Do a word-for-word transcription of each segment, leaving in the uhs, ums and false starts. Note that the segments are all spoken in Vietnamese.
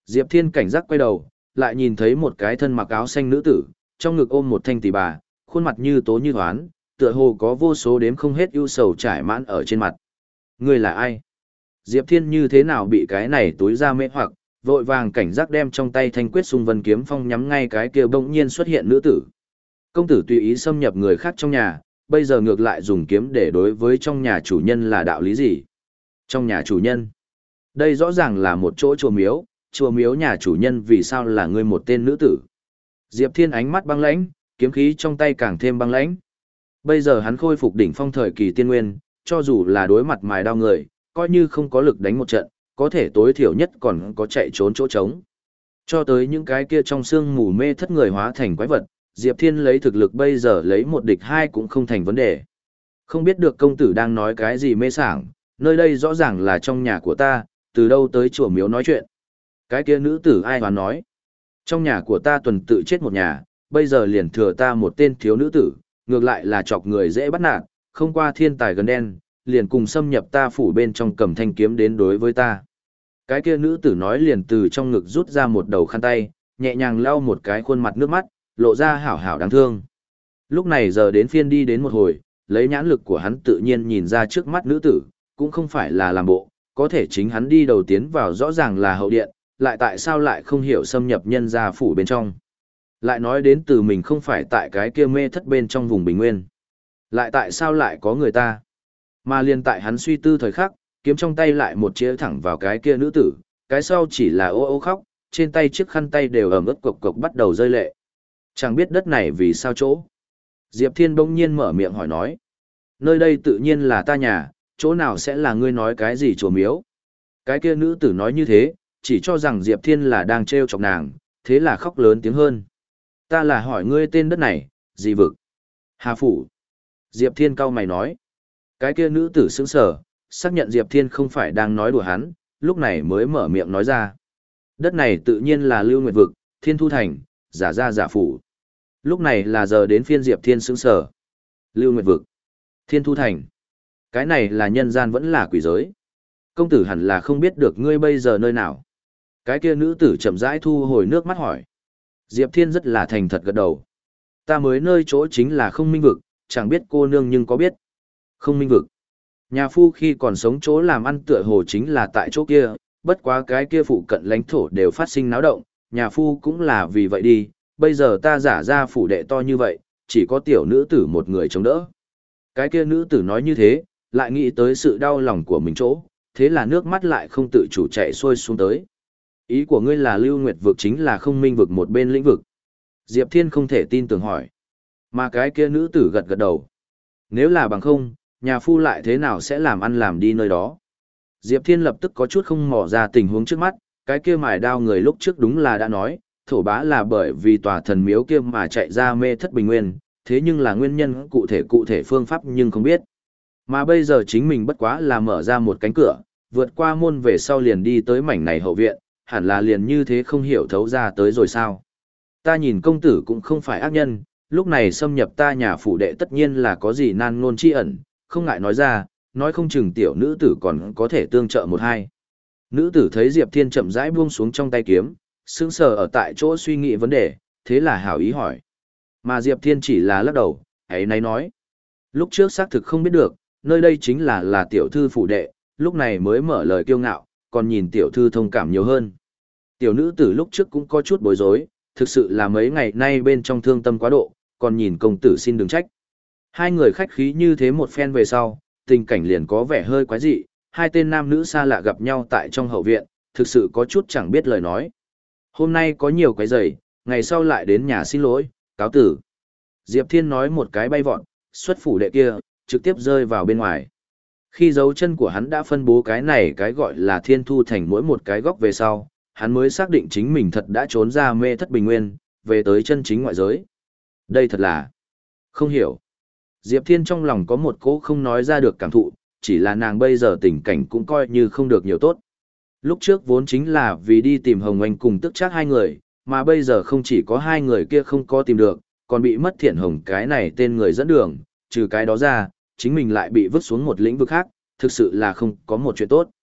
Diệp Thiên cảnh giác quay đầu, lại nhìn thấy một cái thân mặc áo xanh nữ tử, trong ngực ôm một thanh tỷ bà, khuôn mặt như tố như hoán, tựa hồ có vô số đếm không hết ưu sầu trải mãn ở trên mặt. Ngươi là ai? Diệp Thiên như thế nào bị cái này tối ra mê hoặc, vội vàng cảnh giác đem trong tay thanh quyết xung vân kiếm phong nhắm ngay cái kia bỗng nhiên xuất hiện nữ tử. Công tử tùy ý xâm nhập người khác trong nhà, bây giờ ngược lại dùng kiếm để đối với trong nhà chủ nhân là đạo lý gì? Trong nhà chủ nhân? Đây rõ ràng là một chỗ chùa miếu, chùa miếu nhà chủ nhân vì sao là ngươi một tên nữ tử? Diệp Thiên ánh mắt băng lãnh, kiếm khí trong tay càng thêm băng lãnh. Bây giờ hắn khôi phục đỉnh phong thời kỳ tiên nguyên, cho dù là đối mặt mài đao người, coi như không có lực đánh một trận, có thể tối thiểu nhất còn có chạy trốn chỗ trống. Cho tới những cái kia trong xương mù mê thất người hóa thành quái vật, Diệp Thiên lấy thực lực bây giờ lấy một địch hai cũng không thành vấn đề. Không biết được công tử đang nói cái gì mê sảng, nơi đây rõ ràng là trong nhà của ta, từ đâu tới chùa miếu nói chuyện. Cái kia nữ tử ai hoán nói. Trong nhà của ta tuần tự chết một nhà, bây giờ liền thừa ta một tên thiếu nữ tử, ngược lại là chọc người dễ bắt nạt, không qua thiên tài gần đen, liền cùng xâm nhập ta phủ bên trong cầm thanh kiếm đến đối với ta. Cái kia nữ tử nói liền từ trong ngực rút ra một đầu khăn tay, nhẹ nhàng lau một cái khuôn mặt nước mắt, lộ ra hảo hảo đáng thương. Lúc này giờ đến phiên đi đến một hồi, lấy nhãn lực của hắn tự nhiên nhìn ra trước mắt nữ tử, cũng không phải là làm bộ, có thể chính hắn đi đầu tiến vào rõ ràng là hậu điện, lại tại sao lại không hiểu xâm nhập nhân gia phủ bên trong. Lại nói đến từ mình không phải tại cái kia mê thất bên trong vùng bình nguyên. Lại tại sao lại có người ta. Mà liền tại hắn suy tư thời khắc, kiếm trong tay lại một chĩa thẳng vào cái kia nữ tử, cái sau chỉ là ô ô khóc, trên tay chiếc khăn tay đều ẩm ướt cộc cộc bắt đầu rơi lệ. Chẳng biết đất này vì sao chỗ. Diệp Thiên bỗng nhiên mở miệng hỏi nói. Nơi đây tự nhiên là ta nhà, chỗ nào sẽ là ngươi nói cái gì chùa miếu. Cái kia nữ tử nói như thế, chỉ cho rằng Diệp Thiên là đang trêu chọc nàng, thế là khóc lớn tiếng hơn. Ta là hỏi ngươi tên đất này, gì vực? Hà Phủ. Diệp Thiên cau mày nói. Cái kia nữ tử sững sờ, xác nhận Diệp Thiên không phải đang nói đùa hắn, lúc này mới mở miệng nói ra. Đất này tự nhiên là Lưu Nguyệt Vực, Thiên Thu Thành, giả ra giả phủ. Lúc này là giờ đến phiên Diệp Thiên sững sờ. Lưu Nguyệt Vực, Thiên Thu Thành. Cái này là nhân gian vẫn là quỷ giới. Công tử hẳn là không biết được ngươi bây giờ nơi nào. Cái kia nữ tử chậm rãi thu hồi nước mắt hỏi. Diệp Thiên rất là thành thật gật đầu. Ta mới nơi chỗ chính là Không Minh Vực, chẳng biết cô nương nhưng có biết. Không Minh Vực. Nhà phu khi còn sống chỗ làm ăn tựa hồ chính là tại chỗ kia, bất quá cái kia phụ cận lãnh thổ đều phát sinh náo động, nhà phu cũng là vì vậy đi, bây giờ ta giả ra phủ đệ to như vậy, chỉ có tiểu nữ tử một người chống đỡ. Cái kia nữ tử nói như thế, lại nghĩ tới sự đau lòng của mình chỗ, thế là nước mắt lại không tự chủ chạy xuôi xuống tới. Ý của ngươi là Lưu Nguyệt Vực chính là Không Minh Vực một bên lĩnh vực. Diệp Thiên không thể tin tưởng hỏi. Mà cái kia nữ tử gật gật đầu. Nếu là bằng không, nhà phu lại thế nào sẽ làm ăn làm đi nơi đó. Diệp Thiên lập tức có chút không mò ra tình huống trước mắt, cái kia mài đao người lúc trước đúng là đã nói, thổ bá là bởi vì tòa thần miếu kia mà chạy ra mê thất bình nguyên, thế nhưng là nguyên nhân cụ thể cụ thể phương pháp nhưng không biết. Mà bây giờ chính mình bất quá là mở ra một cánh cửa, vượt qua môn về sau liền đi tới mảnh này hậu viện, hẳn là liền như thế không hiểu thấu ra tới rồi sao. Ta nhìn công tử cũng không phải ác nhân, lúc này xâm nhập ta nhà phủ đệ tất nhiên là có gì nan ngôn chi ẩn, không ngại nói ra, nói không chừng tiểu nữ tử còn có thể tương trợ một hai. Nữ tử thấy Diệp Thiên chậm rãi buông xuống trong tay kiếm, sững sờ ở tại chỗ suy nghĩ vấn đề, thế là hảo ý hỏi. Mà Diệp Thiên chỉ là lắc đầu, ấy nấy nói. Lúc trước xác thực không biết được, nơi đây chính là là tiểu thư phủ đệ, lúc này mới mở lời kiêu ngạo, còn nhìn tiểu thư thông cảm nhiều hơn. Tiểu nữ tử lúc trước cũng có chút bối rối, thực sự là mấy ngày nay bên trong thương tâm quá độ, còn nhìn công tử xin đừng trách. Hai người khách khí như thế một phen về sau, tình cảnh liền có vẻ hơi quái dị, hai tên nam nữ xa lạ gặp nhau tại trong hậu viện, thực sự có chút chẳng biết lời nói. Hôm nay có nhiều cái giày, ngày sau lại đến nhà xin lỗi, cáo tử. Diệp Thiên nói một cái bay vọt, xuất phủ đệ kia, trực tiếp rơi vào bên ngoài. Khi dấu chân của hắn đã phân bố cái này cái gọi là Thiên Thu Thành mỗi một cái góc về sau, hắn mới xác định chính mình thật đã trốn ra mê thất bình nguyên, về tới chân chính ngoại giới. Đây thật là không hiểu. Diệp Thiên trong lòng có một cỗ không nói ra được cảm thụ, chỉ là nàng bây giờ tình cảnh cũng coi như không được nhiều tốt. Lúc trước vốn chính là vì đi tìm Hồng Anh cùng tức chắc hai người, mà bây giờ không chỉ có hai người kia không có tìm được, còn bị mất Thiện Hồng cái này tên người dẫn đường, trừ cái đó ra, chính mình lại bị vứt xuống một lĩnh vực khác, thực sự là không có một chuyện tốt.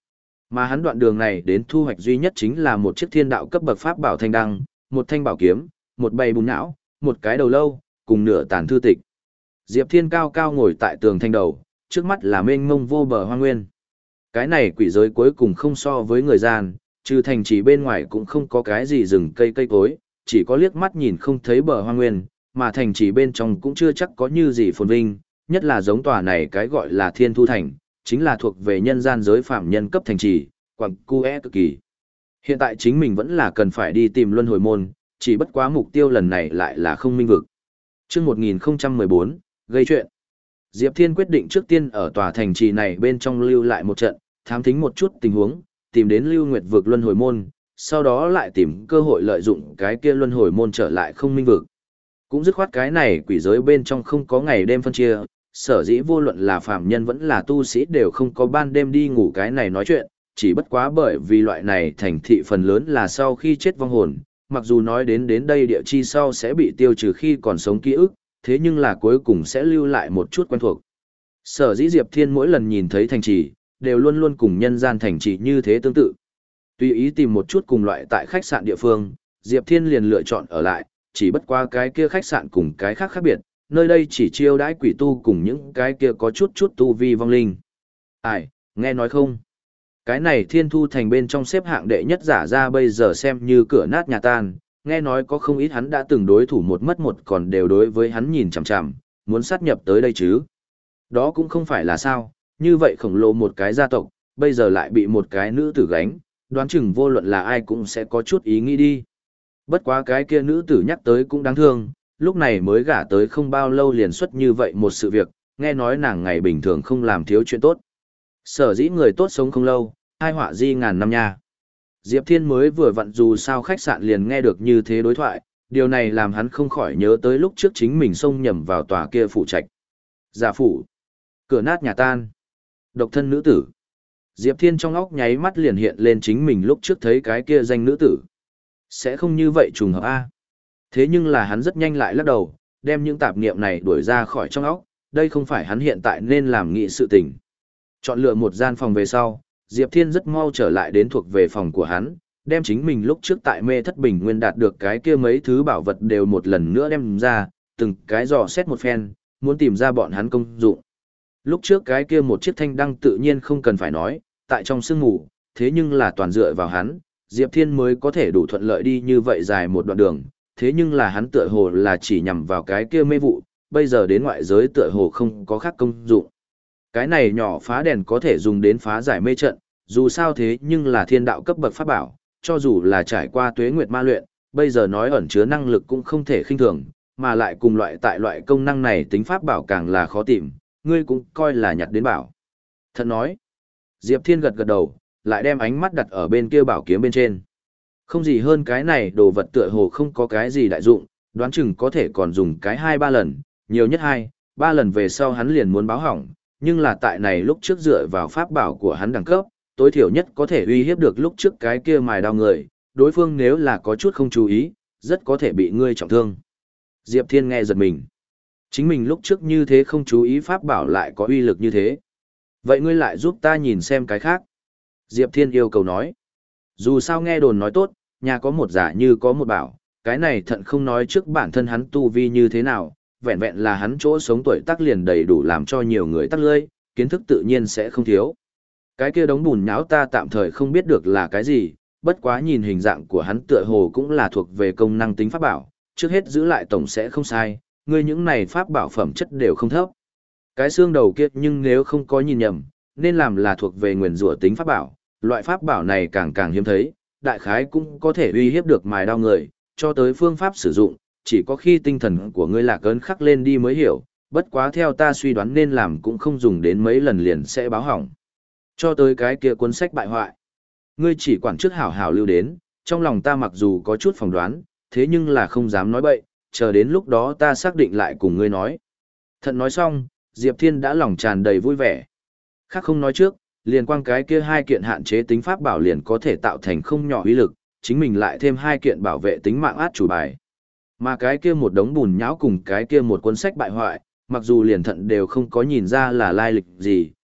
Mà hắn đoạn đường này đến thu hoạch duy nhất chính là một chiếc thiên đạo cấp bậc pháp bảo thanh đăng, một thanh bảo kiếm, một bầy bùn não, một cái đầu lâu, cùng nửa tàn thư tịch. Diệp Thiên cao cao ngồi tại tường thanh đầu, trước mắt là mênh mông vô bờ hoang nguyên. Cái này quỷ giới cuối cùng không so với người gian, trừ thành trì bên ngoài cũng không có cái gì rừng cây cây cối, chỉ có liếc mắt nhìn không thấy bờ hoang nguyên, mà thành trì bên trong cũng chưa chắc có như gì phồn vinh, nhất là giống tòa này cái gọi là Thiên Thu Thành, chính là thuộc về nhân gian giới phạm nhân cấp thành trì, quặng cu é cực kỳ. Hiện tại chính mình vẫn là cần phải đi tìm luân hồi môn, chỉ bất quá mục tiêu lần này lại là không minh vực. Trước một nghìn không trăm mười bốn, gây chuyện. Diệp Thiên quyết định trước tiên ở tòa thành trì này bên trong lưu lại một trận, thám thính một chút tình huống, tìm đến Lưu Nguyệt vực luân hồi môn, sau đó lại tìm cơ hội lợi dụng cái kia luân hồi môn trở lại không minh vực. Cũng dứt khoát cái này quỷ giới bên trong không có ngày đêm phân chia, sở dĩ vô luận là phàm nhân vẫn là tu sĩ đều không có ban đêm đi ngủ cái này nói chuyện, chỉ bất quá bởi vì loại này thành thị phần lớn là sau khi chết vong hồn, mặc dù nói đến đến đây địa chi sau sẽ bị tiêu trừ khi còn sống ký ức, thế nhưng là cuối cùng sẽ lưu lại một chút quen thuộc. Sở dĩ Diệp Thiên mỗi lần nhìn thấy thành trì, đều luôn luôn cùng nhân gian thành trì như thế tương tự. Tùy ý tìm một chút cùng loại tại khách sạn địa phương, Diệp Thiên liền lựa chọn ở lại, chỉ bất qua cái kia khách sạn cùng cái khác khác biệt, nơi đây chỉ chiêu đãi quỷ tu cùng những cái kia có chút chút tu vi vong linh. Ai, nghe nói không? Cái này Thiên Thu Thành bên trong xếp hạng đệ nhất giả ra bây giờ xem như cửa nát nhà tan, nghe nói có không ít hắn đã từng đối thủ một mất một còn đều đối với hắn nhìn chằm chằm, muốn sát nhập tới đây chứ. Đó cũng không phải là sao, như vậy khổng lồ một cái gia tộc, bây giờ lại bị một cái nữ tử gánh, đoán chừng vô luận là ai cũng sẽ có chút ý nghĩ đi. Bất quá cái kia nữ tử nhắc tới cũng đáng thương, lúc này mới gả tới không bao lâu liền xuất như vậy một sự việc, nghe nói nàng ngày bình thường không làm thiếu chuyện tốt. Sở dĩ người tốt sống không lâu, hai họa di ngàn năm nha. Diệp Thiên mới vừa vặn dù sao khách sạn liền nghe được như thế đối thoại, điều này làm hắn không khỏi nhớ tới lúc trước chính mình xông nhầm vào tòa kia phủ trạch. Giả phủ, cửa nát nhà tan, độc thân nữ tử. Diệp Thiên trong óc nháy mắt liền hiện lên chính mình lúc trước thấy cái kia danh nữ tử. Sẽ không như vậy trùng hợp a. Thế nhưng là hắn rất nhanh lại lắc đầu, đem những tạp niệm này đuổi ra khỏi trong óc, đây không phải hắn hiện tại nên làm nghị sự tình. Chọn lựa một gian phòng về sau, Diệp Thiên rất mau trở lại đến thuộc về phòng của hắn, đem chính mình lúc trước tại mê thất bình nguyên đạt được cái kia mấy thứ bảo vật đều một lần nữa đem ra, từng cái dò xét một phen, muốn tìm ra bọn hắn công dụng. Lúc trước cái kia một chiếc thanh đăng tự nhiên không cần phải nói, tại trong sương mù, thế nhưng là toàn dựa vào hắn, Diệp Thiên mới có thể đủ thuận lợi đi như vậy dài một đoạn đường, thế nhưng là hắn tựa hồ là chỉ nhằm vào cái kia mê vụ, bây giờ đến ngoại giới tựa hồ không có khác công dụng. Cái này nhỏ phá đèn có thể dùng đến phá giải mê trận, dù sao thế nhưng là thiên đạo cấp bậc pháp bảo, cho dù là trải qua tuế nguyệt ma luyện, bây giờ nói ẩn chứa năng lực cũng không thể khinh thường, mà lại cùng loại tại loại công năng này tính pháp bảo càng là khó tìm, ngươi cũng coi là nhặt đến bảo. Thật nói, Diệp Thiên gật gật đầu, lại đem ánh mắt đặt ở bên kia bảo kiếm bên trên. Không gì hơn cái này đồ vật tựa hồ không có cái gì đại dụng, đoán chừng có thể còn dùng cái hai ba lần, nhiều nhất hai, ba lần về sau hắn liền muốn báo hỏng, nhưng là tại này lúc trước dựa vào pháp bảo của hắn đẳng cấp, tối thiểu nhất có thể uy hiếp được lúc trước cái kia mài đao người, đối phương nếu là có chút không chú ý, rất có thể bị ngươi trọng thương. Diệp Thiên nghe giật mình. Chính mình lúc trước như thế không chú ý pháp bảo lại có uy lực như thế. Vậy ngươi lại giúp ta nhìn xem cái khác. Diệp Thiên yêu cầu nói. Dù sao nghe đồn nói tốt, nhà có một giả như có một bảo, cái này thận không nói trước bản thân hắn tu vi như thế nào, vẹn vẹn là hắn chỗ sống tuổi tác liền đầy đủ làm cho nhiều người tắc lưỡi, kiến thức tự nhiên sẽ không thiếu. Cái kia đống bùn nhão ta tạm thời không biết được là cái gì, bất quá nhìn hình dạng của hắn tựa hồ cũng là thuộc về công năng tính pháp bảo, trước hết giữ lại tổng sẽ không sai, ngươi những này pháp bảo phẩm chất đều không thấp. Cái xương đầu kia nhưng nếu không có nhìn nhầm, nên làm là thuộc về nguyền rủa tính pháp bảo, loại pháp bảo này càng càng hiếm thấy, đại khái cũng có thể uy hiếp được mài đao người, cho tới phương pháp sử dụng, chỉ có khi tinh thần của ngươi lạc ấn khắc lên đi mới hiểu, bất quá theo ta suy đoán nên làm cũng không dùng đến mấy lần liền sẽ báo hỏng. Cho tới cái kia cuốn sách bại hoại, ngươi chỉ quản trước hảo hảo lưu đến, trong lòng ta mặc dù có chút phỏng đoán, thế nhưng là không dám nói bậy, chờ đến lúc đó ta xác định lại cùng ngươi nói. Thận nói xong, Diệp Thiên đã lòng tràn đầy vui vẻ. Khác không nói trước, liền quang cái kia hai kiện hạn chế tính pháp bảo liền có thể tạo thành không nhỏ uy lực, chính mình lại thêm hai kiện bảo vệ tính mạng át chủ bài. Mà cái kia một đống bùn nhão cùng cái kia một cuốn sách bại hoại, mặc dù liền thận đều không có nhìn ra là lai lịch gì,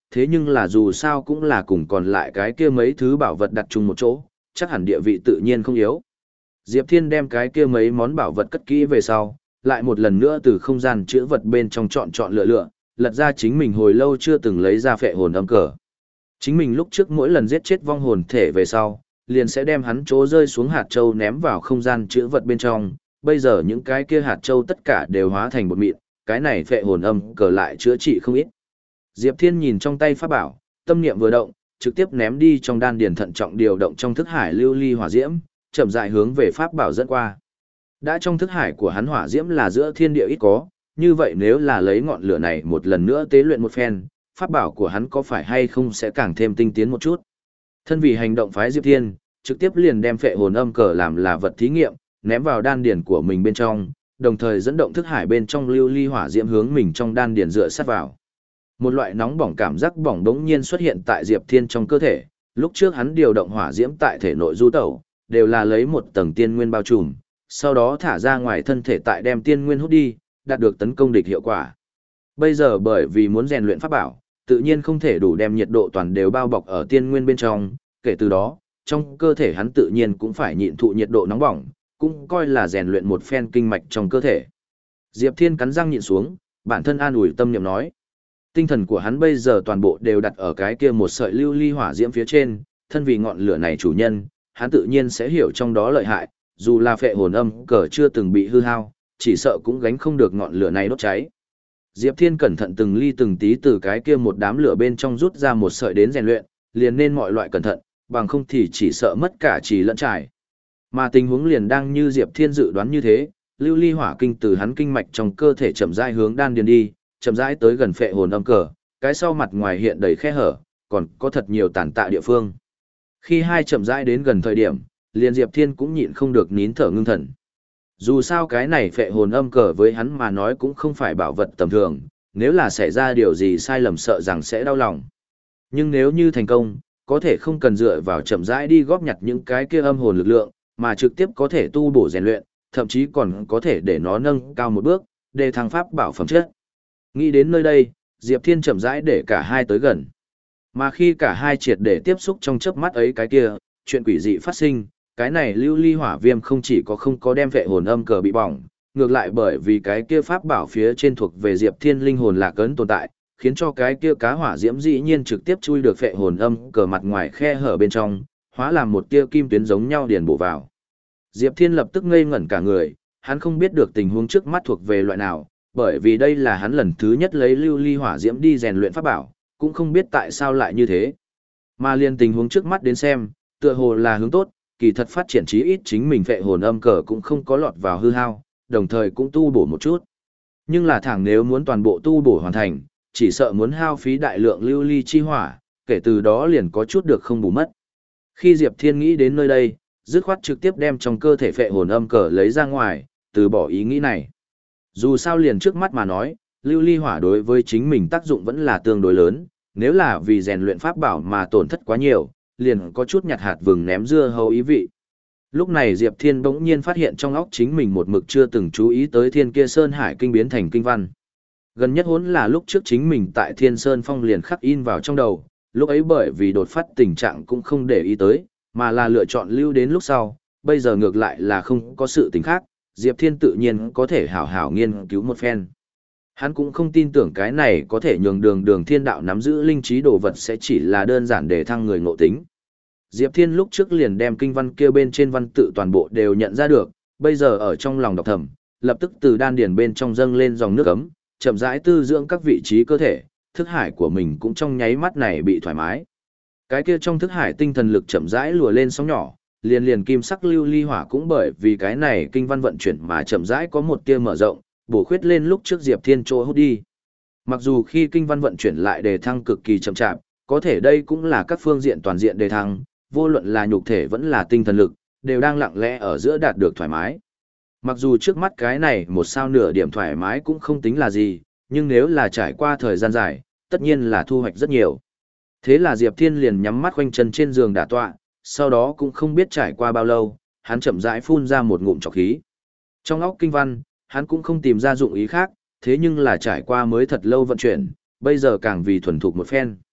thế nhưng là dù sao cũng là cùng còn lại cái kia mấy thứ bảo vật đặt chung một chỗ, chắc hẳn địa vị tự nhiên không yếu. Diệp Thiên đem cái kia mấy món bảo vật cất kỹ về sau, lại một lần nữa từ không gian chữ vật bên trong chọn chọn lựa lựa, lật ra chính mình hồi lâu chưa từng lấy ra phệ hồn âm cờ. Chính mình lúc trước mỗi lần giết chết vong hồn thể về sau, liền sẽ đem hắn chỗ rơi xuống hạt châu ném vào không gian chữ vật bên trong, bây giờ những cái kia hạt châu tất cả đều hóa thành bột mịn, cái này phệ hồn âm cờ lại chữa trị không ít. Diệp Thiên nhìn trong tay pháp bảo, tâm niệm vừa động, trực tiếp ném đi trong đan điền thận trọng điều động trong thức hải lưu ly hỏa diễm, chậm rãi hướng về pháp bảo dẫn qua. Đã trong thức hải của hắn hỏa diễm là giữa thiên địa ít có, như vậy nếu là lấy ngọn lửa này một lần nữa tế luyện một phen, pháp bảo của hắn có phải hay không sẽ càng thêm tinh tiến một chút. Thân vì hành động phái Diệp Thiên, trực tiếp liền đem phệ hồn âm cờ làm là vật thí nghiệm, ném vào đan điền của mình bên trong, đồng thời dẫn động thức hải bên trong lưu ly hỏa diễm hướng mình trong đan điền dựa sát vào. Một loại nóng bỏng cảm giác bỏng đống nhiên xuất hiện tại Diệp Thiên trong cơ thể, lúc trước hắn điều động hỏa diễm tại thể nội du tẩu, đều là lấy một tầng tiên nguyên bao trùm, sau đó thả ra ngoài thân thể tại đem tiên nguyên hút đi, đạt được tấn công địch hiệu quả. Bây giờ bởi vì muốn rèn luyện pháp bảo, tự nhiên không thể đủ đem nhiệt độ toàn đều bao bọc ở tiên nguyên bên trong, kể từ đó, trong cơ thể hắn tự nhiên cũng phải nhịn thụ nhiệt độ nóng bỏng, cũng coi là rèn luyện một phen kinh mạch trong cơ thể. Diệp Thiên cắn răng nhịn xuống, bản thân an ủi tâm niệm nói. Tinh thần của hắn bây giờ toàn bộ đều đặt ở cái kia một sợi lưu ly hỏa diễm phía trên, thân vì ngọn lửa này chủ nhân, hắn tự nhiên sẽ hiểu trong đó lợi hại, dù là phệ hồn âm cờ chưa từng bị hư hao, chỉ sợ cũng gánh không được ngọn lửa này đốt cháy. Diệp Thiên cẩn thận từng ly từng tí từ cái kia một đám lửa bên trong rút ra một sợi đến rèn luyện, liền nên mọi loại cẩn thận, bằng không thì chỉ sợ mất cả trì lẫn trải. Mà tình huống liền đang như Diệp Thiên dự đoán như thế, lưu ly hỏa kinh từ hắn kinh mạch trong cơ thể chậm rãi hướng đan điền đi, chậm rãi tới gần phệ hồn âm cờ, cái sau mặt ngoài hiện đầy khe hở, còn có thật nhiều tàn tạ địa phương. Khi hai chậm rãi đến gần thời điểm, liền Diệp Thiên cũng nhịn không được nín thở ngưng thần. Dù sao cái này phệ hồn âm cờ với hắn mà nói cũng không phải bảo vật tầm thường, nếu là xảy ra điều gì sai lầm sợ rằng sẽ đau lòng. Nhưng nếu như thành công, có thể không cần dựa vào chậm rãi đi góp nhặt những cái kia âm hồn lực lượng, mà trực tiếp có thể tu bổ rèn luyện, thậm chí còn có thể để nó nâng cao một bước, để thăng pháp bảo phẩm chất. Nghĩ đến nơi đây, Diệp Thiên chậm rãi để cả hai tới gần. Mà khi cả hai triệt để tiếp xúc trong chớp mắt ấy cái kia, chuyện quỷ dị phát sinh, cái này lưu ly hỏa viêm không chỉ có không có đem phệ hồn âm cờ bị bỏng, ngược lại bởi vì cái kia pháp bảo phía trên thuộc về Diệp Thiên linh hồn lạc ấn tồn tại, khiến cho cái kia cá hỏa diễm dĩ nhiên trực tiếp chui được phệ hồn âm cờ mặt ngoài khe hở bên trong, hóa làm một tia kim tuyến giống nhau điền bổ vào. Diệp Thiên lập tức ngây ngẩn cả người, hắn không biết được tình huống trước mắt thuộc về loại nào, bởi vì đây là hắn lần thứ nhất lấy lưu ly hỏa diễm đi rèn luyện pháp bảo, cũng không biết tại sao lại như thế. Mà liên tình huống trước mắt đến xem, tựa hồ là hướng tốt, kỳ thật phát triển chí ít chính mình phệ hồn âm cờ cũng không có lọt vào hư hao, đồng thời cũng tu bổ một chút. Nhưng là thẳng nếu muốn toàn bộ tu bổ hoàn thành, chỉ sợ muốn hao phí đại lượng lưu ly chi hỏa, kể từ đó liền có chút được không bù mất. Khi Diệp Thiên nghĩ đến nơi đây, dứt khoát trực tiếp đem trong cơ thể phệ hồn âm cờ lấy ra ngoài, từ bỏ ý nghĩ này. Dù sao liền trước mắt mà nói, lưu ly hỏa đối với chính mình tác dụng vẫn là tương đối lớn, nếu là vì rèn luyện pháp bảo mà tổn thất quá nhiều, liền có chút nhặt hạt vừng ném dưa hấu ý vị. Lúc này Diệp Thiên bỗng nhiên phát hiện trong óc chính mình một mực chưa từng chú ý tới thiên kia Sơn Hải kinh biến thành kinh văn. Gần nhất hốn là lúc trước chính mình tại Thiên Sơn Phong liền khắc in vào trong đầu, lúc ấy bởi vì đột phát tình trạng cũng không để ý tới, mà là lựa chọn lưu đến lúc sau, bây giờ ngược lại là không có sự tình khác, Diệp Thiên tự nhiên có thể hảo hảo nghiên cứu một phen. Hắn cũng không tin tưởng cái này có thể nhường đường đường thiên đạo nắm giữ linh trí đồ vật sẽ chỉ là đơn giản để thăng người ngộ tính. Diệp Thiên lúc trước liền đem kinh văn kia bên trên văn tự toàn bộ đều nhận ra được, bây giờ ở trong lòng đọc thầm, lập tức từ đan điền bên trong dâng lên dòng nước ấm, chậm rãi tư dưỡng các vị trí cơ thể, thức hải của mình cũng trong nháy mắt này bị thoải mái. Cái kia trong thức hải tinh thần lực chậm rãi lùa lên sóng nhỏ, liền liền kim sắc lưu ly hỏa cũng bởi vì cái này kinh văn vận chuyển mà chậm rãi có một tia mở rộng, bổ khuyết lên lúc trước Diệp Thiên chỗ hút đi. Mặc dù khi kinh văn vận chuyển lại đề thăng cực kỳ chậm chạp, có thể đây cũng là các phương diện toàn diện đề thăng, vô luận là nhục thể vẫn là tinh thần lực, đều đang lặng lẽ ở giữa đạt được thoải mái. Mặc dù trước mắt cái này một sao nửa điểm thoải mái cũng không tính là gì, nhưng nếu là trải qua thời gian dài, tất nhiên là thu hoạch rất nhiều. Thế là Diệp Thiên liền nhắm mắt khoanh chân trên giường đả tọa, sau đó cũng không biết trải qua bao lâu, hắn chậm rãi phun ra một ngụm trọc khí. Trong óc kinh văn, hắn cũng không tìm ra dụng ý khác, thế nhưng là trải qua mới thật lâu vận chuyển, bây giờ càng vì thuần thục một phen.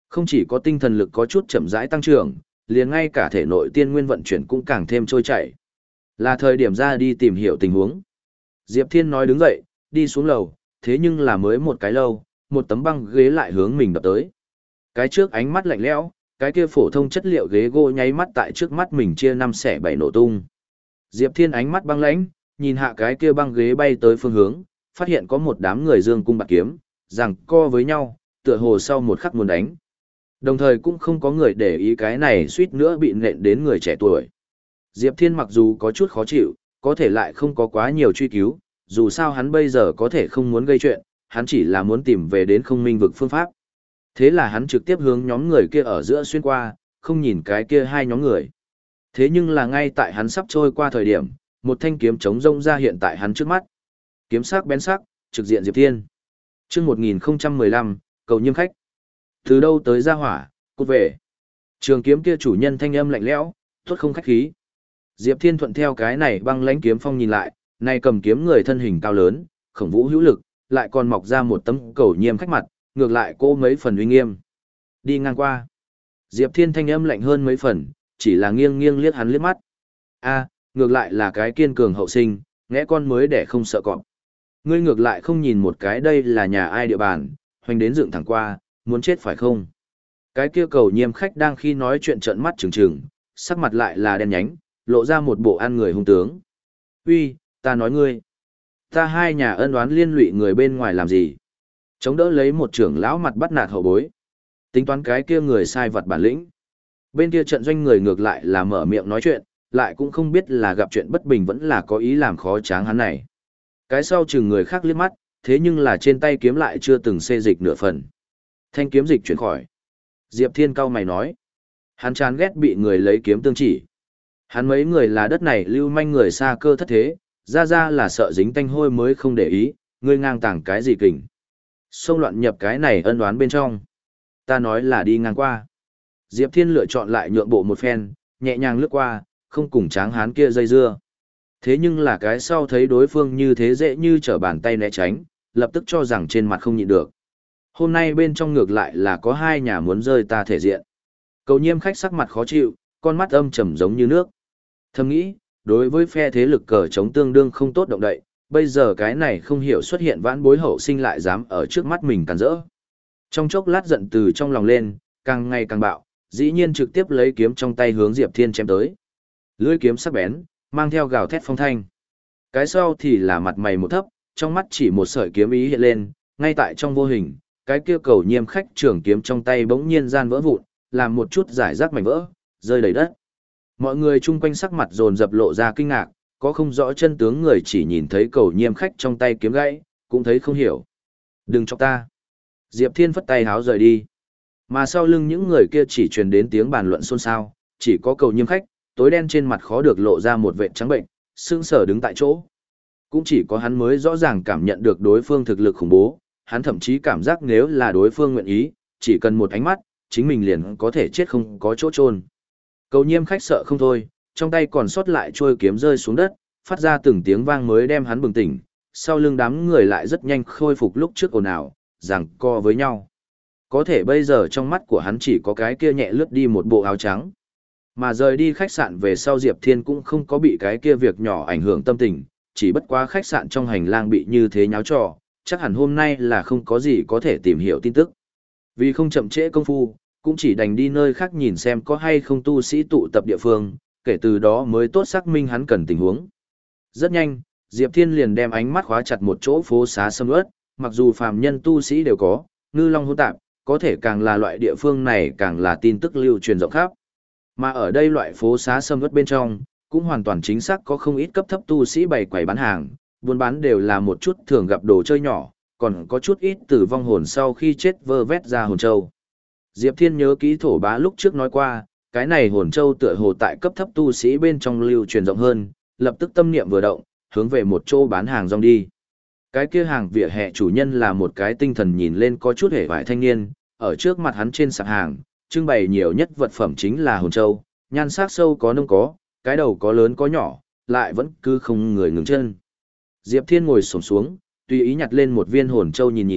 Không chỉ có tinh thần lực có chút chậm rãi tăng trưởng, liền ngay cả thể nội tiên nguyên vận chuyển cũng càng thêm trôi chảy. Là thời điểm ra đi tìm hiểu tình huống. Diệp Thiên nói đứng dậy, đi xuống lầu, thế nhưng là mới một cái lâu, một tấm băng ghế lại hướng mình đập tới. Cái trước ánh mắt lạnh lẽo, cái kia phổ thông chất liệu ghế gỗ nháy mắt tại trước mắt mình chia năm xẻ bảy nổ tung. Diệp Thiên ánh mắt băng lãnh, nhìn hạ cái kia băng ghế bay tới phương hướng, phát hiện có một đám người dương cung bạc kiếm, rằng co với nhau, tựa hồ sau một khắc muốn đánh. Đồng thời cũng không có người để ý cái này suýt nữa bị nện đến người trẻ tuổi. Diệp Thiên mặc dù có chút khó chịu, có thể lại không có quá nhiều truy cứu, dù sao hắn bây giờ có thể không muốn gây chuyện, hắn chỉ là muốn tìm về đến không minh vực phương pháp. Thế là hắn trực tiếp hướng nhóm người kia ở giữa xuyên qua, không nhìn cái kia hai nhóm người. Thế nhưng là ngay tại hắn sắp trôi qua thời điểm, một thanh kiếm chống rông ra hiện tại hắn trước mắt. Kiếm sắc bén sắc, trực diện Diệp Thiên. Chương một nghìn không trăm mười lăm, cầu nhiêm khách. Từ đâu tới ra hỏa, cút về. Trường kiếm kia chủ nhân thanh âm lạnh lẽo, tốt không khách khí. Diệp Thiên thuận theo cái này băng lãnh kiếm phong nhìn lại, này cầm kiếm người thân hình cao lớn, khổng vũ hữu lực, lại còn mọc ra một tấm cầu nhiêm khách mặt, ngược lại cô mấy phần uy nghiêm. Đi ngang qua. Diệp Thiên thanh âm lạnh hơn mấy phần, chỉ là nghiêng nghiêng liếc hắn liếc mắt. A, ngược lại là cái kiên cường hậu sinh, ngẽ con mới để không sợ cọp. Ngươi ngược lại không nhìn một cái đây là nhà ai địa bàn, hoành đến dựng thẳng qua, muốn chết phải không? Cái kia cầu nhiêm khách đang khi nói chuyện trợn mắt trừng trừng, sắc mặt lại là đen nhánh, lộ ra một bộ ăn người hung tướng. Uy, ta nói ngươi, ta hai nhà ân oán liên lụy người bên ngoài làm gì? Chống đỡ lấy một trưởng lão mặt bắt nạt hậu bối. Tính toán cái kia người sai vật bản lĩnh. Bên kia trận doanh người ngược lại là mở miệng nói chuyện, lại cũng không biết là gặp chuyện bất bình vẫn là có ý làm khó tráng hắn này. Cái sau chừng người khác liếc mắt, thế nhưng là trên tay kiếm lại chưa từng xê dịch nửa phần. Thanh kiếm dịch chuyển khỏi. Diệp Thiên cao mày nói. Hắn chán ghét bị người lấy kiếm tương chỉ. Hắn mấy người là đất này lưu manh người xa cơ thất thế, ra ra là sợ dính tanh hôi mới không để ý, ngươi ngang tảng cái gì kình. Xông loạn nhập cái này ân đoán bên trong. Ta nói là đi ngang qua. Diệp Thiên lựa chọn lại nhượng bộ một phen, nhẹ nhàng lướt qua, không cùng tráng hán kia dây dưa. Thế nhưng là cái sau thấy đối phương như thế dễ như trở bàn tay né tránh, lập tức cho rằng trên mặt không nhịn được. Hôm nay bên trong ngược lại là có hai nhà muốn rơi ta thể diện. Cầu nhiêm khách sắc mặt khó chịu, con mắt âm trầm giống như nước. Thầm nghĩ, đối với phe thế lực cờ chống tương đương không tốt động đậy, bây giờ cái này không hiểu xuất hiện vãn bối hậu sinh lại dám ở trước mắt mình cản rỡ. Trong chốc lát giận từ trong lòng lên, càng ngày càng bạo, dĩ nhiên trực tiếp lấy kiếm trong tay hướng Diệp Thiên chém tới. Lưỡi kiếm sắc bén, mang theo gào thét phong thanh. Cái sau thì là mặt mày một thấp, trong mắt chỉ một sợi kiếm ý hiện lên, ngay tại trong vô hình, cái kia cầu nhiêm khách trường kiếm trong tay bỗng nhiên gian vỡ vụn, làm một chút giải rác mảnh vỡ, rơi đầy đất. Mọi người chung quanh sắc mặt dồn dập lộ ra kinh ngạc, có không rõ chân tướng người chỉ nhìn thấy cầu nhiêm khách trong tay kiếm gãy, cũng thấy không hiểu. Đừng chọc ta. Diệp Thiên phất tay háo rời đi. Mà sau lưng những người kia chỉ truyền đến tiếng bàn luận xôn xao, chỉ có cầu nhiêm khách, tối đen trên mặt khó được lộ ra một vệt trắng bệnh, sững sờ đứng tại chỗ. Cũng chỉ có hắn mới rõ ràng cảm nhận được đối phương thực lực khủng bố, hắn thậm chí cảm giác nếu là đối phương nguyện ý, chỉ cần một ánh mắt, chính mình liền có thể chết không có chỗ chôn. Cầu nhiêm khách sợ không thôi, trong tay còn sót lại trôi kiếm rơi xuống đất, phát ra từng tiếng vang mới đem hắn bừng tỉnh, sau lưng đám người lại rất nhanh khôi phục lúc trước ồn ào, giằng co với nhau. Có thể bây giờ trong mắt của hắn chỉ có cái kia nhẹ lướt đi một bộ áo trắng. Mà rời đi khách sạn về sau Diệp Thiên cũng không có bị cái kia việc nhỏ ảnh hưởng tâm tình, chỉ bất quá khách sạn trong hành lang bị như thế nháo trò, chắc hẳn hôm nay là không có gì có thể tìm hiểu tin tức. Vì không chậm trễ công phu, cũng chỉ đành đi nơi khác nhìn xem có hay không tu sĩ tụ tập địa phương, kể từ đó mới tốt xác minh hắn cần tình huống. Rất nhanh, Diệp Thiên liền đem ánh mắt khóa chặt một chỗ phố xá sầm uất, mặc dù phàm nhân tu sĩ đều có, ngư long hỗn tạp, có thể càng là loại địa phương này càng là tin tức lưu truyền rộng khắp. Mà ở đây loại phố xá sầm uất bên trong, cũng hoàn toàn chính xác có không ít cấp thấp tu sĩ bày quầy bán hàng, buôn bán đều là một chút thường gặp đồ chơi nhỏ, còn có chút ít tử vong hồn sau khi chết vơ vét ra hồn châu. Diệp Thiên nhớ kỹ thổ bá lúc trước nói qua, cái này hồn châu tựa hồ tại cấp thấp tu sĩ bên trong lưu truyền rộng hơn, lập tức tâm niệm vừa động, hướng về một chỗ bán hàng rong đi. Cái kia hàng vỉa hè chủ nhân là một cái tinh thần nhìn lên có chút hề vải thanh niên, ở trước mặt hắn trên sạp hàng, trưng bày nhiều nhất vật phẩm chính là hồn châu, nhan sắc sâu có nông có, cái đầu có lớn có nhỏ, lại vẫn cứ không người ngừng chân. Diệp Thiên ngồi xổm xuống, tùy ý nhặt lên một viên hồn châu nhìn nhìn,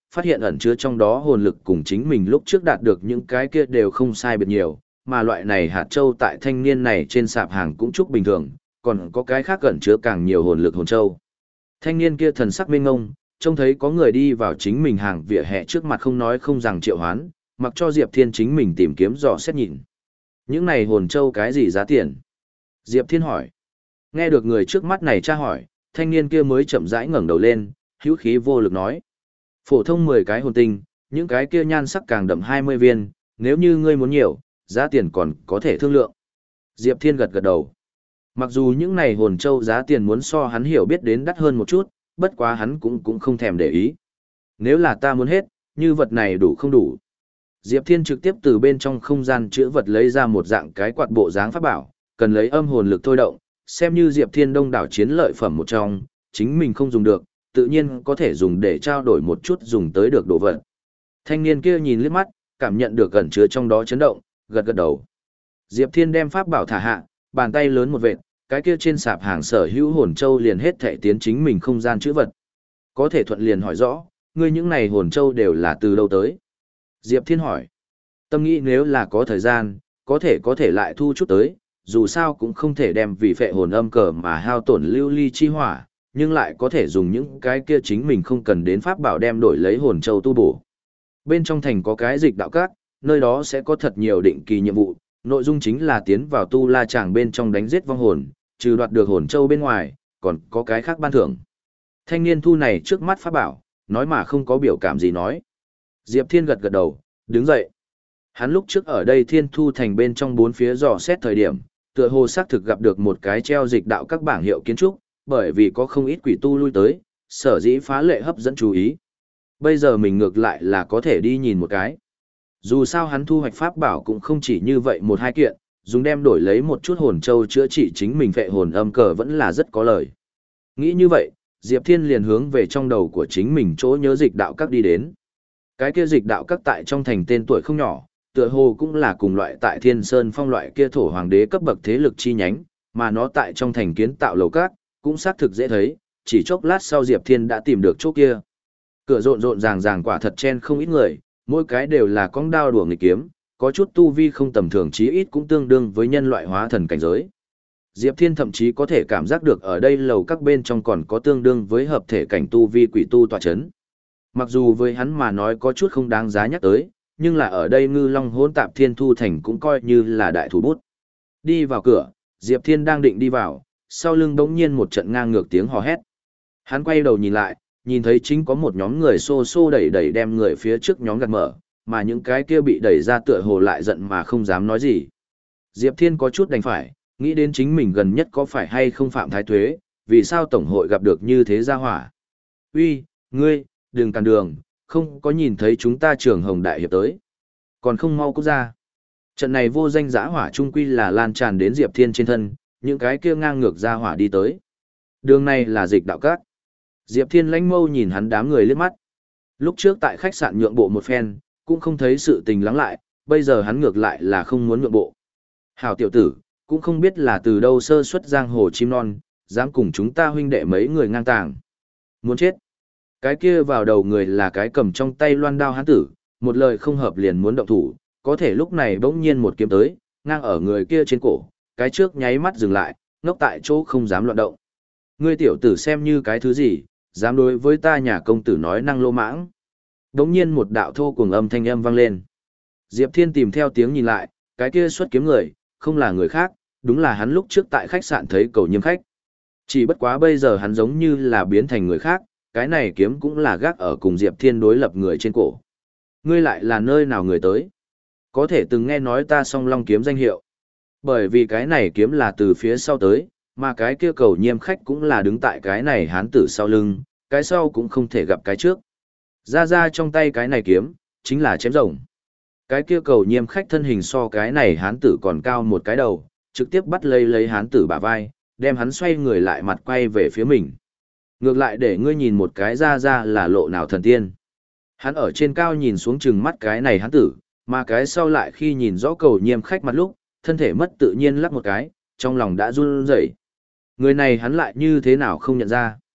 phát hiện ẩn chứa trong đó hồn lực cùng chính mình lúc trước đạt được những cái kia đều không sai biệt nhiều, mà loại này hạt châu tại thanh niên này trên sạp hàng cũng chúc bình thường, còn có cái khác ẩn chứa càng nhiều hồn lực hồn châu. Thanh niên kia thần sắc mênh ngông, trông thấy có người đi vào chính mình hàng vỉa hè trước mặt không nói không rằng triệu hoán, mặc cho Diệp Thiên chính mình tìm kiếm dò xét nhìn. Những này hồn châu cái gì giá tiền? Diệp Thiên hỏi. Nghe được người trước mắt này tra hỏi, thanh niên kia mới chậm rãi ngẩng đầu lên, hữu khí vô lực nói. Phổ thông mười cái hồn tinh, những cái kia nhan sắc càng đậm hai mươi viên, nếu như ngươi muốn nhiều, giá tiền còn có thể thương lượng. Diệp Thiên gật gật đầu. Mặc dù những này hồn châu giá tiền muốn so hắn hiểu biết đến đắt hơn một chút, bất quá hắn cũng cũng không thèm để ý. Nếu là ta muốn hết, như vật này đủ không đủ. Diệp Thiên trực tiếp từ bên trong không gian chữa vật lấy ra một dạng cái quạt bộ dáng pháp bảo, cần lấy âm hồn lực thôi động, xem như Diệp Thiên đông đảo chiến lợi phẩm một trong, chính mình không dùng được, tự nhiên có thể dùng để trao đổi một chút dùng tới được đồ vật. Thanh niên kia nhìn liếc mắt, cảm nhận được ẩn chứa trong đó chấn động, gật gật đầu. Diệp Thiên đem pháp bảo thả hạ, bàn tay lớn một vệt, cái kia trên sạp hàng sở hữu hồn châu liền hết thảy tiến chính mình không gian chữ vật. Có thể thuận liền hỏi rõ, ngươi những này hồn châu đều là từ đâu tới? Diệp Thiên hỏi. Tâm nghĩ nếu là có thời gian, có thể có thể lại thu chút tới, dù sao cũng không thể đem vì phệ hồn âm cờ mà hao tổn lưu ly chi hỏa, nhưng lại có thể dùng những cái kia chính mình không cần đến pháp bảo đem đổi lấy hồn châu tu bổ. Bên trong thành có cái dịch đạo các, nơi đó sẽ có thật nhiều định kỳ nhiệm vụ, nội dung chính là tiến vào tu la tràng bên trong đánh giết vong hồn, trừ đoạt được hồn châu bên ngoài, còn có cái khác ban thưởng. Thanh niên thu này trước mắt pháp bảo, nói mà không có biểu cảm gì nói. Diệp Thiên gật gật đầu, đứng dậy. Hắn lúc trước ở đây Thiên Thu thành bên trong bốn phía dò xét thời điểm, tựa hồ xác thực gặp được một cái treo dịch đạo các bảng hiệu kiến trúc, bởi vì có không ít quỷ tu lui tới, sở dĩ phá lệ hấp dẫn chú ý. Bây giờ mình ngược lại là có thể đi nhìn một cái. Dù sao hắn thu hoạch pháp bảo cũng không chỉ như vậy một hai kiện, dùng đem đổi lấy một chút hồn châu chữa trị chính mình phệ hồn âm cờ vẫn là rất có lời. Nghĩ như vậy, Diệp Thiên liền hướng về trong đầu của chính mình chỗ nhớ dịch đạo các đi đến. Cái kia dịch đạo các tại trong thành tên tuổi không nhỏ, tựa hồ cũng là cùng loại tại Thiên Sơn Phong loại kia thổ hoàng đế cấp bậc thế lực chi nhánh, mà nó tại trong thành kiến tạo lầu các, cũng xác thực dễ thấy, chỉ chốc lát sau Diệp Thiên đã tìm được chỗ kia. Cửa rộn rộn ràng ràng quả thật chen không ít người, mỗi cái đều là con đao đùa nghịch kiếm, có chút tu vi không tầm thường chí ít cũng tương đương với nhân loại hóa thần cảnh giới. Diệp Thiên thậm chí có thể cảm giác được ở đây lầu các bên trong còn có tương đương với hợp thể cảnh tu vi quỷ tu tọa chấn. Mặc dù với hắn mà nói có chút không đáng giá nhắc tới, nhưng là ở đây Ngư Long hỗn tạp Thiên Thu thành cũng coi như là đại thủ bút. Đi vào cửa, Diệp Thiên đang định đi vào, sau lưng bỗng nhiên một trận ngang ngược tiếng hò hét. Hắn quay đầu nhìn lại, nhìn thấy chính có một nhóm người xô xô đẩy đẩy đem người phía trước nhóm gạt mở, mà những cái kia bị đẩy ra tựa hồ lại giận mà không dám nói gì. Diệp Thiên có chút đành phải, nghĩ đến chính mình gần nhất có phải hay không phạm thái tuế, vì sao tổng hội gặp được như thế gia hỏa. Uy, ngươi, đừng cản đường, không có nhìn thấy chúng ta Trường Hồng đại hiệp tới. Còn không mau cút ra. Trận này vô danh giã hỏa trung quy là lan tràn đến Diệp Thiên trên thân, những cái kia ngang ngược gia hỏa đi tới. Đường này là dịch đạo các. Diệp Thiên lãnh mâu nhìn hắn đám người liếc mắt. Lúc trước tại khách sạn nhượng bộ một phen, cũng không thấy sự tình lắng lại, bây giờ hắn ngược lại là không muốn nhượng bộ. Hảo tiểu tử, cũng không biết là từ đâu sơ xuất giang hồ chim non, dám cùng chúng ta huynh đệ mấy người ngang tàng. Muốn chết. Cái kia vào đầu người là cái cầm trong tay loan đao hán tử, một lời không hợp liền muốn động thủ, có thể lúc này bỗng nhiên một kiếm tới, ngang ở người kia trên cổ, cái trước nháy mắt dừng lại, ngốc tại chỗ không dám loạn động. Ngươi tiểu tử xem như cái thứ gì, dám đối với ta nhà công tử nói năng lô mãng. Đống nhiên một đạo thô cuồng âm thanh âm vang lên. Diệp Thiên tìm theo tiếng nhìn lại, cái kia xuất kiếm người, không là người khác, đúng là hắn lúc trước tại khách sạn thấy Cầu Nhiêm khách. Chỉ bất quá bây giờ hắn giống như là biến thành người khác, cái này kiếm cũng là gác ở cùng Diệp Thiên đối lập người trên cổ. Ngươi lại là nơi nào người tới? Có thể từng nghe nói ta Song Long kiếm danh hiệu. Bởi vì cái này kiếm là từ phía sau tới, mà cái kia Cầu Nhiêm khách cũng là đứng tại cái này hán tử sau lưng, cái sau cũng không thể gặp cái trước. Ra ra trong tay cái này kiếm, chính là chém rồng. Cái kia Cầu Nhiêm khách thân hình so cái này hán tử còn cao một cái đầu, trực tiếp bắt lấy lấy hán tử bả vai, đem hắn xoay người lại mặt quay về phía mình. Ngược lại để ngươi nhìn một cái ra ra là lộ nào thần tiên. Hắn ở trên cao nhìn xuống chừng mắt cái này hán tử, mà cái sau lại khi nhìn rõ Cầu Nhiêm khách mặt lúc, thân thể mất tự nhiên lắc một cái, trong lòng đã run rẩy. Người này hắn lại như thế nào không nhận ra.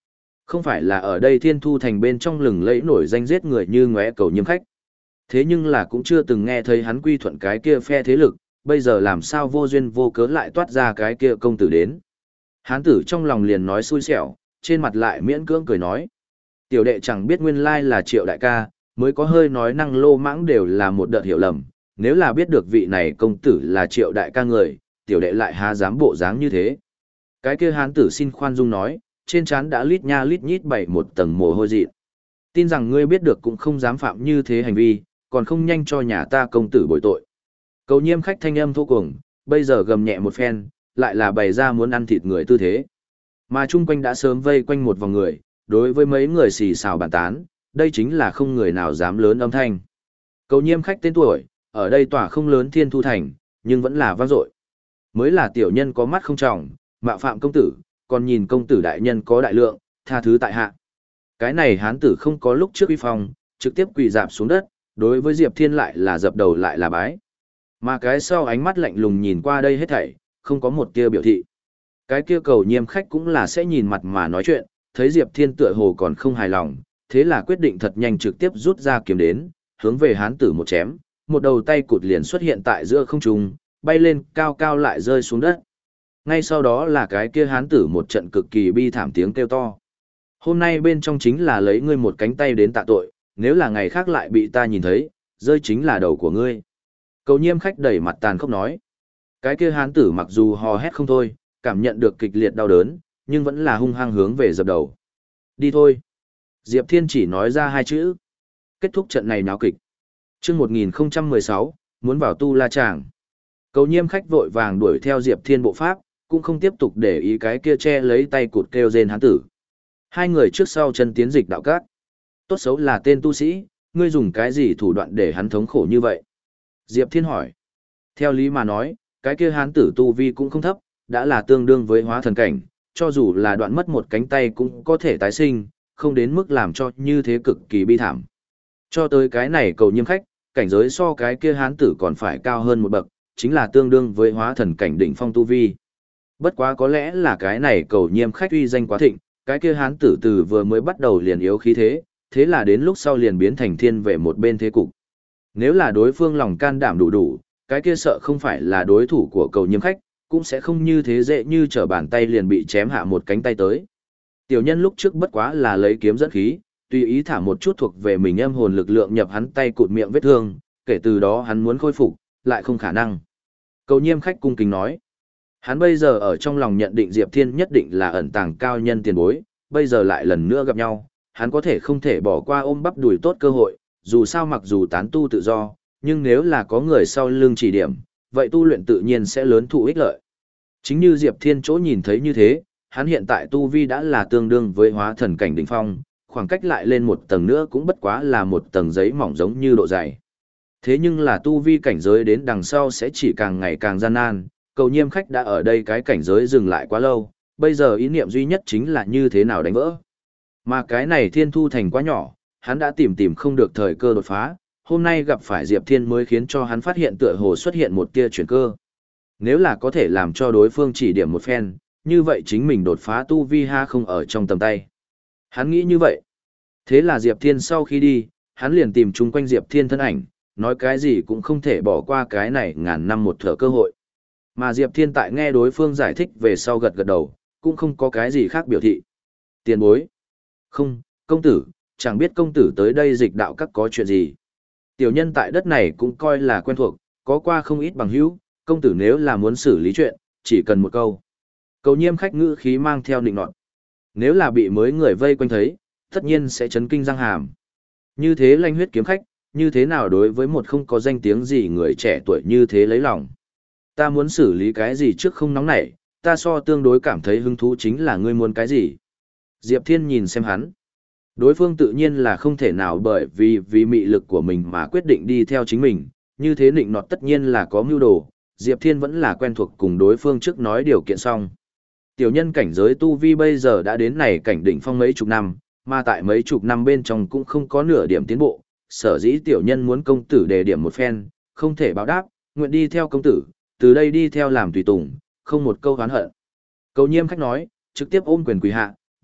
Không phải là ở đây Thiên Thu Thành bên trong lừng lẫy nổi danh giết người như ngóe cầu nhiêm khách. Thế nhưng là cũng chưa từng nghe thấy hắn quy thuận cái kia phe thế lực, bây giờ làm sao vô duyên vô cớ lại toát ra cái kia công tử đến. Hán tử trong lòng liền nói xui xẻo, trên mặt lại miễn cưỡng cười nói. Tiểu đệ chẳng biết nguyên lai là Triệu đại ca, mới có hơi nói năng lô mãng đều là một đợt hiểu lầm, nếu là biết được vị này công tử là Triệu đại ca người, tiểu đệ lại há dám bộ dáng như thế. Cái kia hán tử xin khoan dung nói, trên trán đã lít nha lít nhít bảy một tầng mồ hôi dị. Tin rằng ngươi biết được cũng không dám phạm như thế hành vi, còn không nhanh cho nhà ta công tử bồi tội. Cầu nhiêm khách thanh âm thô cuồng, bây giờ gầm nhẹ một phen, lại là bày ra muốn ăn thịt người tư thế. Mà chung quanh đã sớm vây quanh một vòng người, đối với mấy người xì xào bàn tán, đây chính là không người nào dám lớn âm thanh. Cầu nhiêm khách tên tuổi, ở đây tỏa không lớn Thiên Thu Thành, nhưng vẫn là vang dội. Mới là tiểu nhân có mắt không trọng, mạo phạm công tử, còn nhìn công tử đại nhân có đại lượng, tha thứ tại hạ. Cái này hán tử không có lúc trước uy phong, trực tiếp quỳ dạp xuống đất, đối với Diệp Thiên lại là dập đầu lại là bái. Mà cái sau ánh mắt lạnh lùng nhìn qua đây hết thảy, không có một tia biểu thị. Cái kia cầu nhiêm khách cũng là sẽ nhìn mặt mà nói chuyện, thấy Diệp Thiên tựa hồ còn không hài lòng, thế là quyết định thật nhanh trực tiếp rút ra kiếm đến, hướng về hán tử một chém, một đầu tay cụt liền xuất hiện tại giữa không trung, bay lên cao cao lại rơi xuống đất. Ngay sau đó là cái kia hán tử một trận cực kỳ bi thảm tiếng kêu to. Hôm nay bên trong chính là lấy ngươi một cánh tay đến tạ tội, nếu là ngày khác lại bị ta nhìn thấy, rơi chính là đầu của ngươi. Cầu nhiêm khách đẩy mặt tàn khốc nói. Cái kia hán tử mặc dù hò hét không thôi, cảm nhận được kịch liệt đau đớn, nhưng vẫn là hung hăng hướng về dập đầu. Đi thôi. Diệp Thiên chỉ nói ra hai chữ. Kết thúc trận này náo kịch. Chương một nghìn không trăm mười sáu, muốn vào tu la tràng. Cầu nhiêm khách vội vàng đuổi theo Diệp Thiên bộ pháp, cũng không tiếp tục để ý cái kia che lấy tay cụt kêu rên hán tử. Hai người trước sau chân tiến dịch đạo cát. Tốt xấu là tên tu sĩ, ngươi dùng cái gì thủ đoạn để hắn thống khổ như vậy? Diệp Thiên hỏi. Theo lý mà nói, cái kia hán tử tu vi cũng không thấp, đã là tương đương với hóa thần cảnh, cho dù là đoạn mất một cánh tay cũng có thể tái sinh, không đến mức làm cho như thế cực kỳ bi thảm. Cho tới cái này cầu nhiêm khách, cảnh giới so cái kia hán tử còn phải cao hơn một bậc, chính là tương đương với hóa thần cảnh đỉnh phong tu vi. Bất quá có lẽ là cái này cầu nhiêm khách uy danh quá thịnh, cái kia hán tử từ vừa mới bắt đầu liền yếu khí thế, thế là đến lúc sau liền biến thành thiên về một bên thế cục. Nếu là đối phương lòng can đảm đủ đủ, cái kia sợ không phải là đối thủ của cầu nhiêm khách, cũng sẽ không như thế dễ như trở bàn tay liền bị chém hạ một cánh tay tới. Tiểu nhân lúc trước bất quá là lấy kiếm dẫn khí, tùy ý thả một chút thuộc về mình âm hồn lực lượng nhập hắn tay cụt miệng vết thương, kể từ đó hắn muốn khôi phục, lại không khả năng. Cầu nhiêm khách cung kính nói. Hắn bây giờ ở trong lòng nhận định Diệp Thiên nhất định là ẩn tàng cao nhân tiền bối, bây giờ lại lần nữa gặp nhau, hắn có thể không thể bỏ qua ôm bắp đùi tốt cơ hội, dù sao mặc dù tán tu tự do, nhưng nếu là có người sau lưng chỉ điểm, vậy tu luyện tự nhiên sẽ lớn thụ ích lợi. Chính như Diệp Thiên chỗ nhìn thấy như thế, hắn hiện tại tu vi đã là tương đương với hóa thần cảnh đỉnh phong, khoảng cách lại lên một tầng nữa cũng bất quá là một tầng giấy mỏng giống như độ dày. Thế nhưng là tu vi cảnh giới đến đằng sau sẽ chỉ càng ngày càng gian nan, cầu nhiêm khách đã ở đây cái cảnh giới dừng lại quá lâu, bây giờ ý niệm duy nhất chính là như thế nào đánh vỡ. Mà cái này Thiên Thu Thành quá nhỏ, hắn đã tìm tìm không được thời cơ đột phá, hôm nay gặp phải Diệp Thiên mới khiến cho hắn phát hiện tựa hồ xuất hiện một tia chuyển cơ. Nếu là có thể làm cho đối phương chỉ điểm một phen, như vậy chính mình đột phá tu vi ha không ở trong tầm tay. Hắn nghĩ như vậy. Thế là Diệp Thiên sau khi đi, hắn liền tìm chung quanh Diệp Thiên thân ảnh, nói cái gì cũng không thể bỏ qua cái này ngàn năm một thở cơ hội. Mà Diệp Thiên tại nghe đối phương giải thích về sau gật gật đầu, cũng không có cái gì khác biểu thị. Tiền bối. Không, công tử, chẳng biết công tử tới đây dịch đạo các có chuyện gì. Tiểu nhân tại đất này cũng coi là quen thuộc, có qua không ít bằng hữu, công tử nếu là muốn xử lý chuyện, chỉ cần một câu. Cầu nhiêm khách ngữ khí mang theo nịnh nọt. Nếu là bị mới người vây quanh thấy, tất nhiên sẽ chấn kinh răng hàm. Như thế lanh huyết kiếm khách, như thế nào đối với một không có danh tiếng gì người trẻ tuổi như thế lấy lòng. Ta muốn xử lý cái gì trước không nóng nảy, ta so tương đối cảm thấy hứng thú chính là ngươi muốn cái gì. Diệp Thiên nhìn xem hắn. Đối phương tự nhiên là không thể nào bởi vì vì mị lực của mình mà quyết định đi theo chính mình, như thế nịnh nọt tất nhiên là có mưu đồ, Diệp Thiên vẫn là quen thuộc cùng đối phương trước nói điều kiện xong. Tiểu nhân cảnh giới tu vi bây giờ đã đến này cảnh đỉnh phong mấy chục năm, mà tại mấy chục năm bên trong cũng không có nửa điểm tiến bộ, sở dĩ tiểu nhân muốn công tử đề điểm một phen, không thể báo đáp, nguyện đi theo công tử, từ đây đi theo làm tùy tùng, không một câu oán hận. Cầu nhiêm khách nói, trực tiếp ôm quyền quỳ hạ,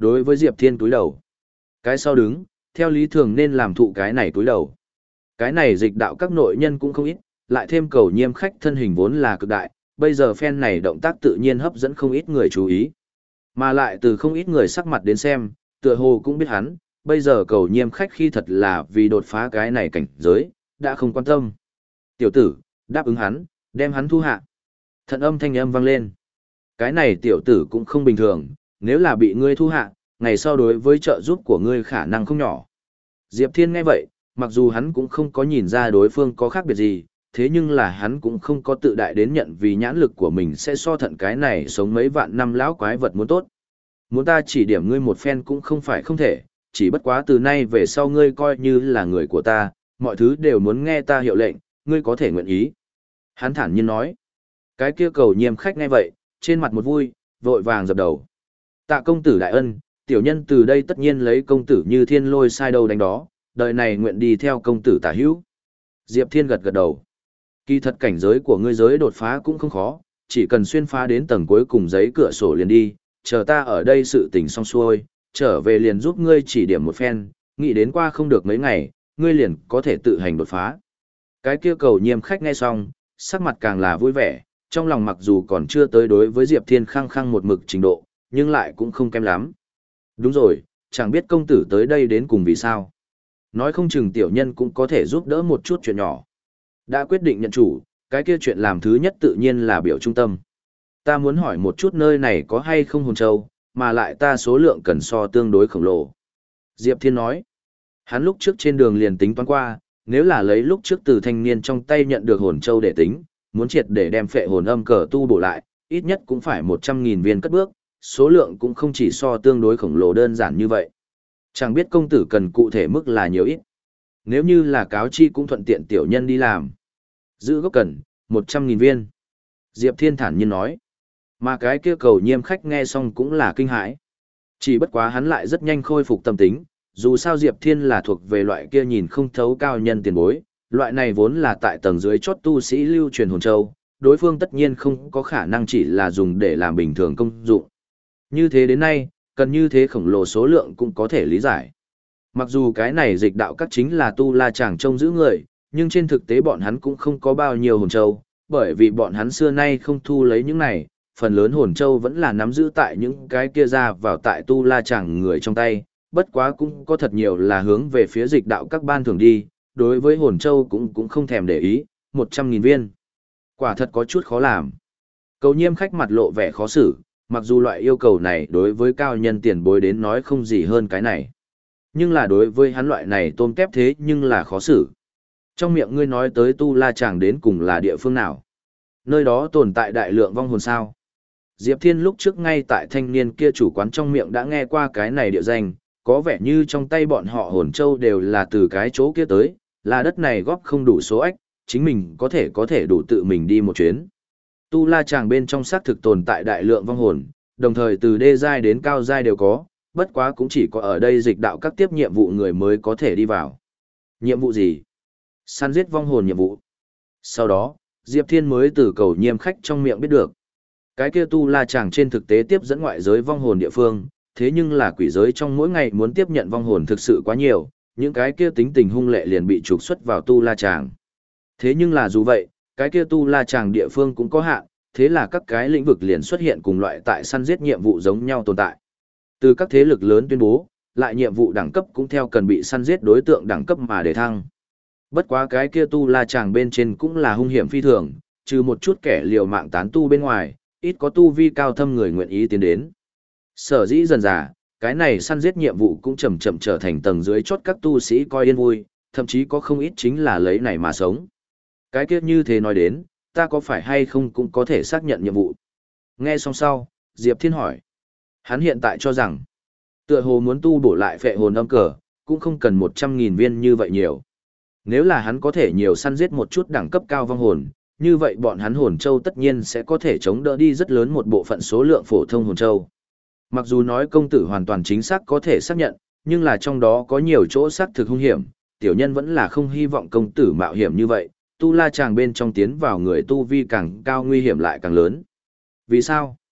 đối với Diệp Thiên túi đầu. Cái sau đứng, theo lý thường nên làm thụ cái này túi đầu. Cái này dịch đạo các nội nhân cũng không ít, lại thêm cầu nhiêm khách thân hình vốn là cực đại, bây giờ phen này động tác tự nhiên hấp dẫn không ít người chú ý. Mà lại từ không ít người sắc mặt đến xem, tựa hồ cũng biết hắn, bây giờ cầu nhiêm khách khi thật là vì đột phá cái này cảnh giới, đã không quan tâm. Tiểu tử, đáp ứng hắn, đem hắn thu hạ. Thận âm thanh âm vang lên. Cái này tiểu tử cũng không bình thường, nếu là bị ngươi thu hạ, ngày sau đối với trợ giúp của ngươi khả năng không nhỏ. Diệp Thiên nghe vậy, mặc dù hắn cũng không có nhìn ra đối phương có khác biệt gì, thế nhưng là hắn cũng không có tự đại đến nhận vì nhãn lực của mình sẽ so thận cái này sống mấy vạn năm lão quái vật muốn tốt. Muốn ta chỉ điểm ngươi một phen cũng không phải không thể, chỉ bất quá từ nay về sau ngươi coi như là người của ta, mọi thứ đều muốn nghe ta hiệu lệnh, ngươi có thể nguyện ý. Hắn thản nhiên nói. Cái kia cầu nhiêm khách nghe vậy, trên mặt một vui, vội vàng dập đầu. Tạ công tử đại ân, tiểu nhân từ đây tất nhiên lấy công tử như thiên lôi sai đâu đánh đó, đời này nguyện đi theo công tử tả hữu. Diệp Thiên gật gật đầu. Kỳ thật cảnh giới của ngươi giới đột phá cũng không khó, chỉ cần xuyên phá đến tầng cuối cùng giấy cửa sổ liền đi, chờ ta ở đây sự tình xong xuôi, trở về liền giúp ngươi chỉ điểm một phen, nghĩ đến qua không được mấy ngày, ngươi liền có thể tự hành đột phá. Cái kia cầu nhiêm khách nghe xong, sắc mặt càng là vui vẻ, trong lòng mặc dù còn chưa tới đối với Diệp Thiên khăng khăng một mực trình độ, nhưng lại cũng không kém lắm. Đúng rồi, chẳng biết công tử tới đây đến cùng vì sao. Nói không chừng tiểu nhân cũng có thể giúp đỡ một chút chuyện nhỏ. Đã quyết định nhận chủ, cái kia chuyện làm thứ nhất tự nhiên là biểu trung tâm. Ta muốn hỏi một chút nơi này có hay không hồn châu, mà lại ta số lượng cần so tương đối khổng lồ. Diệp Thiên nói, hắn lúc trước trên đường liền tính toán qua, nếu là lấy lúc trước từ thanh niên trong tay nhận được hồn châu để tính, muốn triệt để đem phệ hồn âm cờ tu bổ lại, ít nhất cũng phải một trăm nghìn viên cất bước, số lượng cũng không chỉ so tương đối khổng lồ đơn giản như vậy. Chẳng biết công tử cần cụ thể mức là nhiều ít. Nếu như là cáo chi cũng thuận tiện tiểu nhân đi làm. Giữ gốc cần, một trăm nghìn viên. Diệp Thiên thản nhiên nói. Mà cái kia cầu nhiêm khách nghe xong cũng là kinh hãi. Chỉ bất quá hắn lại rất nhanh khôi phục tâm tính, dù sao Diệp Thiên là thuộc về loại kia nhìn không thấu cao nhân tiền bối, loại này vốn là tại tầng dưới chót tu sĩ lưu truyền hồn châu, đối phương tất nhiên không có khả năng chỉ là dùng để làm bình thường công dụng. Như thế đến nay, cần như thế khổng lồ số lượng cũng có thể lý giải. Mặc dù cái này dịch đạo các chính là tu la chàng trông giữ người, nhưng trên thực tế bọn hắn cũng không có bao nhiêu hồn châu, bởi vì bọn hắn xưa nay không thu lấy những này, phần lớn hồn châu vẫn là nắm giữ tại những cái kia ra vào tại tu la chàng người trong tay, bất quá cũng có thật nhiều là hướng về phía dịch đạo các ban thường đi, đối với hồn châu cũng cũng không thèm để ý, một trăm nghìn viên. Quả thật có chút khó làm. Cầu nhiêm khách mặt lộ vẻ khó xử, mặc dù loại yêu cầu này đối với cao nhân tiền bối đến nói không gì hơn cái này. Nhưng là đối với hắn loại này tôm kép thế nhưng là khó xử. Trong miệng ngươi nói tới tu la chàng đến cùng là địa phương nào? Nơi đó tồn tại đại lượng vong hồn sao? Diệp Thiên lúc trước ngay tại thanh niên kia chủ quán trong miệng đã nghe qua cái này địa danh, có vẻ như trong tay bọn họ hồn châu đều là từ cái chỗ kia tới, là đất này góp không đủ số ách, chính mình có thể có thể đủ tự mình đi một chuyến. Tu la chàng bên trong xác thực tồn tại đại lượng vong hồn, đồng thời từ đê giai đến cao giai đều có, bất quá cũng chỉ có ở đây dịch đạo các tiếp nhiệm vụ người mới có thể đi vào. Nhiệm vụ gì? Săn giết vong hồn nhiệm vụ. Sau đó, Diệp Thiên mới từ cầu nhiêm khách trong miệng biết được. Cái kia tu la chàng trên thực tế tiếp dẫn ngoại giới vong hồn địa phương, thế nhưng là quỷ giới trong mỗi ngày muốn tiếp nhận vong hồn thực sự quá nhiều, những cái kia tính tình hung lệ liền bị trục xuất vào tu la chàng. Thế nhưng là dù vậy, cái kia tu la chàng địa phương cũng có hạn, thế là các cái lĩnh vực liền xuất hiện cùng loại tại săn giết nhiệm vụ giống nhau tồn tại. Từ các thế lực lớn tuyên bố, lại nhiệm vụ đẳng cấp cũng theo cần bị săn giết đối tượng đẳng cấp mà để thăng. Bất quá cái kia tu la chàng bên trên cũng là hung hiểm phi thường, trừ một chút kẻ liều mạng tán tu bên ngoài, ít có tu vi cao thâm người nguyện ý tiến đến. Sở dĩ dần dà, cái này săn giết nhiệm vụ cũng chậm chậm trở thành tầng dưới chót các tu sĩ coi yên vui, thậm chí có không ít chính là lấy này mà sống. Cái kia như thế nói đến, ta có phải hay không cũng có thể xác nhận nhiệm vụ. Nghe xong sau, Diệp Thiên hỏi. Hắn hiện tại cho rằng, tựa hồ muốn tu bổ lại phệ hồn âm cờ, cũng không cần một trăm nghìn viên như vậy nhiều. Nếu là hắn có thể nhiều săn giết một chút đẳng cấp cao vong hồn, như vậy bọn hắn hồn châu tất nhiên sẽ có thể chống đỡ đi rất lớn một bộ phận số lượng phổ thông hồn châu. Mặc dù nói công tử hoàn toàn chính xác có thể xác nhận, nhưng là trong đó có nhiều chỗ xác thực hung hiểm, tiểu nhân vẫn là không hy vọng công tử mạo hiểm như vậy, tu la chàng bên trong tiến vào người tu vi càng cao nguy hiểm lại càng lớn. Vì sao?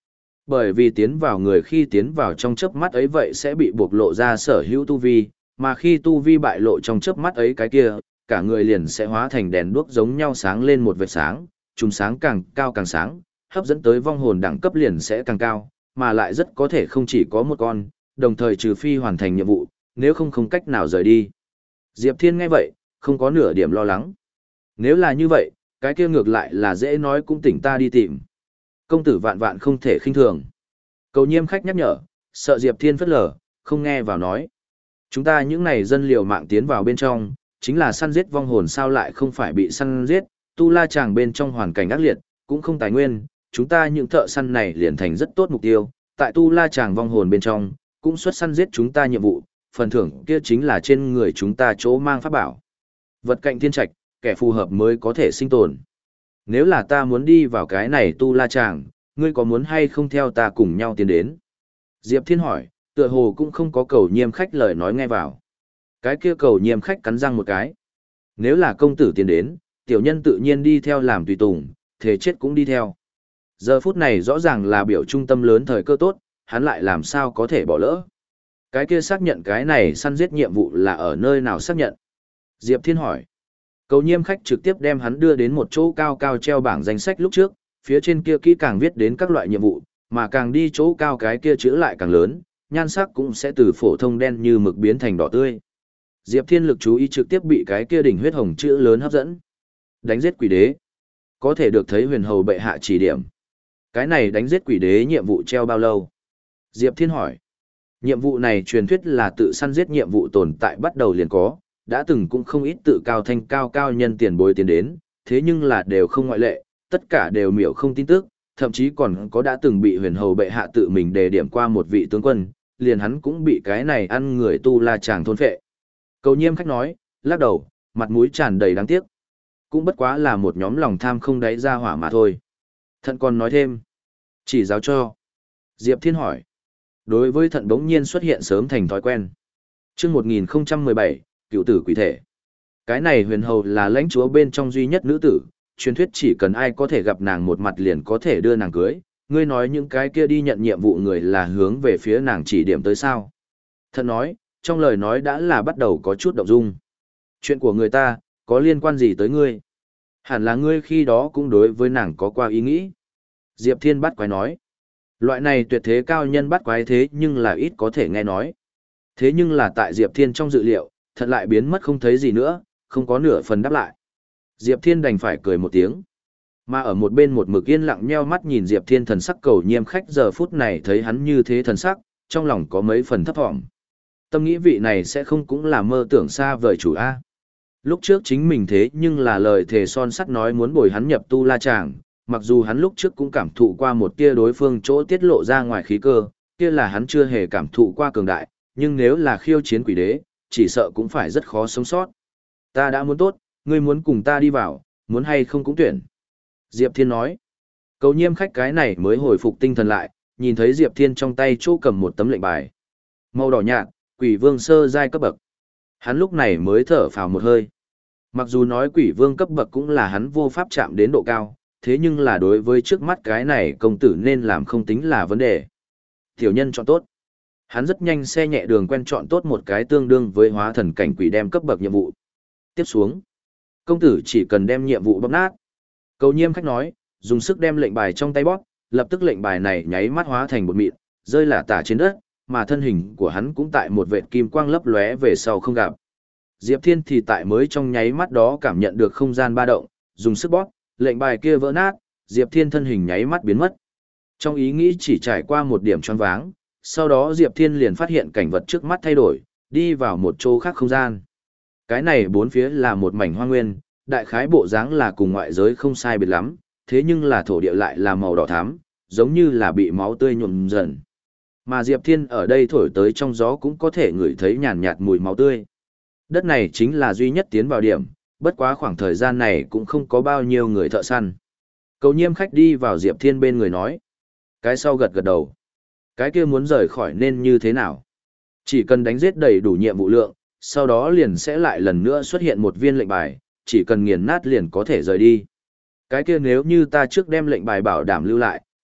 Bởi vì tiến vào người khi tiến vào trong chớp mắt ấy vậy sẽ bị bộc lộ ra sở hữu tu vi, mà khi tu vi bại lộ trong chớp mắt ấy cái kia, cả người liền sẽ hóa thành đèn đuốc giống nhau sáng lên một vệt sáng, trùng sáng càng cao càng sáng, hấp dẫn tới vong hồn đẳng cấp liền sẽ càng cao, mà lại rất có thể không chỉ có một con, đồng thời trừ phi hoàn thành nhiệm vụ, nếu không không cách nào rời đi. Diệp Thiên nghe vậy, không có nửa điểm lo lắng. Nếu là như vậy, cái kia ngược lại là dễ nói cũng tỉnh ta đi tìm. Công tử vạn vạn không thể khinh thường. Cầu Nhiêm khách nhắc nhở, sợ Diệp Thiên phất lờ, không nghe vào nói. Chúng ta những này dân liều mạng tiến vào bên trong, chính là săn giết vong hồn sao lại không phải bị săn giết, tu la chàng bên trong hoàn cảnh ác liệt, cũng không tài nguyên, chúng ta những thợ săn này liền thành rất tốt mục tiêu, tại tu la chàng vong hồn bên trong, cũng xuất săn giết chúng ta nhiệm vụ, phần thưởng kia chính là trên người chúng ta chỗ mang pháp bảo. Vật cạnh thiên trạch, kẻ phù hợp mới có thể sinh tồn. Nếu là ta muốn đi vào cái này tu la chàng, ngươi có muốn hay không theo ta cùng nhau tiến đến? Diệp Thiên hỏi, tựa hồ cũng không có Cầu Nhiêm khách lời nói nghe vào. Cái kia Cầu Nhiêm khách cắn răng một cái. Nếu là công tử tiến đến, tiểu nhân tự nhiên đi theo làm tùy tùng, thế chết cũng đi theo. Giờ phút này rõ ràng là biểu trung tâm lớn thời cơ tốt, hắn lại làm sao có thể bỏ lỡ. Cái kia xác nhận cái này săn giết nhiệm vụ là ở nơi nào xác nhận? Diệp Thiên hỏi. Cầu Nhiêm khách trực tiếp đem hắn đưa đến một chỗ cao cao treo bảng danh sách lúc trước, phía trên kia kỹ càng viết đến các loại nhiệm vụ, mà càng đi chỗ cao cái kia chữ lại càng lớn, nhan sắc cũng sẽ từ phổ thông đen như mực biến thành đỏ tươi. Diệp Thiên lực chú ý trực tiếp bị cái kia đỉnh huyết hồng chữ lớn hấp dẫn. Đánh giết quỷ đế. Có thể được thấy huyền hầu bệ hạ chỉ điểm. Cái này đánh giết quỷ đế nhiệm vụ treo bao lâu? Diệp Thiên hỏi. Nhiệm vụ này truyền thuyết là tự săn giết nhiệm vụ tồn tại bắt đầu liền có, đã từng cũng không ít tự cao thanh cao cao nhân tiền bối tiến đến, thế nhưng là đều không ngoại lệ, tất cả đều miểu không tin tức, thậm chí còn có đã từng bị huyền hầu bệ hạ tự mình đề điểm qua một vị tướng quân, liền hắn cũng bị cái này ăn người tu la chàng thôn phệ. Cầu Nhiêm khách nói, lắc đầu, mặt mũi tràn đầy đáng tiếc. Cũng bất quá là một nhóm lòng tham không đáy ra hỏa mà thôi. Thận còn nói thêm. Chỉ giáo cho. Diệp Thiên hỏi. Đối với thận bỗng nhiên xuất hiện sớm thành thói quen. Trước một nghìn không trăm mười bảy, cựu tử quỷ thể. Cái này huyền hầu là lãnh chúa bên trong duy nhất nữ tử, truyền thuyết chỉ cần ai có thể gặp nàng một mặt liền có thể đưa nàng cưới. Ngươi nói những cái kia đi nhận nhiệm vụ người là hướng về phía nàng chỉ điểm tới sao. Thận nói, trong lời nói đã là bắt đầu có chút động dung. Chuyện của người ta, có liên quan gì tới ngươi? Hẳn là ngươi khi đó cũng đối với nàng có qua ý nghĩ. Diệp Thiên bắt quái nói. Loại này tuyệt thế cao nhân bắt quái thế nhưng là ít có thể nghe nói. Thế nhưng là tại Diệp Thiên trong dự liệu, thật lại biến mất không thấy gì nữa, không có nửa phần đáp lại. Diệp Thiên đành phải cười một tiếng. Mà ở một bên một mực yên lặng nheo mắt nhìn Diệp Thiên thần sắc Cầu Nhiêm khách giờ phút này thấy hắn như thế thần sắc, trong lòng có mấy phần thấp thỏm. Tâm nghĩ vị này sẽ không cũng là mơ tưởng xa vời chủ A. Lúc trước chính mình thế nhưng là lời thề son sắt nói muốn bồi hắn nhập tu la chàng, mặc dù hắn lúc trước cũng cảm thụ qua một tia đối phương chỗ tiết lộ ra ngoài khí cơ, kia là hắn chưa hề cảm thụ qua cường đại, nhưng nếu là khiêu chiến quỷ đế, chỉ sợ cũng phải rất khó sống sót. Ta đã muốn tốt, ngươi muốn cùng ta đi vào, muốn hay không cũng tuyển. Diệp Thiên nói. Cầu Nhiêm khách cái này mới hồi phục tinh thần lại, nhìn thấy Diệp Thiên trong tay chỗ cầm một tấm lệnh bài. Màu đỏ nhạt, quỷ vương sơ giai cấp bậc. Hắn lúc này mới thở phào một hơi. Mặc dù nói quỷ vương cấp bậc cũng là hắn vô pháp chạm đến độ cao, thế nhưng là đối với trước mắt cái này công tử nên làm không tính là vấn đề. Tiểu nhân chọn tốt. Hắn rất nhanh xe nhẹ đường quen chọn tốt một cái tương đương với hóa thần cảnh quỷ đem cấp bậc nhiệm vụ. Tiếp xuống. Công tử chỉ cần đem nhiệm vụ bóp nát. Cầu Nhiêm khách nói, dùng sức đem lệnh bài trong tay bóp, lập tức lệnh bài này nháy mắt hóa thành bột mịn, rơi lả tả trên đất, mà thân hình của hắn cũng tại một vệt kim quang lấp lóe về sau không gặp. Diệp Thiên thì tại mới trong nháy mắt đó cảm nhận được không gian ba động, dùng sức bóp, lệnh bài kia vỡ nát, Diệp Thiên thân hình nháy mắt biến mất. Trong ý nghĩ chỉ trải qua một điểm choáng váng, sau đó Diệp Thiên liền phát hiện cảnh vật trước mắt thay đổi, đi vào một chỗ khác không gian. Cái này bốn phía là một mảnh hoang nguyên, đại khái bộ dáng là cùng ngoại giới không sai biệt lắm, thế nhưng là thổ địa lại là màu đỏ thắm, giống như là bị máu tươi nhuộm dần. Mà Diệp Thiên ở đây thổi tới trong gió cũng có thể ngửi thấy nhàn nhạt mùi máu tươi. Đất này chính là duy nhất tiến vào điểm, bất quá khoảng thời gian này cũng không có bao nhiêu người thợ săn. Cầu Nhiêm khách đi vào Diệp Thiên bên người nói. Cái sau gật gật đầu. Cái kia muốn rời khỏi nên như thế nào? Chỉ cần đánh giết đầy đủ nhiệm vụ lượng, sau đó liền sẽ lại lần nữa xuất hiện một viên lệnh bài, chỉ cần nghiền nát liền có thể rời đi. Cái kia nếu như ta trước đem lệnh bài bảo đảm lưu lại,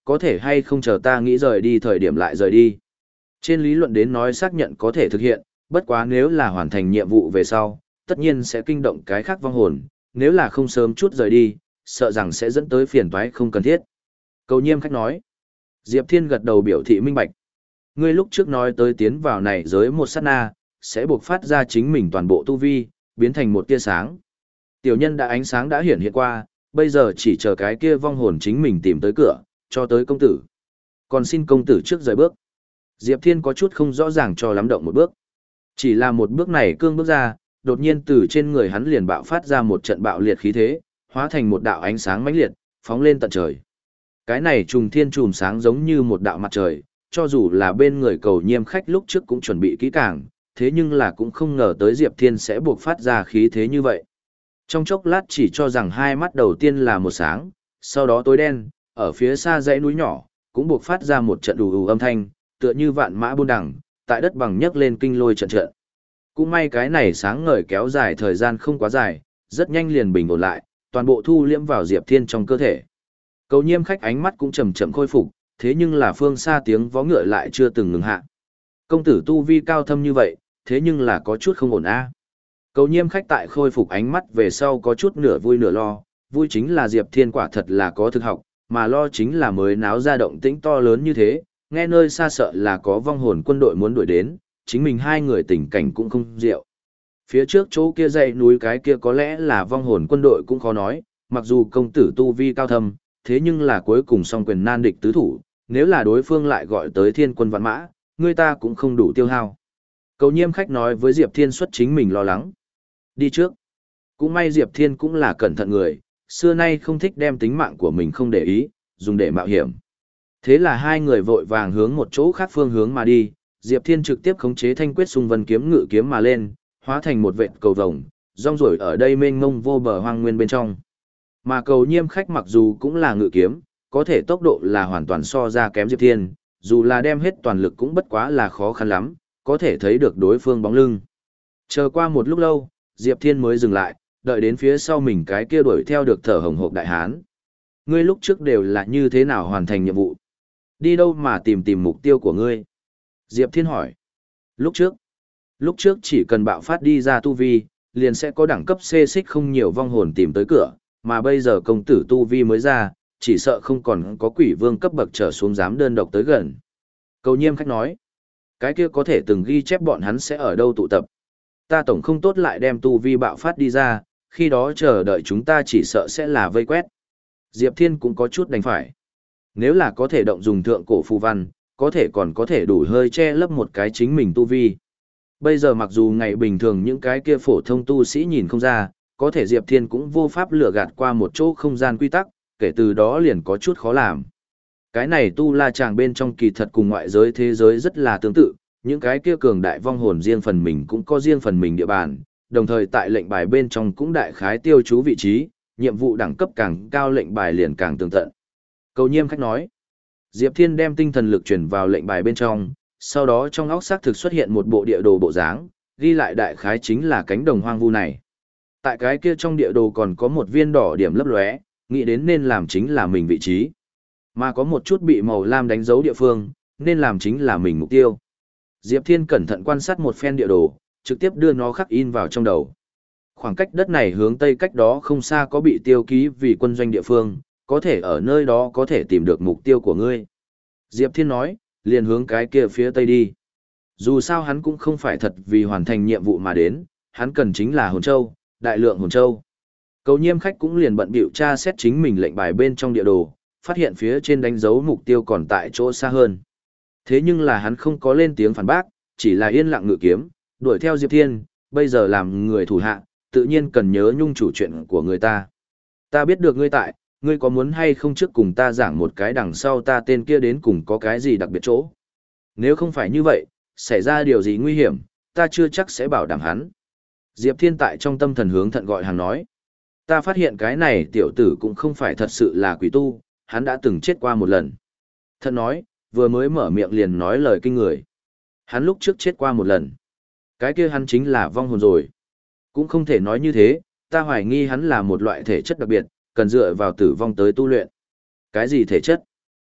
có thể hay không chờ ta nghĩ rời đi thời điểm lại rời đi. Trên lý luận đến nói xác nhận có thể thực hiện, bất quá nếu là hoàn thành nhiệm vụ về sau, tất nhiên sẽ kinh động cái khác vong hồn, nếu là không sớm chút rời đi, sợ rằng sẽ dẫn tới phiền toái không cần thiết. Cầu Nhiêm khách nói. Diệp Thiên gật đầu biểu thị minh bạch. Ngươi lúc trước nói tới tiến vào này giới một sát na, sẽ buộc phát ra chính mình toàn bộ tu vi, biến thành một tia sáng. Tiểu nhân đã ánh sáng đã hiển hiện qua, bây giờ chỉ chờ cái kia vong hồn chính mình tìm tới cửa, cho tới công tử. Còn xin công tử trước rời bước. Diệp Thiên có chút không rõ ràng cho lắm động một bước. Chỉ là một bước này cương bước ra, đột nhiên từ trên người hắn liền bạo phát ra một trận bạo liệt khí thế, hóa thành một đạo ánh sáng mãnh liệt, phóng lên tận trời. Cái này trùng thiên trùm sáng giống như một đạo mặt trời, cho dù là bên người Cầu Nhiêm khách lúc trước cũng chuẩn bị kỹ càng, thế nhưng là cũng không ngờ tới Diệp Thiên sẽ buộc phát ra khí thế như vậy. Trong chốc lát chỉ cho rằng hai mắt đầu tiên là một sáng, sau đó tối đen, ở phía xa dãy núi nhỏ, cũng buộc phát ra một trận đủ ù âm thanh, tựa như vạn mã buôn đằng, tại đất bằng nhấc lên kinh lôi trận trận. Cũng may cái này sáng ngời kéo dài thời gian không quá dài, rất nhanh liền bình ổn lại, toàn bộ thu liễm vào Diệp Thiên trong cơ thể. Cầu Nhiêm khách ánh mắt cũng chậm chậm khôi phục, thế nhưng là phương xa tiếng vó ngựa lại chưa từng ngừng hạ. Công tử tu vi cao thâm như vậy, thế nhưng là có chút không ổn a. Cầu Nhiêm khách tại khôi phục ánh mắt về sau có chút nửa vui nửa lo, vui chính là Diệp Thiên quả thật là có thực học, mà lo chính là mới náo ra động tĩnh to lớn như thế, nghe nơi xa sợ là có vong hồn quân đội muốn đuổi đến, chính mình hai người tình cảnh cũng không diệu. Phía trước chỗ kia dãy núi cái kia có lẽ là vong hồn quân đội cũng khó nói, mặc dù công tử tu vi cao thâm, thế nhưng là cuối cùng song quyền nan địch tứ thủ, nếu là đối phương lại gọi tới thiên quân vạn mã, người ta cũng không đủ tiêu hao. Cầu Nhiêm khách nói với Diệp Thiên xuất chính mình lo lắng. Đi trước. Cũng may Diệp Thiên cũng là cẩn thận người, xưa nay không thích đem tính mạng của mình không để ý, dùng để mạo hiểm. Thế là hai người vội vàng hướng một chỗ khác phương hướng mà đi, Diệp Thiên trực tiếp khống chế thanh quyết xung vân kiếm ngự kiếm mà lên, hóa thành một vệt cầu vồng, rong ruổi ở đây mênh mông vô bờ hoang nguyên bên trong. Mà Cầu Nhiêm khách mặc dù cũng là ngự kiếm, có thể tốc độ là hoàn toàn so ra kém Diệp Thiên, dù là đem hết toàn lực cũng bất quá là khó khăn lắm, có thể thấy được đối phương bóng lưng. Chờ qua một lúc lâu, Diệp Thiên mới dừng lại, đợi đến phía sau mình cái kia đuổi theo được thở hồng hộc đại hán. Ngươi lúc trước đều là như thế nào hoàn thành nhiệm vụ? Đi đâu mà tìm tìm mục tiêu của ngươi? Diệp Thiên hỏi. Lúc trước, lúc trước chỉ cần bạo phát đi ra tu vi, liền sẽ có đẳng cấp xê xích không nhiều vong hồn tìm tới cửa, mà bây giờ công tử tu vi mới ra, chỉ sợ không còn có quỷ vương cấp bậc trở xuống dám đơn độc tới gần. Cầu Nhiêm khách nói. Cái kia có thể từng ghi chép bọn hắn sẽ ở đâu tụ tập. Ta tổng không tốt lại đem tu vi bạo phát đi ra, khi đó chờ đợi chúng ta chỉ sợ sẽ là vây quét. Diệp Thiên cũng có chút đành phải. Nếu là có thể động dùng thượng cổ phù văn, có thể còn có thể đủ hơi che lấp một cái chính mình tu vi. Bây giờ mặc dù ngày bình thường những cái kia phổ thông tu sĩ nhìn không ra, có thể Diệp Thiên cũng vô pháp lừa gạt qua một chỗ không gian quy tắc, kể từ đó liền có chút khó làm. Cái này tu la chàng bên trong kỳ thật cùng ngoại giới thế giới rất là tương tự, những cái kia cường đại vong hồn riêng phần mình cũng có riêng phần mình địa bàn, đồng thời tại lệnh bài bên trong cũng đại khái tiêu chú vị trí, nhiệm vụ đẳng cấp càng cao lệnh bài liền càng tường tận. Cầu Nhiêm khách nói, Diệp Thiên đem tinh thần lực chuyển vào lệnh bài bên trong, sau đó trong óc xác thực xuất hiện một bộ địa đồ bộ dáng, ghi lại đại khái chính là cánh đồng hoang vu này. Tại cái kia trong địa đồ còn có một viên đỏ điểm lấp lóe, nghĩ đến nên làm chính là mình vị trí. Mà có một chút bị màu lam đánh dấu địa phương, nên làm chính là mình mục tiêu. Diệp Thiên cẩn thận quan sát một phen địa đồ, trực tiếp đưa nó khắc in vào trong đầu. Khoảng cách đất này hướng tây cách đó không xa có bị tiêu ký vì quân doanh địa phương, có thể ở nơi đó có thể tìm được mục tiêu của ngươi. Diệp Thiên nói, liền hướng cái kia phía tây đi. Dù sao hắn cũng không phải thật vì hoàn thành nhiệm vụ mà đến, hắn cần chính là hồn châu, đại lượng hồn châu. Cầu Nhiêm khách cũng liền bận bịu tra xét chính mình lệnh bài bên trong địa đồ, phát hiện phía trên đánh dấu mục tiêu còn tại chỗ xa hơn. Thế nhưng là hắn không có lên tiếng phản bác, chỉ là yên lặng ngự kiếm, đuổi theo Diệp Thiên, bây giờ làm người thủ hạ, tự nhiên cần nhớ nhung chủ chuyện của người ta. Ta biết được ngươi tại, ngươi có muốn hay không trước cùng ta giảng một cái đằng sau ta tên kia đến cùng có cái gì đặc biệt chỗ. Nếu không phải như vậy, xảy ra điều gì nguy hiểm, ta chưa chắc sẽ bảo đảm hắn. Diệp Thiên tại trong tâm thần hướng thận gọi hàng nói. Ta phát hiện cái này tiểu tử cũng không phải thật sự là quỷ tu, hắn đã từng chết qua một lần. Thận nói, vừa mới mở miệng liền nói lời kinh người. Hắn lúc trước chết qua một lần. Cái kia hắn chính là vong hồn rồi. Cũng không thể nói như thế, ta hoài nghi hắn là một loại thể chất đặc biệt, cần dựa vào tử vong tới tu luyện. Cái gì thể chất?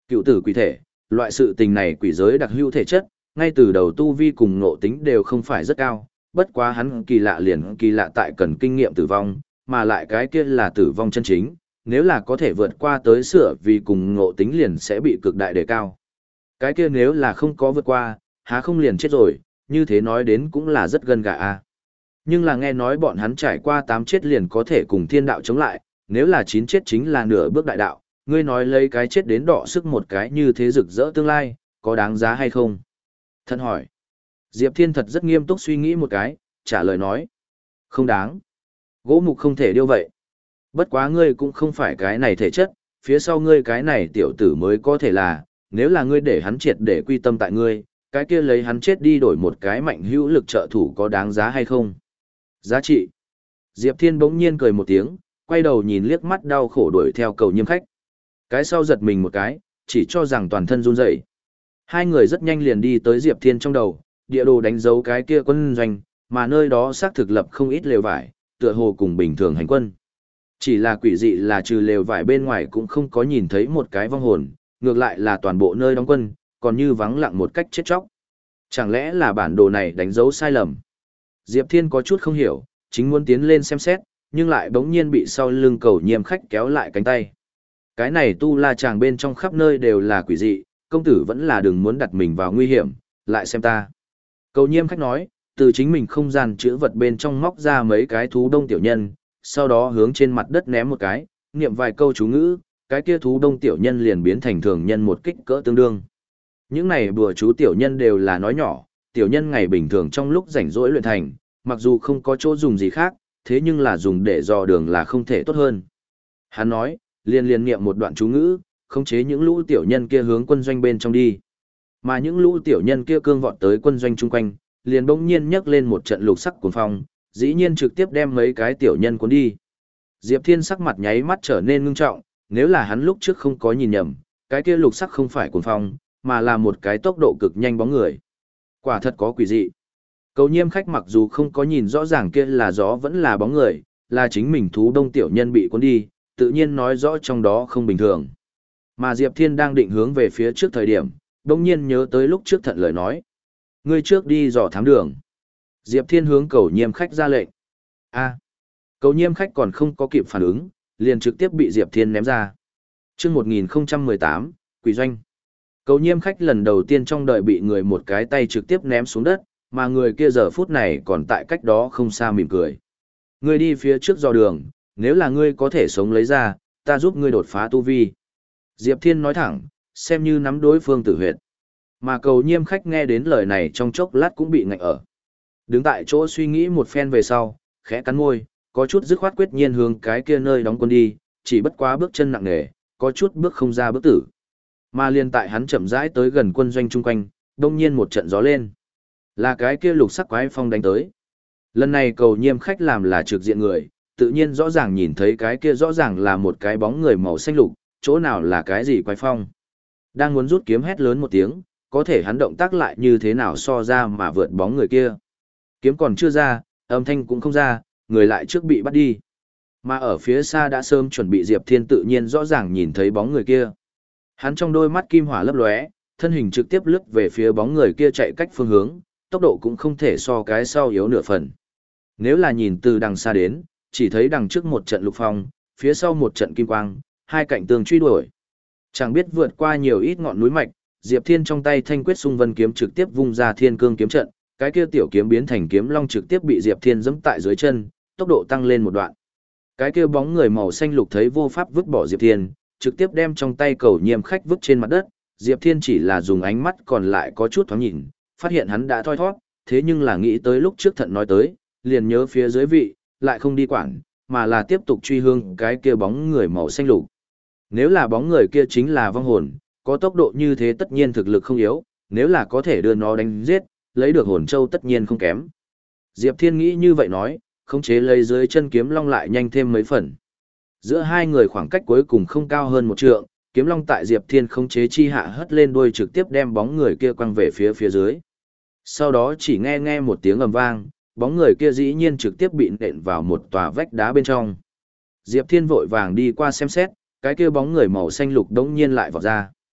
Cựu tử quỷ thể, loại sự tình này quỷ giới đặc hữu thể chất, ngay từ đầu tu vi cùng ngộ tính đều không phải rất cao, bất quá hắn kỳ lạ liền kỳ lạ tại cần kinh nghiệm tử vong, mà lại cái kia là tử vong chân chính, nếu là có thể vượt qua tới sửa vì cùng ngộ tính liền sẽ bị cực đại đề cao. Cái kia nếu là không có vượt qua, há không liền chết rồi, như thế nói đến cũng là rất gân gà a. Nhưng là nghe nói bọn hắn trải qua tám chết liền có thể cùng thiên đạo chống lại, nếu là chín chết chính là nửa bước đại đạo, ngươi nói lấy cái chết đến đọ sức một cái như thế rực rỡ tương lai, có đáng giá hay không? Thân hỏi. Diệp Thiên thật rất nghiêm túc suy nghĩ một cái, trả lời nói. Không đáng. Gỗ mục không thể điêu vậy. Bất quá ngươi cũng không phải cái này thể chất, phía sau ngươi cái này tiểu tử mới có thể là, nếu là ngươi để hắn triệt để quy tâm tại ngươi, cái kia lấy hắn chết đi đổi một cái mạnh hữu lực trợ thủ có đáng giá hay không? Giá trị. Diệp Thiên bỗng nhiên cười một tiếng, quay đầu nhìn liếc mắt đau khổ đuổi theo cầu nhiêm khách. Cái sau giật mình một cái, chỉ cho rằng toàn thân run rẩy. Hai người rất nhanh liền đi tới Diệp Thiên trong đầu, địa đồ đánh dấu cái kia quân doanh, mà nơi đó xác thực lập không ít lều vải, tựa hồ cùng bình thường hành quân. Chỉ là quỷ dị là trừ lều vải bên ngoài cũng không có nhìn thấy một cái vong hồn, ngược lại là toàn bộ nơi đóng quân, còn như vắng lặng một cách chết chóc. Chẳng lẽ là bản đồ này đánh dấu sai lầm? Diệp Thiên có chút không hiểu, chính muốn tiến lên xem xét, nhưng lại bỗng nhiên bị sau lưng cầu nhiêm khách kéo lại cánh tay. Cái này tu la chàng bên trong khắp nơi đều là quỷ dị, công tử vẫn là đừng muốn đặt mình vào nguy hiểm, lại xem ta. Cầu nhiêm khách nói, từ chính mình không gian chữ vật bên trong móc ra mấy cái thú đông tiểu nhân, sau đó hướng trên mặt đất ném một cái, niệm vài câu chú ngữ, cái kia thú đông tiểu nhân liền biến thành thường nhân một kích cỡ tương đương. Những này bùa chú tiểu nhân đều là nói nhỏ, tiểu nhân ngày bình thường trong lúc rảnh rỗi luyện thành, mặc dù không có chỗ dùng gì khác, thế nhưng là dùng để dò đường là không thể tốt hơn. Hắn nói, liền liền niệm một đoạn chú ngữ, khống chế những lũ tiểu nhân kia hướng quân doanh bên trong đi. Mà những lũ tiểu nhân kia cương vọt tới quân doanh chung quanh, liền bỗng nhiên nhấc lên một trận lục sắc cuồng phong, dĩ nhiên trực tiếp đem mấy cái tiểu nhân cuốn đi. Diệp Thiên sắc mặt nháy mắt trở nên ngưng trọng, nếu là hắn lúc trước không có nhìn nhầm, cái kia lục sắc không phải cuồng phong, mà là một cái tốc độ cực nhanh bóng người. Quả thật có quỷ dị. Cầu nhiêm khách mặc dù không có nhìn rõ ràng kia là gió vẫn là bóng người, là chính mình thú đông tiểu nhân bị cuốn đi, tự nhiên nói rõ trong đó không bình thường. Mà Diệp Thiên đang định hướng về phía trước thời điểm, đông nhiên nhớ tới lúc trước thận lời nói. Ngươi trước đi dò thám đường. Diệp Thiên hướng cầu nhiêm khách ra lệnh. A. Cầu nhiêm khách còn không có kịp phản ứng, liền trực tiếp bị Diệp Thiên ném ra. Trước một nghìn không trăm mười tám, Quỷ Doanh. Cầu nhiêm khách lần đầu tiên trong đời bị người một cái tay trực tiếp ném xuống đất, mà người kia giờ phút này còn tại cách đó không xa mỉm cười. Ngươi đi phía trước dò đường, nếu là ngươi có thể sống lấy ra, ta giúp ngươi đột phá tu vi. Diệp Thiên nói thẳng, xem như nắm đối phương tử huyệt. Mà cầu nhiêm khách nghe đến lời này trong chốc lát cũng bị ngạnh ở. Đứng tại chỗ suy nghĩ một phen về sau, khẽ cắn môi, có chút dứt khoát quyết nhiên hướng cái kia nơi đóng quân đi, chỉ bất quá bước chân nặng nề, có chút bước không ra bước tử. Mà liên tại hắn chậm rãi tới gần quân doanh chung quanh, đông nhiên một trận gió lên. Là cái kia lục sắc quái phong đánh tới. Lần này cầu nhiêm khách làm là trực diện người, tự nhiên rõ ràng nhìn thấy cái kia rõ ràng là một cái bóng người màu xanh lục, chỗ nào là cái gì quái phong. Đang muốn rút kiếm hét lớn một tiếng, có thể hắn động tác lại như thế nào so ra mà vượt bóng người kia. Kiếm còn chưa ra, âm thanh cũng không ra, người lại trước bị bắt đi. Mà ở phía xa đã sớm chuẩn bị Diệp Thiên tự nhiên rõ ràng nhìn thấy bóng người kia. Hắn trong đôi mắt kim hỏa lấp lóe, thân hình trực tiếp lướt về phía bóng người kia chạy cách phương hướng, tốc độ cũng không thể so cái sau yếu nửa phần. Nếu là nhìn từ đằng xa đến, chỉ thấy đằng trước một trận lục phong, phía sau một trận kim quang, hai cạnh tường truy đuổi. Chẳng biết vượt qua nhiều ít ngọn núi mạch, Diệp Thiên trong tay thanh quyết xung vân kiếm trực tiếp vung ra thiên cương kiếm trận, cái kia tiểu kiếm biến thành kiếm long trực tiếp bị Diệp Thiên giẫm tại dưới chân, tốc độ tăng lên một đoạn. Cái kia bóng người màu xanh lục thấy vô pháp vứt bỏ Diệp Thiên, trực tiếp đem trong tay cầu nhiêm khách vứt trên mặt đất, Diệp Thiên chỉ là dùng ánh mắt còn lại có chút thoáng nhìn, phát hiện hắn đã thoi thoát, thế nhưng là nghĩ tới lúc trước thận nói tới, liền nhớ phía dưới vị, lại không đi quản, mà là tiếp tục truy hương cái kia bóng người màu xanh lục. Nếu là bóng người kia chính là vong hồn, có tốc độ như thế tất nhiên thực lực không yếu, nếu là có thể đưa nó đánh giết, lấy được hồn châu tất nhiên không kém. Diệp Thiên nghĩ như vậy nói, khống chế lấy dưới chân kiếm long lại nhanh thêm mấy phần. Giữa hai người khoảng cách cuối cùng không cao hơn một trượng, kiếm long tại Diệp Thiên khống chế chi hạ hất lên đuôi trực tiếp đem bóng người kia quăng về phía phía dưới. Sau đó chỉ nghe nghe một tiếng ầm vang, bóng người kia dĩ nhiên trực tiếp bị nện vào một tòa vách đá bên trong. Diệp Thiên vội vàng đi qua xem xét, cái kia bóng người màu xanh lục đống nhiên lại vọt ra.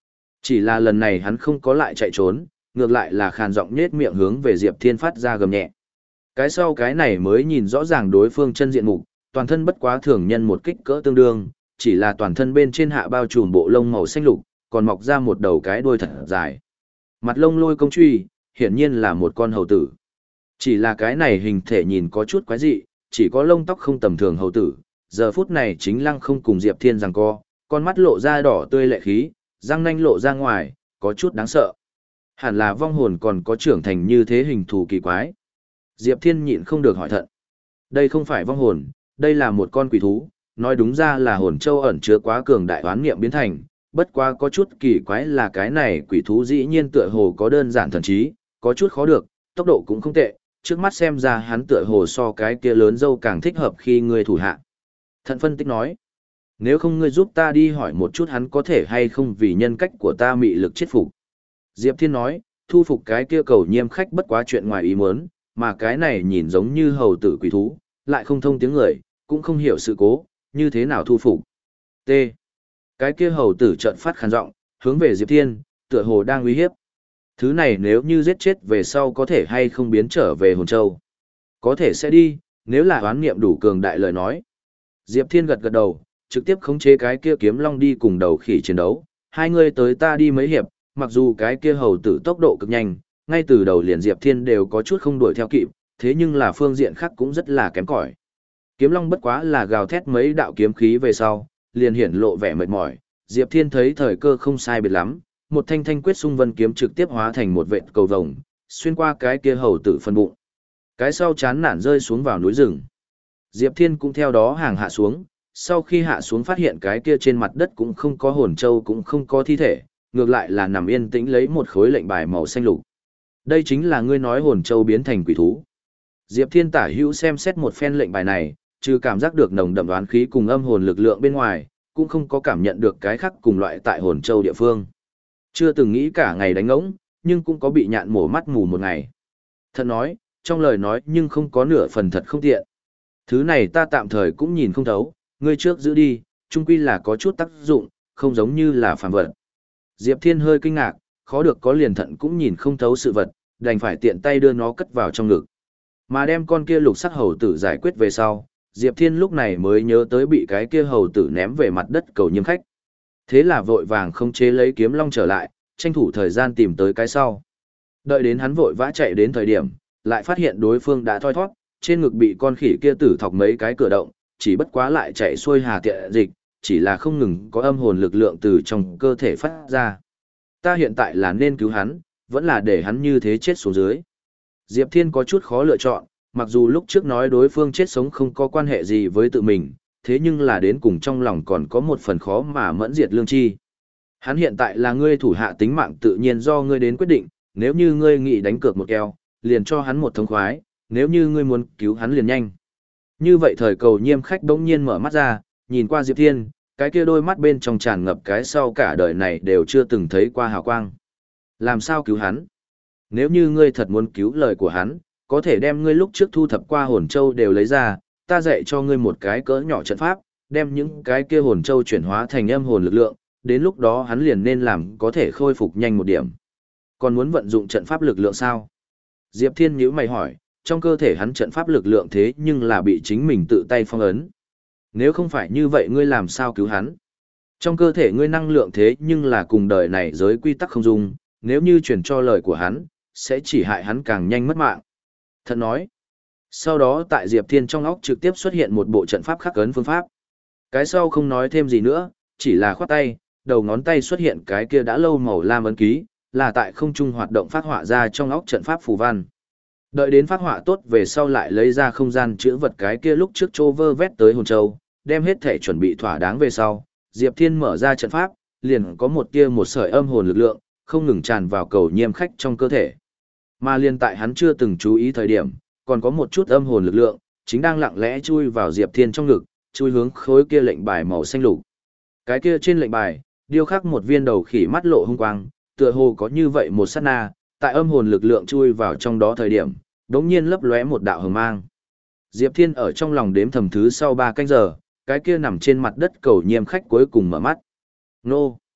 Chỉ là lần này hắn không có lại chạy trốn, ngược lại là khàn giọng nhết miệng hướng về Diệp Thiên phát ra gầm nhẹ. Cái sau cái này mới nhìn rõ ràng đối phương chân diện mục, toàn thân bất quá thường nhân một kích cỡ tương đương, chỉ là toàn thân bên trên hạ bao trùm bộ lông màu xanh lục, còn mọc ra một đầu cái đuôi thật dài. Mặt lông lôi công truy, hiển nhiên là một con hầu tử. Chỉ là cái này hình thể nhìn có chút quái dị, chỉ có lông tóc không tầm thường hầu tử, giờ phút này chính lăng không cùng Diệp Thiên giằng co, con mắt lộ ra đỏ tươi lệ khí, răng nanh lộ ra ngoài, có chút đáng sợ. Hẳn là vong hồn còn có trưởng thành như thế hình thù kỳ quái. Diệp Thiên nhịn không được hỏi thận. Đây không phải vong hồn, đây là một con quỷ thú, nói đúng ra là hồn châu ẩn chứa quá cường đại oán niệm biến thành, bất quá có chút kỳ quái là cái này quỷ thú dĩ nhiên tựa hồ có đơn giản thần trí, có chút khó được, tốc độ cũng không tệ, trước mắt xem ra hắn tựa hồ so cái kia lớn dâu càng thích hợp khi ngươi thủ hạ. Thận phân tích nói, nếu không ngươi giúp ta đi hỏi một chút hắn có thể hay không vì nhân cách của ta mị lực chết phục. Diệp Thiên nói, thu phục cái kia cầu nhiêm khách bất quá chuyện ngoài ý muốn, mà cái này nhìn giống như hầu tử quỷ thú, lại không thông tiếng người, cũng không hiểu sự cố, như thế nào thu phục. T. Cái kia hầu tử trợn phát khàn giọng, hướng về Diệp Thiên, tựa hồ đang uy hiếp. Thứ này nếu như giết chết về sau có thể hay không biến trở về hồn châu. Có thể sẽ đi, nếu là oán niệm đủ cường đại lời nói. Diệp Thiên gật gật đầu, trực tiếp khống chế cái kia kiếm long đi cùng đầu khỉ chiến đấu. Hai người tới ta đi mấy hiệp, mặc dù cái kia hầu tử tốc độ cực nhanh, ngay từ đầu liền Diệp Thiên đều có chút không đuổi theo kịp, thế nhưng là phương diện khác cũng rất là kém cỏi. Kiếm long bất quá là gào thét mấy đạo kiếm khí về sau, liền hiển lộ vẻ mệt mỏi, Diệp Thiên thấy thời cơ không sai biệt lắm, một thanh thanh quyết xung vân kiếm trực tiếp hóa thành một vệt cầu vồng, xuyên qua cái kia hầu tử phân bụng. Cái sau chán nản rơi xuống vào núi rừng. Diệp Thiên cũng theo đó hàng hạ xuống, sau khi hạ xuống phát hiện cái kia trên mặt đất cũng không có hồn châu cũng không có thi thể, ngược lại là nằm yên tĩnh lấy một khối lệnh bài màu xanh lục. Đây chính là ngươi nói hồn châu biến thành quỷ thú. Diệp Thiên tả hữu xem xét một phen lệnh bài này, trừ cảm giác được nồng đậm đoán khí cùng âm hồn lực lượng bên ngoài, cũng không có cảm nhận được cái khác cùng loại tại hồn châu địa phương. Chưa từng nghĩ cả ngày đánh ngỗng, nhưng cũng có bị nhạn mổ mắt mù một ngày. Thật nói, trong lời nói nhưng không có nửa phần thật không tiện. Thứ này ta tạm thời cũng nhìn không thấu, ngươi trước giữ đi, chung quy là có chút tác dụng, không giống như là phàm vật. Diệp Thiên hơi kinh ngạc, khó được có liền thận cũng nhìn không thấu sự vật, đành phải tiện tay đưa nó cất vào trong ngực. Mà đem con kia lục sắc hầu tử giải quyết về sau, Diệp Thiên lúc này mới nhớ tới bị cái kia hầu tử ném về mặt đất cầu nhiêm khách. Thế là vội vàng không chế lấy kiếm long trở lại, tranh thủ thời gian tìm tới cái sau. Đợi đến hắn vội vã chạy đến thời điểm, lại phát hiện đối phương đã thoi thoát, trên ngực bị con khỉ kia tử thọc mấy cái cửa động, chỉ bất quá lại chạy xuôi hà tiện dịch, chỉ là không ngừng có âm hồn lực lượng từ trong cơ thể phát ra. Ta hiện tại là nên cứu hắn, vẫn là để hắn như thế chết xuống dưới. Diệp Thiên có chút khó lựa chọn, mặc dù lúc trước nói đối phương chết sống không có quan hệ gì với tự mình, thế nhưng là đến cùng trong lòng còn có một phần khó mà mẫn diệt lương chi. Hắn hiện tại là ngươi thủ hạ tính mạng tự nhiên do ngươi đến quyết định, nếu như ngươi nghĩ đánh cược một keo, liền cho hắn một thông khoái, nếu như ngươi muốn cứu hắn liền nhanh. Như vậy thời cầu nhiêm khách bỗng nhiên mở mắt ra, nhìn qua Diệp Thiên, cái kia đôi mắt bên trong tràn ngập cái sau cả đời này đều chưa từng thấy qua hào quang. Làm sao cứu hắn? Nếu như ngươi thật muốn cứu lời của hắn, có thể đem ngươi lúc trước thu thập qua hồn châu đều lấy ra, ta dạy cho ngươi một cái cỡ nhỏ trận pháp, đem những cái kia hồn châu chuyển hóa thành âm hồn lực lượng, đến lúc đó hắn liền nên làm có thể khôi phục nhanh một điểm. Còn muốn vận dụng trận pháp lực lượng sao? Diệp Thiên nhíu mày hỏi, trong cơ thể hắn trận pháp lực lượng thế nhưng là bị chính mình tự tay phong ấn. Nếu không phải như vậy ngươi làm sao cứu hắn? Trong cơ thể ngươi năng lượng thế nhưng là cùng đời này giới quy tắc không dung, nếu như chuyển cho lời của hắn, sẽ chỉ hại hắn càng nhanh mất mạng. Thật nói. Sau đó tại Diệp Thiên trong óc trực tiếp xuất hiện một bộ trận pháp khắc ấn phương pháp. Cái sau không nói thêm gì nữa, chỉ là khoát tay, đầu ngón tay xuất hiện cái kia đã lâu màu lam ấn ký, là tại không trung hoạt động phát họa ra trong óc trận pháp phù văn. Đợi đến phát họa tốt về sau lại lấy ra không gian chữ vật cái kia lúc trước trô vơ vét tới hồn châu, đem hết thể chuẩn bị thỏa đáng về sau, Diệp Thiên mở ra trận pháp, liền có một tia một sợi âm hồn lực lượng, không ngừng tràn vào cầu nhiêm khách trong cơ thể. Mà liên tại hắn chưa từng chú ý thời điểm, còn có một chút âm hồn lực lượng, chính đang lặng lẽ chui vào Diệp Thiên trong ngực, chui hướng khối kia lệnh bài màu xanh lục. Cái kia trên lệnh bài, điêu khắc một viên đầu khỉ mắt lộ hung quang, tựa hồ có như vậy một sát na, tại âm hồn lực lượng chui vào trong đó thời điểm, đống nhiên lấp lóe một đạo hồng mang. Diệp Thiên ở trong lòng đếm thầm thứ sau ba canh giờ, cái kia nằm trên mặt đất cầu nhiêm khách cuối cùng mở mắt. Nô!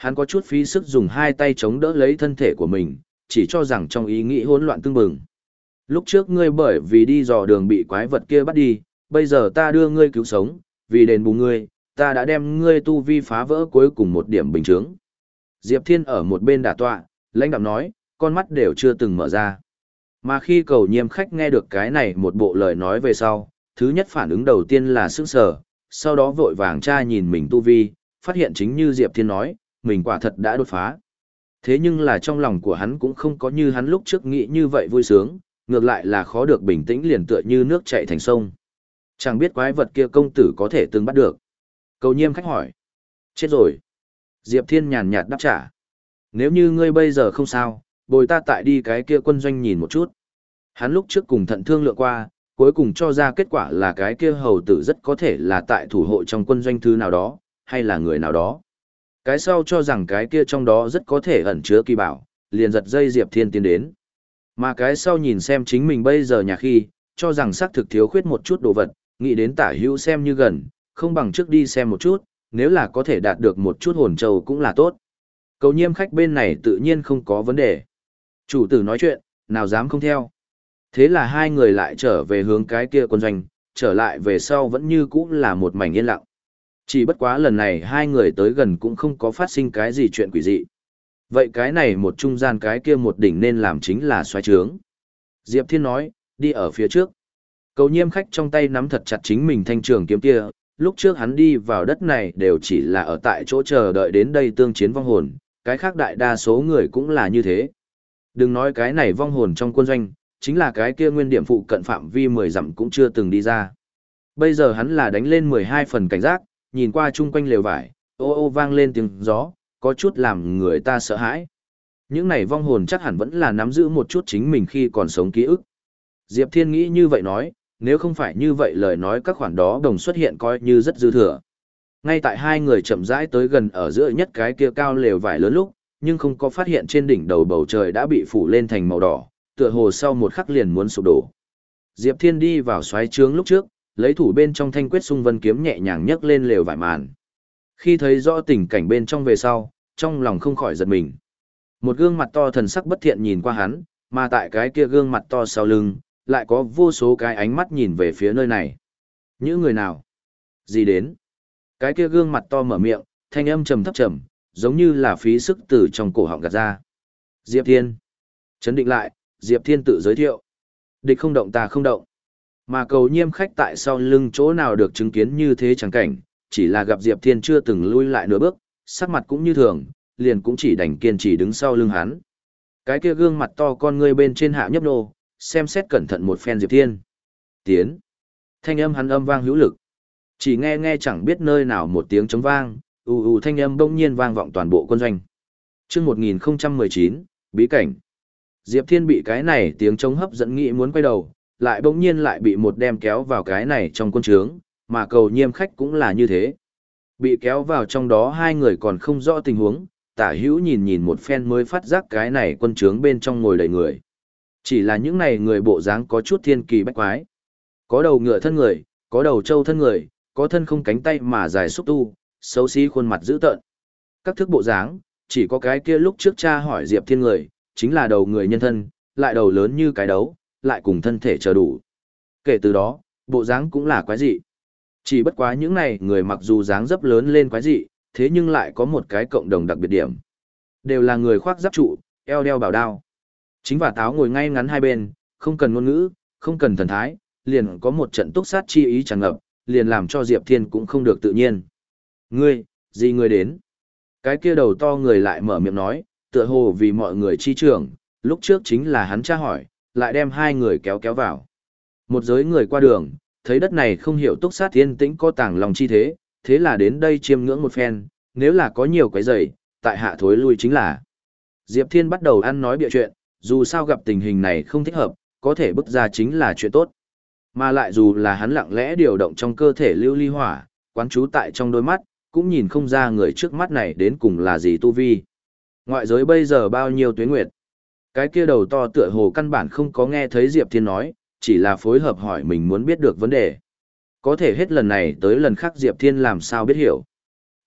Hắn có chút phí sức dùng hai tay chống đỡ lấy thân thể của mình, chỉ cho rằng trong ý nghĩ hỗn loạn tương bừng. Lúc trước ngươi bởi vì đi dò đường bị quái vật kia bắt đi, bây giờ ta đưa ngươi cứu sống, vì đền bù ngươi, ta đã đem ngươi tu vi phá vỡ cuối cùng một điểm bình chứng. Diệp Thiên ở một bên đả tọa, lãnh đạm nói, con mắt đều chưa từng mở ra. Mà khi Cầu Nhiêm khách nghe được cái này một bộ lời nói về sau, thứ nhất phản ứng đầu tiên là sững sờ, sau đó vội vàng tra nhìn mình tu vi, phát hiện chính như Diệp Thiên nói, mình quả thật đã đột phá. Thế nhưng là trong lòng của hắn cũng không có như hắn lúc trước nghĩ như vậy vui sướng, ngược lại là khó được bình tĩnh liền tựa như nước chảy thành sông. Chẳng biết quái vật kia công tử có thể từng bắt được. Cầu Nhiêm khách hỏi. Chết rồi. Diệp Thiên nhàn nhạt đáp trả. Nếu như ngươi bây giờ không sao, bồi ta tại đi cái kia quân doanh nhìn một chút. Hắn lúc trước cùng thận thương lượng qua, cuối cùng cho ra kết quả là cái kia hầu tử rất có thể là tại thủ hộ trong quân doanh thứ nào đó, hay là người nào đó. Cái sau cho rằng cái kia trong đó rất có thể ẩn chứa kỳ bảo, liền giật dây Diệp Thiên tiến đến. Mà cái sau nhìn xem chính mình bây giờ nhà khi, cho rằng xác thực thiếu khuyết một chút đồ vật, nghĩ đến tả hữu xem như gần, không bằng trước đi xem một chút, nếu là có thể đạt được một chút hồn châu cũng là tốt. Cầu Nhiêm khách bên này tự nhiên không có vấn đề. Chủ tử nói chuyện, nào dám không theo. Thế là hai người lại trở về hướng cái kia quân doanh, trở lại về sau vẫn như cũ là một mảnh yên lặng. Chỉ bất quá lần này hai người tới gần cũng không có phát sinh cái gì chuyện quỷ dị. Vậy cái này một trung gian cái kia một đỉnh nên làm chính là xoáy trướng. Diệp Thiên nói, đi ở phía trước. Cầu Nhiêm khách trong tay nắm thật chặt chính mình thanh trường kiếm kia, lúc trước hắn đi vào đất này đều chỉ là ở tại chỗ chờ đợi đến đây tương chiến vong hồn, cái khác đại đa số người cũng là như thế. Đừng nói cái này vong hồn trong quân doanh, chính là cái kia nguyên điểm phụ cận phạm vi mười dặm cũng chưa từng đi ra. Bây giờ hắn là đánh lên mười hai phần cảnh giác, nhìn qua chung quanh lều vải, ô ô vang lên tiếng gió, có chút làm người ta sợ hãi. Những này vong hồn chắc hẳn vẫn là nắm giữ một chút chính mình khi còn sống ký ức. Diệp Thiên nghĩ như vậy nói, nếu không phải như vậy lời nói các khoản đó đồng xuất hiện coi như rất dư thừa. Ngay tại hai người chậm rãi tới gần ở giữa nhất cái kia cao lều vải lớn lúc, nhưng không có phát hiện trên đỉnh đầu bầu trời đã bị phủ lên thành màu đỏ, tựa hồ sau một khắc liền muốn sụp đổ. Diệp Thiên đi vào xoáy trướng lúc trước, lấy thủ bên trong thanh quyết xung vân kiếm nhẹ nhàng nhấc lên lều vải màn. Khi thấy rõ tình cảnh bên trong về sau, trong lòng không khỏi giật mình. Một gương mặt to thần sắc bất thiện nhìn qua hắn, mà tại cái kia gương mặt to sau lưng, lại có vô số cái ánh mắt nhìn về phía nơi này. Những người nào? Gì đến? Cái kia gương mặt to mở miệng, thanh âm trầm thấp trầm, giống như là phí sức từ trong cổ họng gạt ra. Diệp Thiên. Chấn định lại, Diệp Thiên tự giới thiệu. Địch không động ta không động. Mà Cầu Nhiêm khách tại sau lưng chỗ nào được chứng kiến như thế chẳng cảnh, chỉ là gặp Diệp Thiên chưa từng lui lại nửa bước, sắc mặt cũng như thường, liền cũng chỉ đành kiên trì đứng sau lưng hắn. Cái kia gương mặt to con ngươi bên trên hạ nhấp nô, xem xét cẩn thận một phen Diệp Thiên. Tiến. Thanh âm hắn âm vang hữu lực. Chỉ nghe nghe chẳng biết nơi nào một tiếng trống vang, ù ù thanh âm bỗng nhiên vang vọng toàn bộ quân doanh. Chương một nghìn không trăm mười chín, bí cảnh. Diệp Thiên bị cái này tiếng trống hấp dẫn nghĩ muốn quay đầu, lại bỗng nhiên lại bị một đem kéo vào cái này trong quân trướng, mà Cầu Nhiêm khách cũng là như thế. Bị kéo vào trong đó hai người còn không rõ tình huống, tả hữu nhìn nhìn một phen mới phát giác cái này quân trướng bên trong ngồi đầy người. Chỉ là những này người bộ dáng có chút thiên kỳ bách quái. Có đầu ngựa thân người, có đầu trâu thân người, có thân không cánh tay mà dài xúc tu, xấu xí khuôn mặt dữ tợn. Các thức bộ dáng, chỉ có cái kia lúc trước cha hỏi Diệp Thiên người, chính là đầu người nhân thân, lại đầu lớn như cái đấu, lại cùng thân thể chờ đủ. Kể từ đó, bộ dáng cũng là quái dị. Chỉ bất quá những này người mặc dù dáng dấp lớn lên quái dị, thế nhưng lại có một cái cộng đồng đặc biệt điểm. Đều là người khoác giáp trụ, eo đeo bảo đao. Chính và táo ngồi ngay ngắn hai bên, không cần ngôn ngữ, không cần thần thái, liền có một trận túc sát chi ý tràn ngập, liền làm cho Diệp Thiên cũng không được tự nhiên. Ngươi, gì ngươi đến? Cái kia đầu to người lại mở miệng nói, tựa hồ vì mọi người chi trưởng, lúc trước chính là hắn tra hỏi, lại đem hai người kéo kéo vào. Một giới người qua đường, thấy đất này không hiểu túc sát thiên tĩnh có tàng lòng chi thế, thế là đến đây chiêm ngưỡng một phen, nếu là có nhiều cái giày, tại hạ thối lui chính là. Diệp Thiên bắt đầu ăn nói bịa chuyện, dù sao gặp tình hình này không thích hợp, có thể bức ra chính là chuyện tốt. Mà lại dù là hắn lặng lẽ điều động trong cơ thể lưu ly hỏa, quán trú tại trong đôi mắt, cũng nhìn không ra người trước mắt này đến cùng là gì tu vi. Ngoại giới bây giờ bao nhiêu tuế nguyệt. Cái kia đầu to tựa hồ căn bản không có nghe thấy Diệp Thiên nói, chỉ là phối hợp hỏi mình muốn biết được vấn đề. Có thể hết lần này tới lần khác Diệp Thiên làm sao biết hiểu.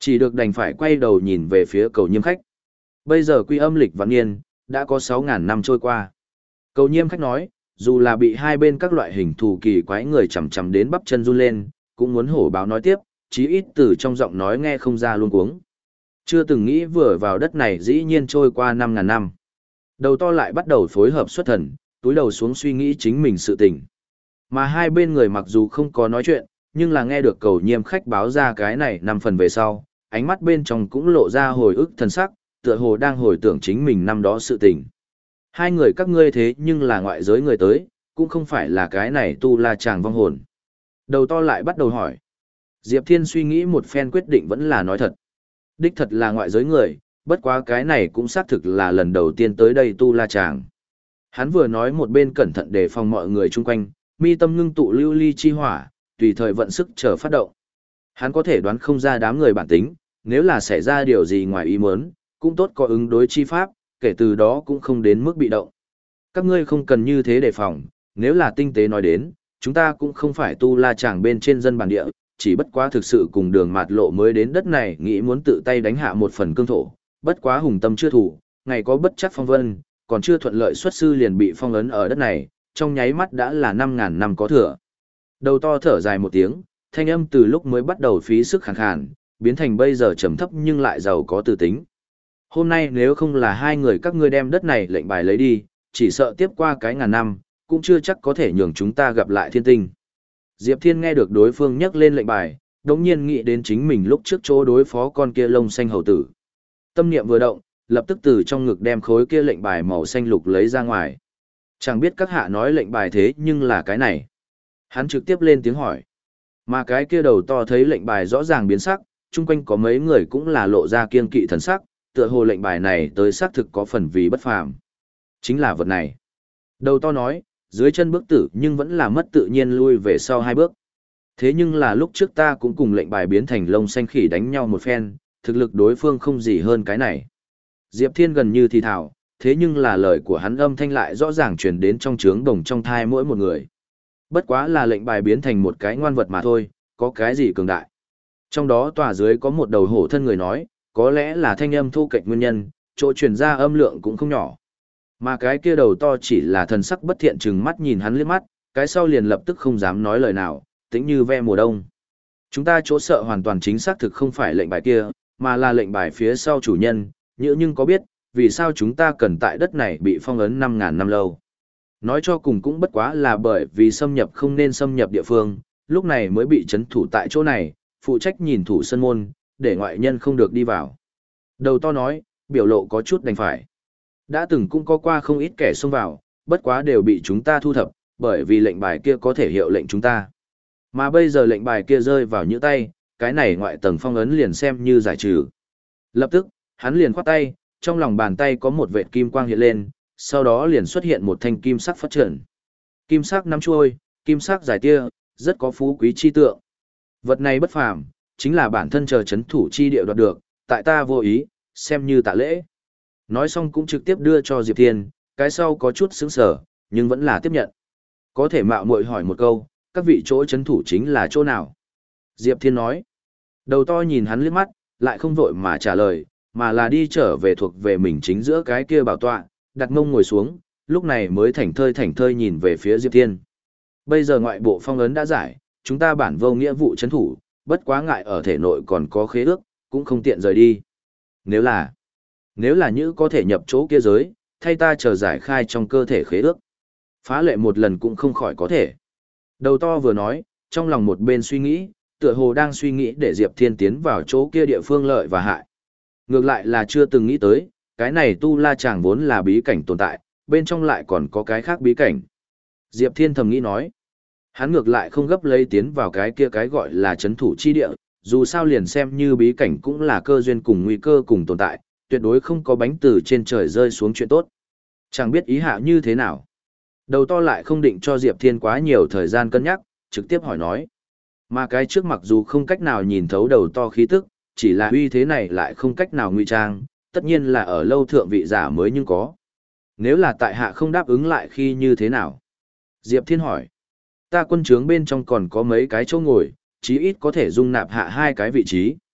Chỉ được đành phải quay đầu nhìn về phía cầu nhiêm khách. Bây giờ quy âm lịch vạn niên, đã có sáu ngàn năm trôi qua. Cầu nhiêm khách nói, dù là bị hai bên các loại hình thù kỳ quái người chầm chầm đến bắp chân run lên, cũng muốn hổ báo nói tiếp, chí ít từ trong giọng nói nghe không ra luôn cuống. Chưa từng nghĩ vừa vào đất này dĩ nhiên trôi qua năm ngàn năm. Đầu to lại bắt đầu phối hợp xuất thần, túi đầu xuống suy nghĩ chính mình sự tình. Mà hai bên người mặc dù không có nói chuyện, nhưng là nghe được cầu nhiêm khách báo ra cái này năm phần về sau, ánh mắt bên trong cũng lộ ra hồi ức thần sắc, tựa hồ đang hồi tưởng chính mình năm đó sự tình. Hai người các ngươi thế nhưng là ngoại giới người tới, cũng không phải là cái này tu la chàng vong hồn. Đầu to lại bắt đầu hỏi. Diệp Thiên suy nghĩ một phen quyết định vẫn là nói thật. Đích thật là ngoại giới người, bất quá cái này cũng xác thực là lần đầu tiên tới đây tu la chàng. Hắn vừa nói một bên cẩn thận đề phòng mọi người chung quanh, mi tâm ngưng tụ lưu ly chi hỏa, tùy thời vận sức chờ phát động. Hắn có thể đoán không ra đám người bản tính, nếu là xảy ra điều gì ngoài ý muốn, cũng tốt có ứng đối chi pháp, kể từ đó cũng không đến mức bị động. Các ngươi không cần như thế đề phòng, nếu là tinh tế nói đến, chúng ta cũng không phải tu la chàng bên trên dân bản địa, chỉ bất quá thực sự cùng đường mạt lộ mới đến đất này nghĩ muốn tự tay đánh hạ một phần cương thổ, bất quá hùng tâm chưa thủ, ngày có bất chắc phong vân, còn chưa thuận lợi xuất sư liền bị phong ấn ở đất này, trong nháy mắt đã là năm ngàn năm có thừa. Đầu to thở dài một tiếng, thanh âm từ lúc mới bắt đầu phí sức khàn khàn, biến thành bây giờ trầm thấp nhưng lại giàu có từ tính. Hôm nay nếu không là hai người các ngươi đem đất này lệnh bài lấy đi, chỉ sợ tiếp qua cái ngàn năm, cũng chưa chắc có thể nhường chúng ta gặp lại thiên tinh. Diệp Thiên nghe được đối phương nhắc lên lệnh bài, đống nhiên nghĩ đến chính mình lúc trước chỗ đối phó con kia lông xanh hầu tử. Tâm niệm vừa động, lập tức từ trong ngực đem khối kia lệnh bài màu xanh lục lấy ra ngoài. Chẳng biết các hạ nói lệnh bài thế nhưng là cái này. Hắn trực tiếp lên tiếng hỏi. Mà cái kia đầu to thấy lệnh bài rõ ràng biến sắc, chung quanh có mấy người cũng là lộ ra kiên kỵ thần sắc, tựa hồ lệnh bài này tới xác thực có phần vì bất phàm. Chính là vật này. Đầu to nói, dưới chân bước tử nhưng vẫn là mất tự nhiên lui về sau hai bước. Thế nhưng là lúc trước ta cũng cùng lệnh bài biến thành lông xanh khỉ đánh nhau một phen, thực lực đối phương không gì hơn cái này. Diệp Thiên gần như thì thảo, thế nhưng là lời của hắn âm thanh lại rõ ràng truyền đến trong trướng đồng trong thai mỗi một người. Bất quá là lệnh bài biến thành một cái ngoan vật mà thôi, có cái gì cường đại. Trong đó tòa dưới có một đầu hổ thân người nói, có lẽ là thanh âm thu kệch nguyên nhân, chỗ truyền ra âm lượng cũng không nhỏ. Mà cái kia đầu to chỉ là thần sắc bất thiện chừng mắt nhìn hắn liếc mắt, cái sau liền lập tức không dám nói lời nào, tĩnh như ve mùa đông. Chúng ta chỗ sợ hoàn toàn chính xác thực không phải lệnh bài kia, mà là lệnh bài phía sau chủ nhân, như nhưng có biết, vì sao chúng ta cần tại đất này bị phong ấn năm ngàn năm lâu. Nói cho cùng cũng bất quá là bởi vì xâm nhập không nên xâm nhập địa phương, lúc này mới bị chấn thủ tại chỗ này, phụ trách nhìn thủ sân môn, để ngoại nhân không được đi vào. Đầu to nói, biểu lộ có chút đành phải. Đã từng cũng có qua không ít kẻ xông vào, bất quá đều bị chúng ta thu thập, bởi vì lệnh bài kia có thể hiệu lệnh chúng ta. Mà bây giờ lệnh bài kia rơi vào những tay, cái này ngoại tầng phong ấn liền xem như giải trừ. Lập tức, hắn liền khoát tay, trong lòng bàn tay có một vệt kim quang hiện lên, sau đó liền xuất hiện một thanh kim sắc phất trần. Kim sắc nắm chuôi, kim sắc dài tia, rất có phú quý chi tượng. Vật này bất phàm, chính là bản thân chờ chấn thủ chi địa đoạt được, tại ta vô ý, xem như tạ lễ. Nói xong cũng trực tiếp đưa cho Diệp Thiên, cái sau có chút sững sờ, nhưng vẫn là tiếp nhận. Có thể mạo muội hỏi một câu, các vị chỗ chấn thủ chính là chỗ nào? Diệp Thiên nói. Đầu to nhìn hắn liếc mắt, lại không vội mà trả lời, mà là đi trở về thuộc về mình chính giữa cái kia bảo tọa, đặt mông ngồi xuống, lúc này mới thảnh thơi thảnh thơi nhìn về phía Diệp Thiên. Bây giờ ngoại bộ phong ấn đã giải, chúng ta bản vô nghĩa vụ chấn thủ, bất quá ngại ở thể nội còn có khế ước, cũng không tiện rời đi. Nếu là, nếu là như có thể nhập chỗ kia giới, thay ta chờ giải khai trong cơ thể khế ước. Phá lệ một lần cũng không khỏi có thể. Đầu to vừa nói, trong lòng một bên suy nghĩ, tựa hồ đang suy nghĩ để Diệp Thiên tiến vào chỗ kia địa phương lợi và hại. Ngược lại là chưa từng nghĩ tới, cái này tu la chàng vốn là bí cảnh tồn tại, bên trong lại còn có cái khác bí cảnh. Diệp Thiên thầm nghĩ nói, hắn ngược lại không gấp lấy tiến vào cái kia cái gọi là chấn thủ chi địa, dù sao liền xem như bí cảnh cũng là cơ duyên cùng nguy cơ cùng tồn tại, tuyệt đối không có bánh từ trên trời rơi xuống chuyện tốt. Chẳng biết ý hạ như thế nào. Đầu to lại không định cho Diệp Thiên quá nhiều thời gian cân nhắc, trực tiếp hỏi nói. Mà cái trước mặc dù không cách nào nhìn thấu đầu to khí tức, chỉ là uy thế này lại không cách nào ngụy trang, tất nhiên là ở lâu thượng vị giả mới nhưng có. Nếu là tại hạ không đáp ứng lại khi như thế nào? Diệp Thiên hỏi. Ta quân trướng bên trong còn có mấy cái chỗ ngồi, chí ít có thể dung nạp hạ hai cái vị trí.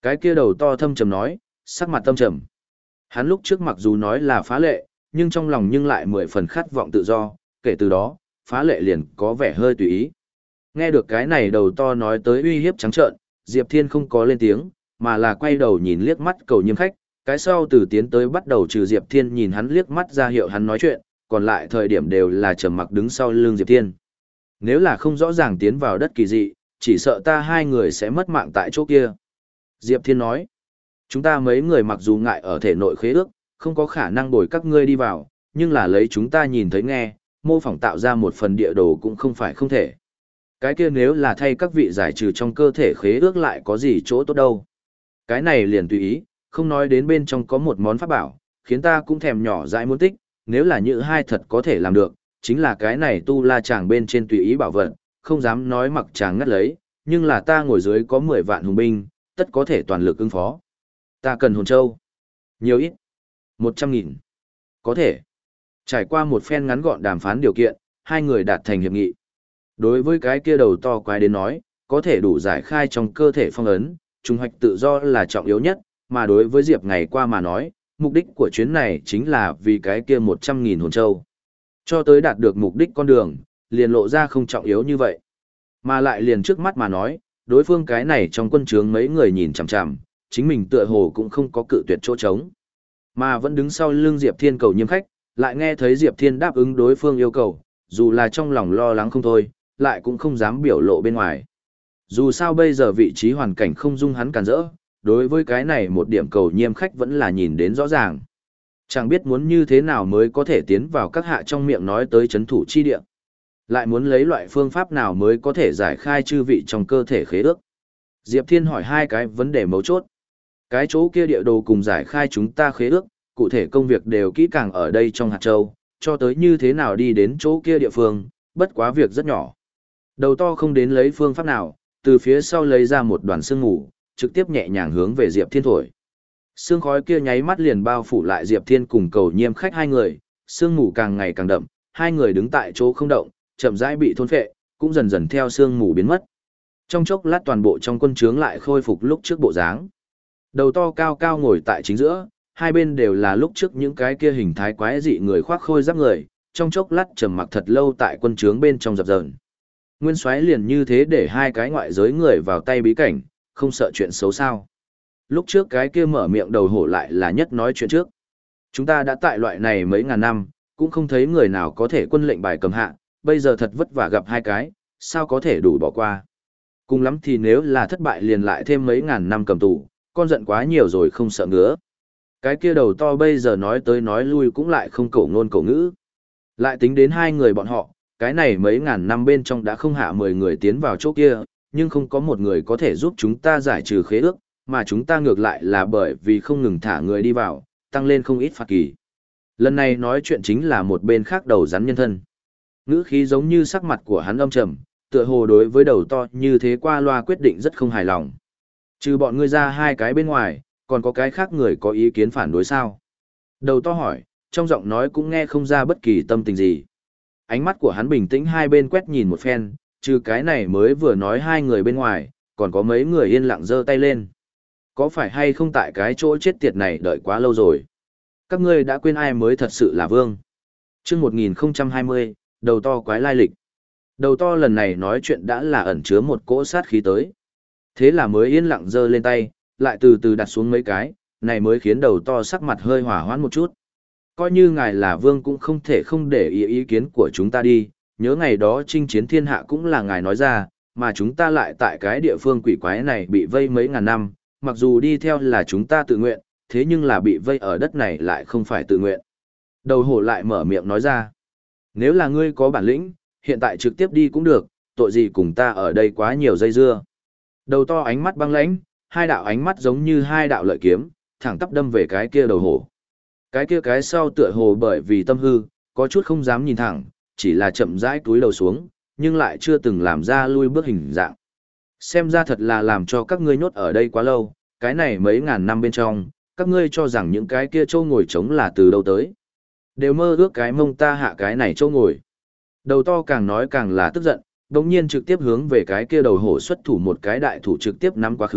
Cái kia đầu to thâm trầm nói, sắc mặt tâm trầm. Hắn lúc trước mặc dù nói là phá lệ, nhưng trong lòng nhưng lại mười phần khát vọng tự do, kể từ đó, phá lệ liền có vẻ hơi tùy ý. Nghe được cái này đầu to nói tới uy hiếp trắng trợn, Diệp Thiên không có lên tiếng, mà là quay đầu nhìn liếc mắt cầu nhiêm khách, cái sau từ tiến tới bắt đầu trừ Diệp Thiên nhìn hắn liếc mắt ra hiệu hắn nói chuyện, còn lại thời điểm đều là trầm mặc đứng sau lưng Diệp Thiên. Nếu là không rõ ràng tiến vào đất kỳ dị, chỉ sợ ta hai người sẽ mất mạng tại chỗ kia. Diệp Thiên nói, chúng ta mấy người mặc dù ngại ở thể nội khế ước, không có khả năng bồi các ngươi đi vào, nhưng là lấy chúng ta nhìn thấy nghe, mô phỏng tạo ra một phần địa đồ cũng không phải không thể. Cái kia nếu là thay các vị giải trừ trong cơ thể khế ước lại có gì chỗ tốt đâu. Cái này liền tùy ý, không nói đến bên trong có một món pháp bảo, khiến ta cũng thèm nhỏ dãi muốn tích, nếu là như hai thật có thể làm được, chính là cái này tu la chàng bên trên tùy ý bảo vật, không dám nói mặc chàng ngắt lấy, nhưng là ta ngồi dưới có mười vạn hùng binh, tất có thể toàn lực ứng phó. Ta cần hồn châu. Nhiều ít. Một trăm nghìn. Có thể. Trải qua một phen ngắn gọn đàm phán điều kiện, hai người đạt thành hiệp nghị. Đối với cái kia đầu to quái đến nói, có thể đủ giải khai trong cơ thể phong ấn, trùng hoạch tự do là trọng yếu nhất, mà đối với Diệp ngày qua mà nói, mục đích của chuyến này chính là vì cái kia một trăm nghìn hồn châu. Cho tới đạt được mục đích con đường, liền lộ ra không trọng yếu như vậy. Mà lại liền trước mắt mà nói, đối phương cái này trong quân trướng mấy người nhìn chằm chằm, chính mình tựa hồ cũng không có cự tuyệt chỗ trống. Mà vẫn đứng sau lưng Diệp Thiên cầu nhiêm khách, lại nghe thấy Diệp Thiên đáp ứng đối phương yêu cầu, dù là trong lòng lo lắng không thôi, lại cũng không dám biểu lộ bên ngoài. Dù sao bây giờ vị trí hoàn cảnh không dung hắn cản rỡ, đối với cái này một điểm cầu nhiêm khách vẫn là nhìn đến rõ ràng. Chẳng biết muốn như thế nào mới có thể tiến vào các hạ trong miệng nói tới chấn thủ chi địa. Lại muốn lấy loại phương pháp nào mới có thể giải khai chư vị trong cơ thể khế ước. Diệp Thiên hỏi hai cái vấn đề mấu chốt. Cái chỗ kia địa đồ cùng giải khai chúng ta khế ước, cụ thể công việc đều kỹ càng ở đây trong hạt châu, cho tới như thế nào đi đến chỗ kia địa phương, bất quá việc rất nhỏ. Đầu to không đến lấy phương pháp nào, từ phía sau lấy ra một đoàn sương mù, trực tiếp nhẹ nhàng hướng về Diệp Thiên thổi. Sương khói kia nháy mắt liền bao phủ lại Diệp Thiên cùng cầu nhiêm khách hai người, sương mù càng ngày càng đậm, hai người đứng tại chỗ không động, chậm rãi bị thôn phệ, cũng dần dần theo sương mù biến mất. Trong chốc lát toàn bộ trong quân trướng lại khôi phục lúc trước bộ dáng. Đầu to cao cao ngồi tại chính giữa, hai bên đều là lúc trước những cái kia hình thái quái dị người khoác khôi giáp người, trong chốc lát trầm mặc thật lâu tại quân trướng bên trong dập dờn. Nguyên soái liền như thế để hai cái ngoại giới người vào tay bí cảnh, không sợ chuyện xấu sao. Lúc trước cái kia mở miệng đầu hổ lại là nhất nói chuyện trước. Chúng ta đã tại loại này mấy ngàn năm, cũng không thấy người nào có thể quân lệnh bài cầm hạ, bây giờ thật vất vả gặp hai cái, sao có thể đủ bỏ qua. Cùng lắm thì nếu là thất bại liền lại thêm mấy ngàn năm cầm tù, con giận quá nhiều rồi không sợ ngứa. Cái kia đầu to bây giờ nói tới nói lui cũng lại không cổ ngôn cổ ngữ. Lại tính đến hai người bọn họ, cái này mấy ngàn năm bên trong đã không hạ mười người tiến vào chỗ kia, nhưng không có một người có thể giúp chúng ta giải trừ khế ước, mà chúng ta ngược lại là bởi vì không ngừng thả người đi vào, tăng lên không ít phạt kỳ. Lần này nói chuyện chính là một bên khác đầu rắn nhân thân. Ngữ khí giống như sắc mặt của hắn âm trầm, tựa hồ đối với đầu to như thế qua loa quyết định rất không hài lòng. Trừ bọn ngươi ra hai cái bên ngoài, còn có cái khác người có ý kiến phản đối sao? Đầu to hỏi, trong giọng nói cũng nghe không ra bất kỳ tâm tình gì. Ánh mắt của hắn bình tĩnh hai bên quét nhìn một phen, trừ cái này mới vừa nói hai người bên ngoài, còn có mấy người yên lặng giơ tay lên. Có phải hay không tại cái chỗ chết tiệt này đợi quá lâu rồi? Các ngươi đã quên ai mới thật sự là vương? Chương một nghìn không trăm hai mươi, đầu to quái lai lịch. Đầu to lần này nói chuyện đã là ẩn chứa một cỗ sát khí tới. Thế là mới yên lặng giơ lên tay, lại từ từ đặt xuống mấy cái, này mới khiến đầu to sắc mặt hơi hỏa hoãn một chút. Coi như ngài là vương cũng không thể không để ý ý kiến của chúng ta đi, nhớ ngày đó chinh chiến thiên hạ cũng là ngài nói ra, mà chúng ta lại tại cái địa phương quỷ quái này bị vây mấy ngàn năm, mặc dù đi theo là chúng ta tự nguyện, thế nhưng là bị vây ở đất này lại không phải tự nguyện. Đầu hổ lại mở miệng nói ra, nếu là ngươi có bản lĩnh, hiện tại trực tiếp đi cũng được, tội gì cùng ta ở đây quá nhiều dây dưa. Đầu to ánh mắt băng lãnh, hai đạo ánh mắt giống như hai đạo lợi kiếm, thẳng tắp đâm về cái kia đầu hổ. Cái kia cái sau tựa hồ bởi vì tâm hư, có chút không dám nhìn thẳng, chỉ là chậm rãi túi đầu xuống, nhưng lại chưa từng làm ra lui bước hình dạng. Xem ra thật là làm cho các ngươi nhốt ở đây quá lâu, cái này mấy ngàn năm bên trong, các ngươi cho rằng những cái kia châu ngồi trống là từ đâu tới. Đều mơ ước cái mông ta hạ cái này châu ngồi. Đầu to càng nói càng là tức giận, đồng nhiên trực tiếp hướng về cái kia đầu hổ xuất thủ một cái đại thủ trực tiếp nắm quá khứ,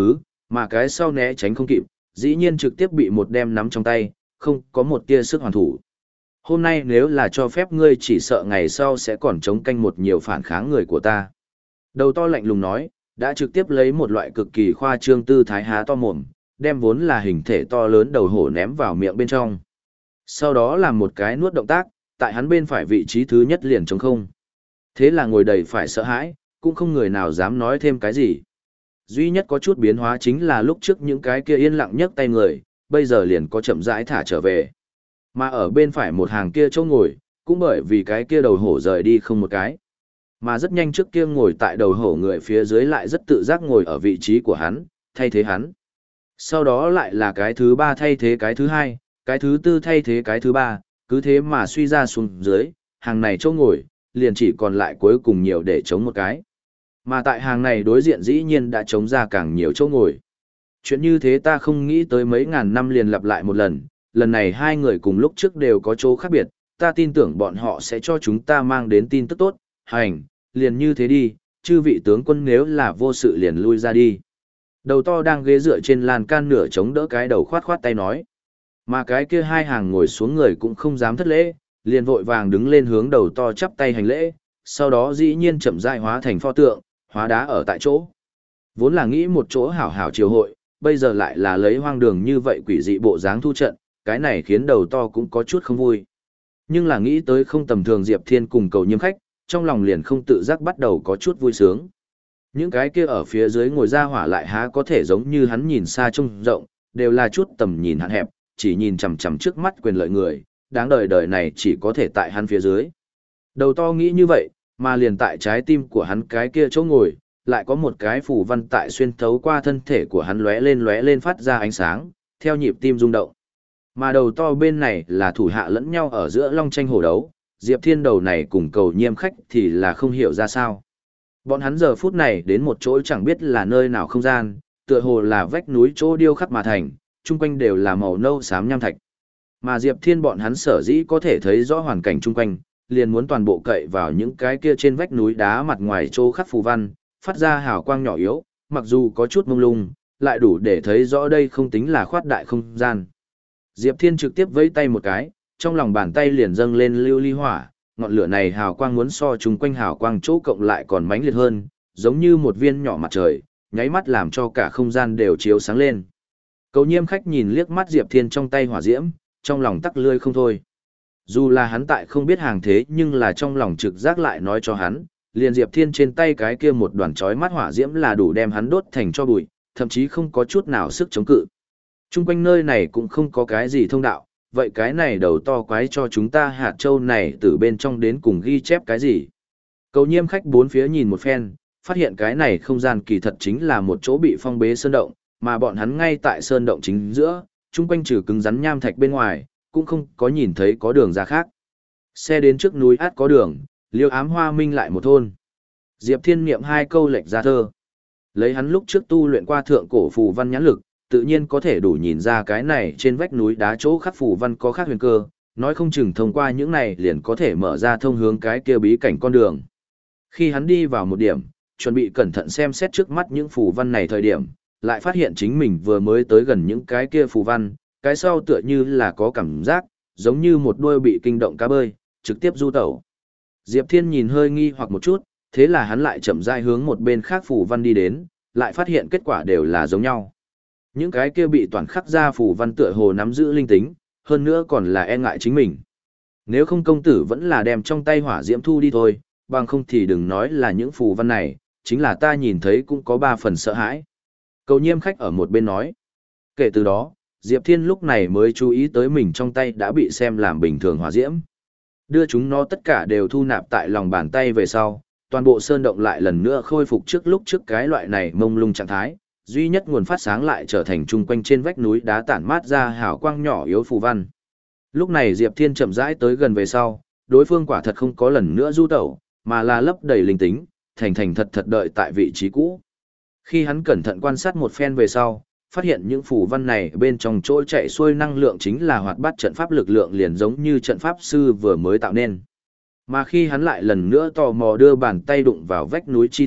mà cái sau né tránh không kịp, dĩ nhiên trực tiếp bị một đem nắm trong tay, không có một tia sức hoàn thủ. Hôm nay nếu là cho phép ngươi chỉ sợ ngày sau sẽ còn chống canh một nhiều phản kháng người của ta. Đầu to lạnh lùng nói, đã trực tiếp lấy một loại cực kỳ khoa trương tư thái há to mồm, đem vốn là hình thể to lớn đầu hổ ném vào miệng bên trong. Sau đó làm một cái nuốt động tác, tại hắn bên phải vị trí thứ nhất liền trống không. Thế là ngồi đầy phải sợ hãi, cũng không người nào dám nói thêm cái gì. Duy nhất có chút biến hóa chính là lúc trước những cái kia yên lặng nhấc tay người, bây giờ liền có chậm rãi thả trở về. Mà ở bên phải một hàng kia chỗ ngồi, cũng bởi vì cái kia đầu hổ rời đi không một cái. Mà rất nhanh trước kia ngồi tại đầu hổ người phía dưới lại rất tự giác ngồi ở vị trí của hắn, thay thế hắn. Sau đó lại là cái thứ ba thay thế cái thứ hai, cái thứ tư thay thế cái thứ ba, cứ thế mà suy ra xuống dưới, hàng này chỗ ngồi, liền chỉ còn lại cuối cùng nhiều để chống một cái. Mà tại hàng này đối diện dĩ nhiên đã chống ra càng nhiều chỗ ngồi. Chuyện như thế ta không nghĩ tới mấy ngàn năm liền lặp lại một lần, lần này hai người cùng lúc trước đều có chỗ khác biệt, ta tin tưởng bọn họ sẽ cho chúng ta mang đến tin tức tốt, hành, liền như thế đi, chư vị tướng quân nếu là vô sự liền lui ra đi. Đầu to đang ghế dựa trên lan can nửa chống đỡ cái đầu khoát khoát tay nói. Mà cái kia hai hàng ngồi xuống người cũng không dám thất lễ, liền vội vàng đứng lên hướng đầu to chắp tay hành lễ, sau đó dĩ nhiên chậm rãi hóa thành pho tượng, hóa đá ở tại chỗ. Vốn là nghĩ một chỗ hảo hảo triều hội, bây giờ lại là lấy hoang đường như vậy quỷ dị bộ dáng thu trận, cái này khiến đầu to cũng có chút không vui. Nhưng là nghĩ tới không tầm thường Diệp Thiên cùng Cầu Nhiêm khách, trong lòng liền không tự giác bắt đầu có chút vui sướng. Những cái kia ở phía dưới ngồi ra hỏa lại há có thể giống như hắn nhìn xa trông rộng, đều là chút tầm nhìn hạn hẹp, chỉ nhìn chằm chằm trước mắt quyền lợi người, đáng đời đời này chỉ có thể tại hắn phía dưới. Đầu to nghĩ như vậy, mà liền tại trái tim của hắn cái kia chỗ ngồi, lại có một cái phù văn tại xuyên thấu qua thân thể của hắn lóe lên lóe lên phát ra ánh sáng, theo nhịp tim rung động. Mà đầu to bên này là thủ hạ lẫn nhau ở giữa long tranh hổ đấu, Diệp Thiên đầu này cùng Cầu Nhiêm khách thì là không hiểu ra sao. Bọn hắn giờ phút này đến một chỗ chẳng biết là nơi nào không gian, tựa hồ là vách núi chỗ điêu khắc mà thành, chung quanh đều là màu nâu xám nham thạch. Mà Diệp Thiên bọn hắn sở dĩ có thể thấy rõ hoàn cảnh chung quanh, liền muốn toàn bộ cậy vào những cái kia trên vách núi đá mặt ngoài chỗ khắc phù văn, phát ra hào quang nhỏ yếu, mặc dù có chút mông lung, lại đủ để thấy rõ đây không tính là khoát đại không gian. Diệp Thiên trực tiếp vẫy tay một cái, trong lòng bàn tay liền dâng lên lưu ly hỏa, ngọn lửa này hào quang muốn so chung quanh hào quang chỗ cộng lại còn mãnh liệt hơn, giống như một viên nhỏ mặt trời, nháy mắt làm cho cả không gian đều chiếu sáng lên. Cầu Nhiêm khách nhìn liếc mắt Diệp Thiên trong tay hỏa diễm, trong lòng tắc lươi không thôi. Dù là hắn tại không biết hàng thế nhưng là trong lòng trực giác lại nói cho hắn, liền Diệp Thiên trên tay cái kia một đoàn chói mắt hỏa diễm là đủ đem hắn đốt thành cho bụi, thậm chí không có chút nào sức chống cự. Trung quanh nơi này cũng không có cái gì thông đạo, vậy cái này đầu to quái cho chúng ta hạt châu này từ bên trong đến cùng ghi chép cái gì? Cầu Nhiêm khách bốn phía nhìn một phen, phát hiện cái này không gian kỳ thật chính là một chỗ bị phong bế sơn động, mà bọn hắn ngay tại sơn động chính giữa, chung quanh trừ cứng rắn nham thạch bên ngoài, cũng không có nhìn thấy có đường ra khác. Xe đến trước núi át có đường, liêu ám hoa minh lại một thôn. Diệp Thiên niệm hai câu lệch ra thơ. Lấy hắn lúc trước tu luyện qua thượng cổ phù văn nhãn lực, tự nhiên có thể đủ nhìn ra cái này trên vách núi đá chỗ khắc phù văn có khác huyền cơ, nói không chừng thông qua những này liền có thể mở ra thông hướng cái kia bí cảnh con đường. Khi hắn đi vào một điểm, chuẩn bị cẩn thận xem xét trước mắt những phù văn này thời điểm, lại phát hiện chính mình vừa mới tới gần những cái kia phù văn, cái sau tựa như là có cảm giác, giống như một đuôi bị kinh động cá bơi, trực tiếp du tẩu. Diệp Thiên nhìn hơi nghi hoặc một chút, thế là hắn lại chậm rãi hướng một bên khác phù văn đi đến, lại phát hiện kết quả đều là giống nhau. Những cái kia bị toàn khắc ra phù văn tựa hồ nắm giữ linh tính, hơn nữa còn là e ngại chính mình. Nếu không công tử vẫn là đem trong tay hỏa diễm thu đi thôi, bằng không thì đừng nói là những phù văn này, chính là ta nhìn thấy cũng có ba phần sợ hãi. Cầu Nhiêm khách ở một bên nói. Kể từ đó, Diệp Thiên lúc này mới chú ý tới mình trong tay đã bị xem làm bình thường hỏa diễm. Đưa chúng nó tất cả đều thu nạp tại lòng bàn tay về sau, toàn bộ sơn động lại lần nữa khôi phục trước lúc trước cái loại này mông lung trạng thái, duy nhất nguồn phát sáng lại trở thành chung quanh trên vách núi đá tản mát ra hào quang nhỏ yếu phù văn. Lúc này Diệp Thiên chậm rãi tới gần về sau, đối phương quả thật không có lần nữa du tẩu, mà là lấp đầy linh tính, thành thành thật thật đợi tại vị trí cũ. Khi hắn cẩn thận quan sát một phen về sau, phát hiện những phù văn này bên trong chỗ chạy xuôi năng lượng chính là hoạt bát trận pháp lực lượng liền giống như trận pháp sư vừa mới tạo nên. Mà khi hắn lại lần nữa tò mò đưa bàn tay đụng vào vách núi tri thức,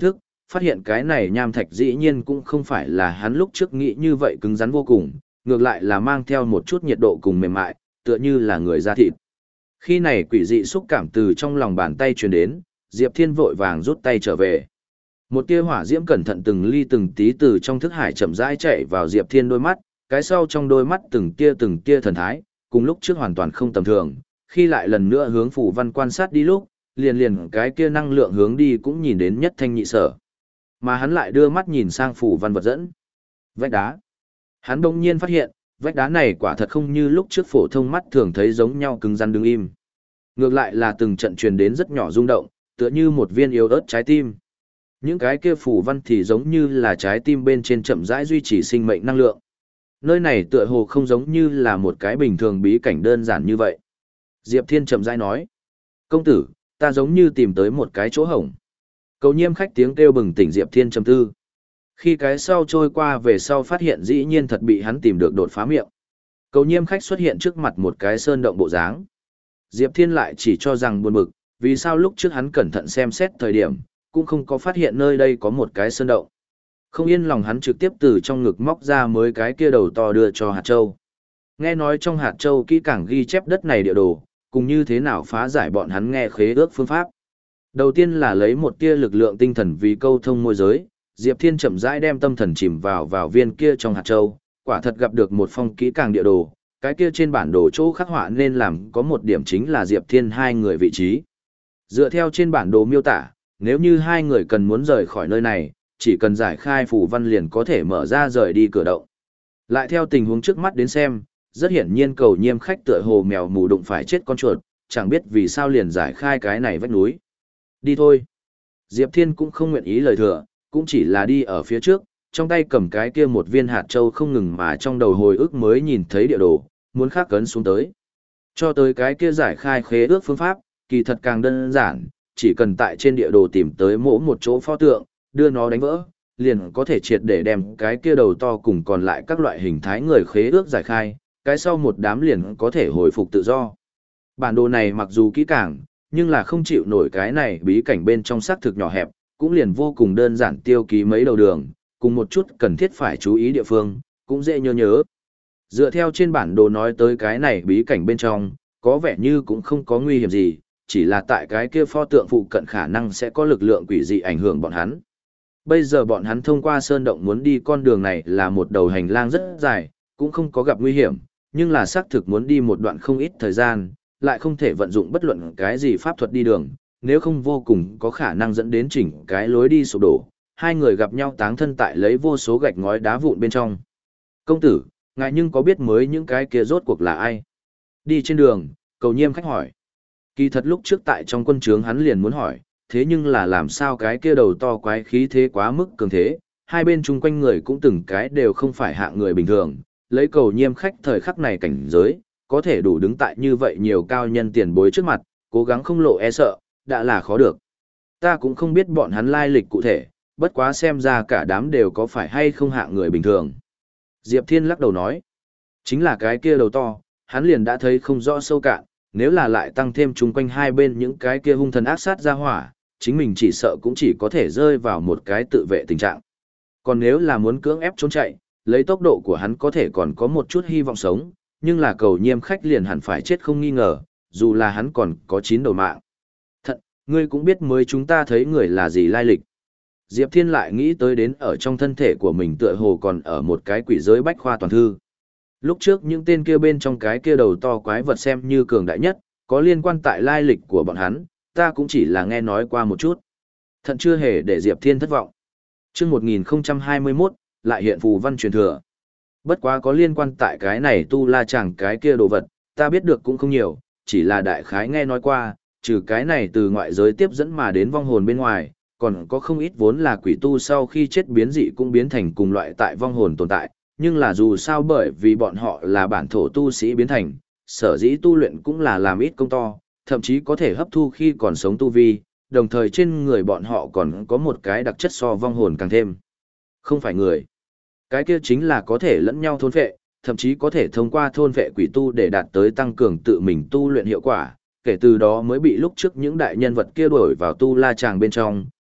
phát hiện cái này nham thạch dĩ nhiên cũng không phải là hắn lúc trước nghĩ như vậy cứng rắn vô cùng, ngược lại là mang theo một chút nhiệt độ cùng mềm mại, tựa như là người da thịt. Khi này quỷ dị xúc cảm từ trong lòng bàn tay truyền đến, Diệp Thiên vội vàng rút tay trở về. Một tia hỏa diễm cẩn thận từng ly từng tí từ trong thức hải chậm rãi chạy vào Diệp Thiên đôi mắt, cái sau trong đôi mắt từng tia từng tia thần thái, cùng lúc trước hoàn toàn không tầm thường, khi lại lần nữa hướng Phù Văn quan sát đi lúc, liền liền cái kia năng lượng hướng đi cũng nhìn đến nhất thanh nhị sở. Mà hắn lại đưa mắt nhìn sang Phù Văn vật dẫn. Vách đá. Hắn bỗng nhiên phát hiện, vách đá này quả thật không như lúc trước phổ thông mắt thường thấy giống nhau cứng rắn đứng im. Ngược lại là từng trận truyền đến rất nhỏ rung động, tựa như một viên yếu ớt trái tim. Những cái kia phù văn thì giống như là trái tim bên trên chậm rãi duy trì sinh mệnh năng lượng. Nơi này tựa hồ không giống như là một cái bình thường bí cảnh đơn giản như vậy. Diệp Thiên chậm rãi nói: "Công tử, ta giống như tìm tới một cái chỗ hổng." Cầu Nhiêm khách tiếng kêu bừng tỉnh Diệp Thiên trầm tư. Khi cái sau trôi qua về sau phát hiện dĩ nhiên thật bị hắn tìm được đột phá miệng. Cầu Nhiêm khách xuất hiện trước mặt một cái sơn động bộ dáng. Diệp Thiên lại chỉ cho rằng buồn bực, vì sao lúc trước hắn cẩn thận xem xét thời điểm, cũng không có phát hiện nơi đây có một cái sơn động. Không yên lòng hắn trực tiếp từ trong ngực móc ra mới cái kia đầu to đưa cho hạt châu. Nghe nói trong hạt châu kỹ càng ghi chép đất này địa đồ, cùng như thế nào phá giải bọn hắn nghe khế ước phương pháp. Đầu tiên là lấy một tia lực lượng tinh thần vì câu thông môi giới, Diệp Thiên chậm rãi đem tâm thần chìm vào vào viên kia trong hạt châu, quả thật gặp được một phong kỹ càng địa đồ, cái kia trên bản đồ chỗ khắc họa nên làm có một điểm chính là Diệp Thiên hai người vị trí. Dựa theo trên bản đồ miêu tả, nếu như hai người cần muốn rời khỏi nơi này, chỉ cần giải khai phù văn liền có thể mở ra rời đi cửa động. Lại theo tình huống trước mắt đến xem, rất hiển nhiên Cầu Nhiêm khách tựa hồ mèo mù đụng phải chết con chuột, chẳng biết vì sao liền giải khai cái này vách núi. Đi thôi. Diệp Thiên cũng không nguyện ý lời thừa, cũng chỉ là đi ở phía trước, trong tay cầm cái kia một viên hạt châu không ngừng mà trong đầu hồi ức mới nhìn thấy địa đồ, muốn khắc cấn xuống tới. Cho tới cái kia giải khai khế ước phương pháp, kỳ thật càng đơn giản, chỉ cần tại trên địa đồ tìm tới mỗi một chỗ pho tượng, đưa nó đánh vỡ, liền có thể triệt để đem cái kia đầu to cùng còn lại các loại hình thái người khế ước giải khai, cái sau một đám liền có thể hồi phục tự do. Bản đồ này mặc dù kỹ càng, nhưng là không chịu nổi cái này bí cảnh bên trong xác thực nhỏ hẹp, cũng liền vô cùng đơn giản tiêu ký mấy đầu đường, cùng một chút cần thiết phải chú ý địa phương, cũng dễ nhớ nhớ. Dựa theo trên bản đồ nói tới cái này bí cảnh bên trong, có vẻ như cũng không có nguy hiểm gì, chỉ là tại cái kia pho tượng phụ cận khả năng sẽ có lực lượng quỷ dị ảnh hưởng bọn hắn. Bây giờ bọn hắn thông qua sơn động muốn đi con đường này là một đầu hành lang rất dài, cũng không có gặp nguy hiểm, nhưng là xác thực muốn đi một đoạn không ít thời gian, lại không thể vận dụng bất luận cái gì pháp thuật đi đường, nếu không vô cùng có khả năng dẫn đến chỉnh cái lối đi sụp đổ, hai người gặp nhau táng thân tại lấy vô số gạch ngói đá vụn bên trong. Công tử, ngài nhưng có biết mới những cái kia rốt cuộc là ai? Đi trên đường, Cầu Nhiêm khách hỏi. Kỳ thật lúc trước tại trong quân trướng hắn liền muốn hỏi, thế nhưng là làm sao cái kia đầu to quái khí thế quá mức cường thế, hai bên chung quanh người cũng từng cái đều không phải hạng người bình thường, lấy Cầu Nhiêm khách thời khắc này cảnh giới, có thể đủ đứng tại như vậy nhiều cao nhân tiền bối trước mặt, cố gắng không lộ e sợ, đã là khó được. Ta cũng không biết bọn hắn lai lịch cụ thể, bất quá xem ra cả đám đều có phải hay không hạng người bình thường. Diệp Thiên lắc đầu nói, chính là cái kia đầu to, hắn liền đã thấy không rõ sâu cạn, nếu là lại tăng thêm chung quanh hai bên những cái kia hung thần ác sát ra hỏa, chính mình chỉ sợ cũng chỉ có thể rơi vào một cái tự vệ tình trạng. Còn nếu là muốn cưỡng ép trốn chạy, lấy tốc độ của hắn có thể còn có một chút hy vọng sống, nhưng là Cầu Nhiêm khách liền hẳn phải chết không nghi ngờ, dù là hắn còn có chín đầu mạng. Thật, ngươi cũng biết mới chúng ta thấy người là gì lai lịch. Diệp Thiên lại nghĩ tới đến ở trong thân thể của mình tựa hồ còn ở một cái quỷ giới bách khoa toàn thư. Lúc trước những tên kia bên trong cái kia đầu to quái vật xem như cường đại nhất, có liên quan tại lai lịch của bọn hắn, ta cũng chỉ là nghe nói qua một chút. Thận chưa hề để Diệp Thiên thất vọng. Trước một nghìn không trăm hai mươi mốt, lại hiện phù văn truyền thừa. Bất quá có liên quan tại cái này tu la chẳng cái kia đồ vật, ta biết được cũng không nhiều, chỉ là đại khái nghe nói qua, trừ cái này từ ngoại giới tiếp dẫn mà đến vong hồn bên ngoài, còn có không ít vốn là quỷ tu sau khi chết biến dị cũng biến thành cùng loại tại vong hồn tồn tại, nhưng là dù sao bởi vì bọn họ là bản thổ tu sĩ biến thành, sở dĩ tu luyện cũng là làm ít công to, thậm chí có thể hấp thu khi còn sống tu vi, đồng thời trên người bọn họ còn có một cái đặc chất so vong hồn càng thêm. Không phải người. Cái kia chính là có thể lẫn nhau thôn phệ, thậm chí có thể thông qua thôn phệ quỷ tu để đạt tới tăng cường tự mình tu luyện hiệu quả, kể từ đó mới bị lúc trước những đại nhân vật kia đuổi vào tu la tràng bên trong,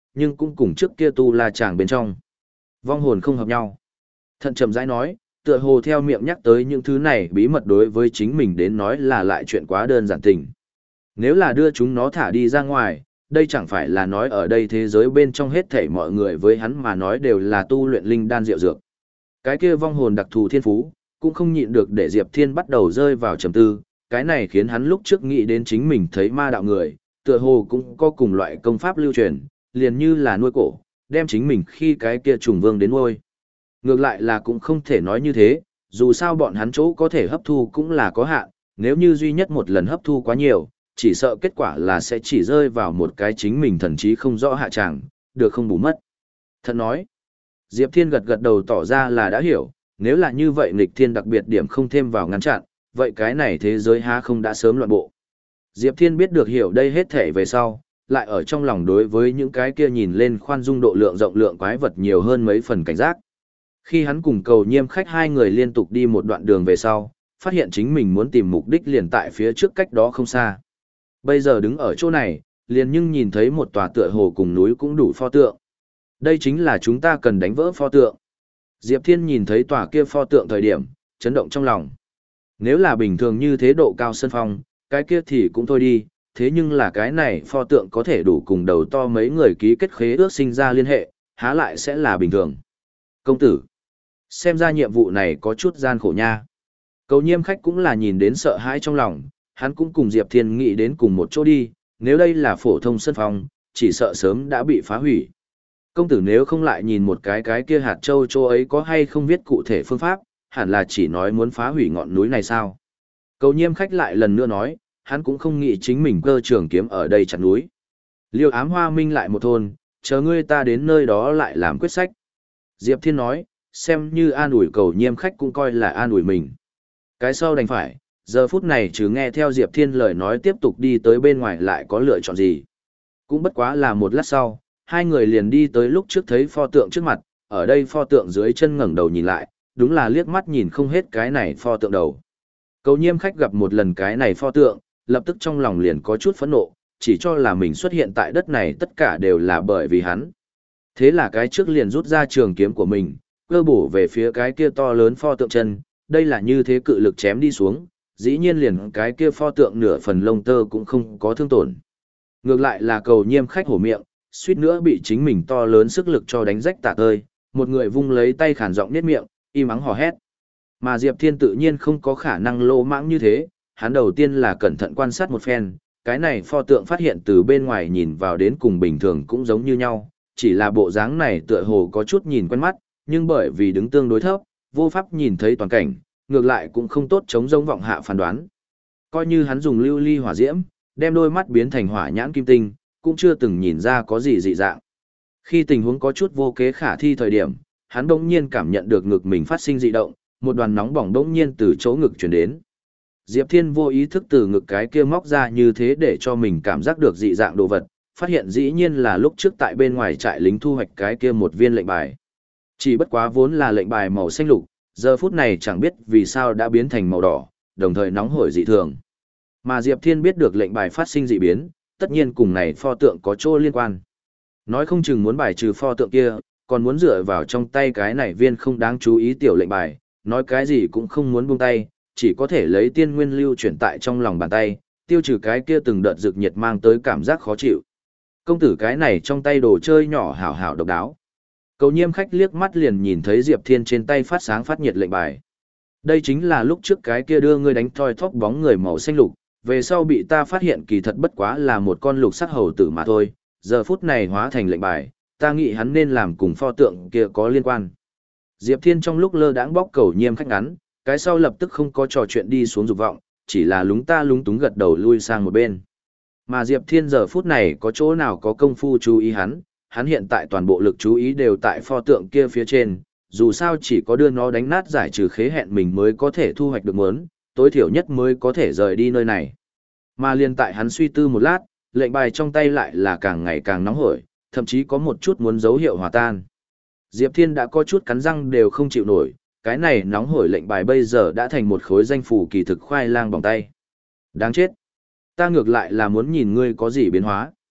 nhưng cũng cùng trước kia tu la chàng bên trong. Vong hồn không hợp nhau. Thận chậm rãi nói, tựa hồ theo miệng nhắc tới những thứ này bí mật đối với chính mình đến nói là lại chuyện quá đơn giản tình. Nếu là đưa chúng nó thả đi ra ngoài, đây chẳng phải là nói ở đây thế giới bên trong hết thảy mọi người với hắn mà nói đều là tu luyện linh đan diệu dược. Cái kia vong hồn đặc thù thiên phú, cũng không nhịn được để Diệp Thiên bắt đầu rơi vào trầm tư, cái này khiến hắn lúc trước nghĩ đến chính mình thấy ma đạo người, tựa hồ cũng có cùng loại công pháp lưu truyền, liền như là nuôi cổ, đem chính mình khi cái kia trùng vương đến nuôi. Ngược lại là cũng không thể nói như thế, dù sao bọn hắn chỗ có thể hấp thu cũng là có hạn, nếu như duy nhất một lần hấp thu quá nhiều, chỉ sợ kết quả là sẽ chỉ rơi vào một cái chính mình thần trí không rõ hạ tràng, được không bù mất. Thật nói, Diệp Thiên gật gật đầu tỏ ra là đã hiểu, nếu là như vậy nghịch thiên đặc biệt điểm không thêm vào ngăn chặn, vậy cái này thế giới há không đã sớm loạn bộ. Diệp Thiên biết được hiểu đây hết thể về sau, lại ở trong lòng đối với những cái kia nhìn lên khoan dung độ lượng rộng lượng quái vật nhiều hơn mấy phần cảnh giác. Khi hắn cùng cầu nhiêm khách hai người liên tục đi một đoạn đường về sau, phát hiện chính mình muốn tìm mục đích liền tại phía trước cách đó không xa. Bây giờ đứng ở chỗ này, liền nhưng nhìn thấy một tòa tựa hồ cùng núi cũng đủ pho tượng. Đây chính là chúng ta cần đánh vỡ pho tượng. Diệp Thiên nhìn thấy tòa kia pho tượng thời điểm, chấn động trong lòng. Nếu là bình thường như thế độ cao sân phong, cái kia thì cũng thôi đi, thế nhưng là cái này pho tượng có thể đủ cùng đầu to mấy người ký kết khế ước sinh ra liên hệ, há lại sẽ là bình thường. Công tử, xem ra nhiệm vụ này có chút gian khổ nha. Cầu nhiêm khách cũng là nhìn đến sợ hãi trong lòng, hắn cũng cùng Diệp Thiên nghĩ đến cùng một chỗ đi, nếu đây là phổ thông sân phong, chỉ sợ sớm đã bị phá hủy. Công tử nếu không lại nhìn một cái cái kia hạt châu châu ấy có hay không viết cụ thể phương pháp, hẳn là chỉ nói muốn phá hủy ngọn núi này sao. Cầu nhiêm khách lại lần nữa nói, hắn cũng không nghĩ chính mình cơ trường kiếm ở đây chặt núi. Liêu ám hoa minh lại một thôn, chờ ngươi ta đến nơi đó lại làm quyết sách. Diệp Thiên nói, xem như an ủi cầu nhiêm khách cũng coi là an ủi mình. Cái sau đành phải, giờ phút này chứ nghe theo Diệp Thiên lời nói tiếp tục đi tới bên ngoài lại có lựa chọn gì. Cũng bất quá là một lát sau, hai người liền đi tới lúc trước thấy pho tượng trước mặt, ở đây pho tượng dưới chân ngẩng đầu nhìn lại, đúng là liếc mắt nhìn không hết cái này pho tượng đầu. Cầu nhiêm khách gặp một lần cái này pho tượng, lập tức trong lòng liền có chút phẫn nộ, chỉ cho là mình xuất hiện tại đất này tất cả đều là bởi vì hắn. Thế là cái trước liền rút ra trường kiếm của mình, cơ bổ về phía cái kia to lớn pho tượng chân, đây là như thế cự lực chém đi xuống, dĩ nhiên liền cái kia pho tượng nửa phần lông tơ cũng không có thương tổn. Ngược lại là cầu nhiêm khách hổ miệng, suýt nữa bị chính mình to lớn sức lực cho đánh rách tạc ơi, một người vung lấy tay khản giọng niết miệng, im ắng hò hét. Mà Diệp Thiên tự nhiên không có khả năng lô mãng như thế, hắn đầu tiên là cẩn thận quan sát một phen, cái này pho tượng phát hiện từ bên ngoài nhìn vào đến cùng bình thường cũng giống như nhau, chỉ là bộ dáng này tựa hồ có chút nhìn quen mắt, nhưng bởi vì đứng tương đối thấp, vô pháp nhìn thấy toàn cảnh, ngược lại cũng không tốt chống rông vọng hạ phán đoán. Coi như hắn dùng lưu ly hỏa diễm, đem đôi mắt biến thành hỏa nhãn kim tinh, cũng chưa từng nhìn ra có gì dị dạng. Khi tình huống có chút vô kế khả thi thời điểm, hắn đột nhiên cảm nhận được ngực mình phát sinh dị động, một đoàn nóng bỏng đột nhiên từ chỗ ngực truyền đến. Diệp Thiên vô ý thức từ ngực cái kia móc ra như thế để cho mình cảm giác được dị dạng đồ vật, phát hiện dĩ nhiên là lúc trước tại bên ngoài trại lính thu hoạch cái kia một viên lệnh bài. Chỉ bất quá vốn là lệnh bài màu xanh lục, giờ phút này chẳng biết vì sao đã biến thành màu đỏ, đồng thời nóng hổi dị thường. Mà Diệp Thiên biết được lệnh bài phát sinh dị biến, tất nhiên cùng này pho tượng có chỗ liên quan. Nói không chừng muốn bài trừ pho tượng kia, còn muốn dựa vào trong tay cái này viên không đáng chú ý tiểu lệnh bài, nói cái gì cũng không muốn buông tay, chỉ có thể lấy tiên nguyên lưu chuyển tại trong lòng bàn tay, tiêu trừ cái kia từng đợt rực nhiệt mang tới cảm giác khó chịu. Công tử cái này trong tay đồ chơi nhỏ hảo hảo độc đáo. Cầu nhiêm khách liếc mắt liền nhìn thấy Diệp Thiên trên tay phát sáng phát nhiệt lệnh bài. Đây chính là lúc trước cái kia đưa ngươi đánh thoi thóp bóng người màu xanh lục, về sau bị ta phát hiện kỳ thật bất quá là một con lục sắc hầu tử mà thôi, giờ phút này hóa thành lệnh bài, ta nghĩ hắn nên làm cùng pho tượng kia có liên quan. Diệp Thiên trong lúc lơ đãng bóc cầu nhiêm khách ngắn, cái sau lập tức không có trò chuyện đi xuống dục vọng, chỉ là lúng ta lúng túng gật đầu lui sang một bên. Mà Diệp Thiên giờ phút này có chỗ nào có công phu chú ý hắn, hắn hiện tại toàn bộ lực chú ý đều tại pho tượng kia phía trên, dù sao chỉ có đưa nó đánh nát giải trừ khế hẹn mình mới có thể thu hoạch được mớn, tối thiểu nhất mới có thể rời đi nơi này. Mà liên tại hắn suy tư một lát, lệnh bài trong tay lại là càng ngày càng nóng hổi, thậm chí có một chút muốn dấu hiệu hòa tan. Diệp Thiên đã có chút cắn răng đều không chịu nổi, cái này nóng hổi lệnh bài bây giờ đã thành một khối danh phủ kỳ thực khoai lang bằng tay. Đáng chết! Ta ngược lại là muốn nhìn ngươi có gì biến hóa.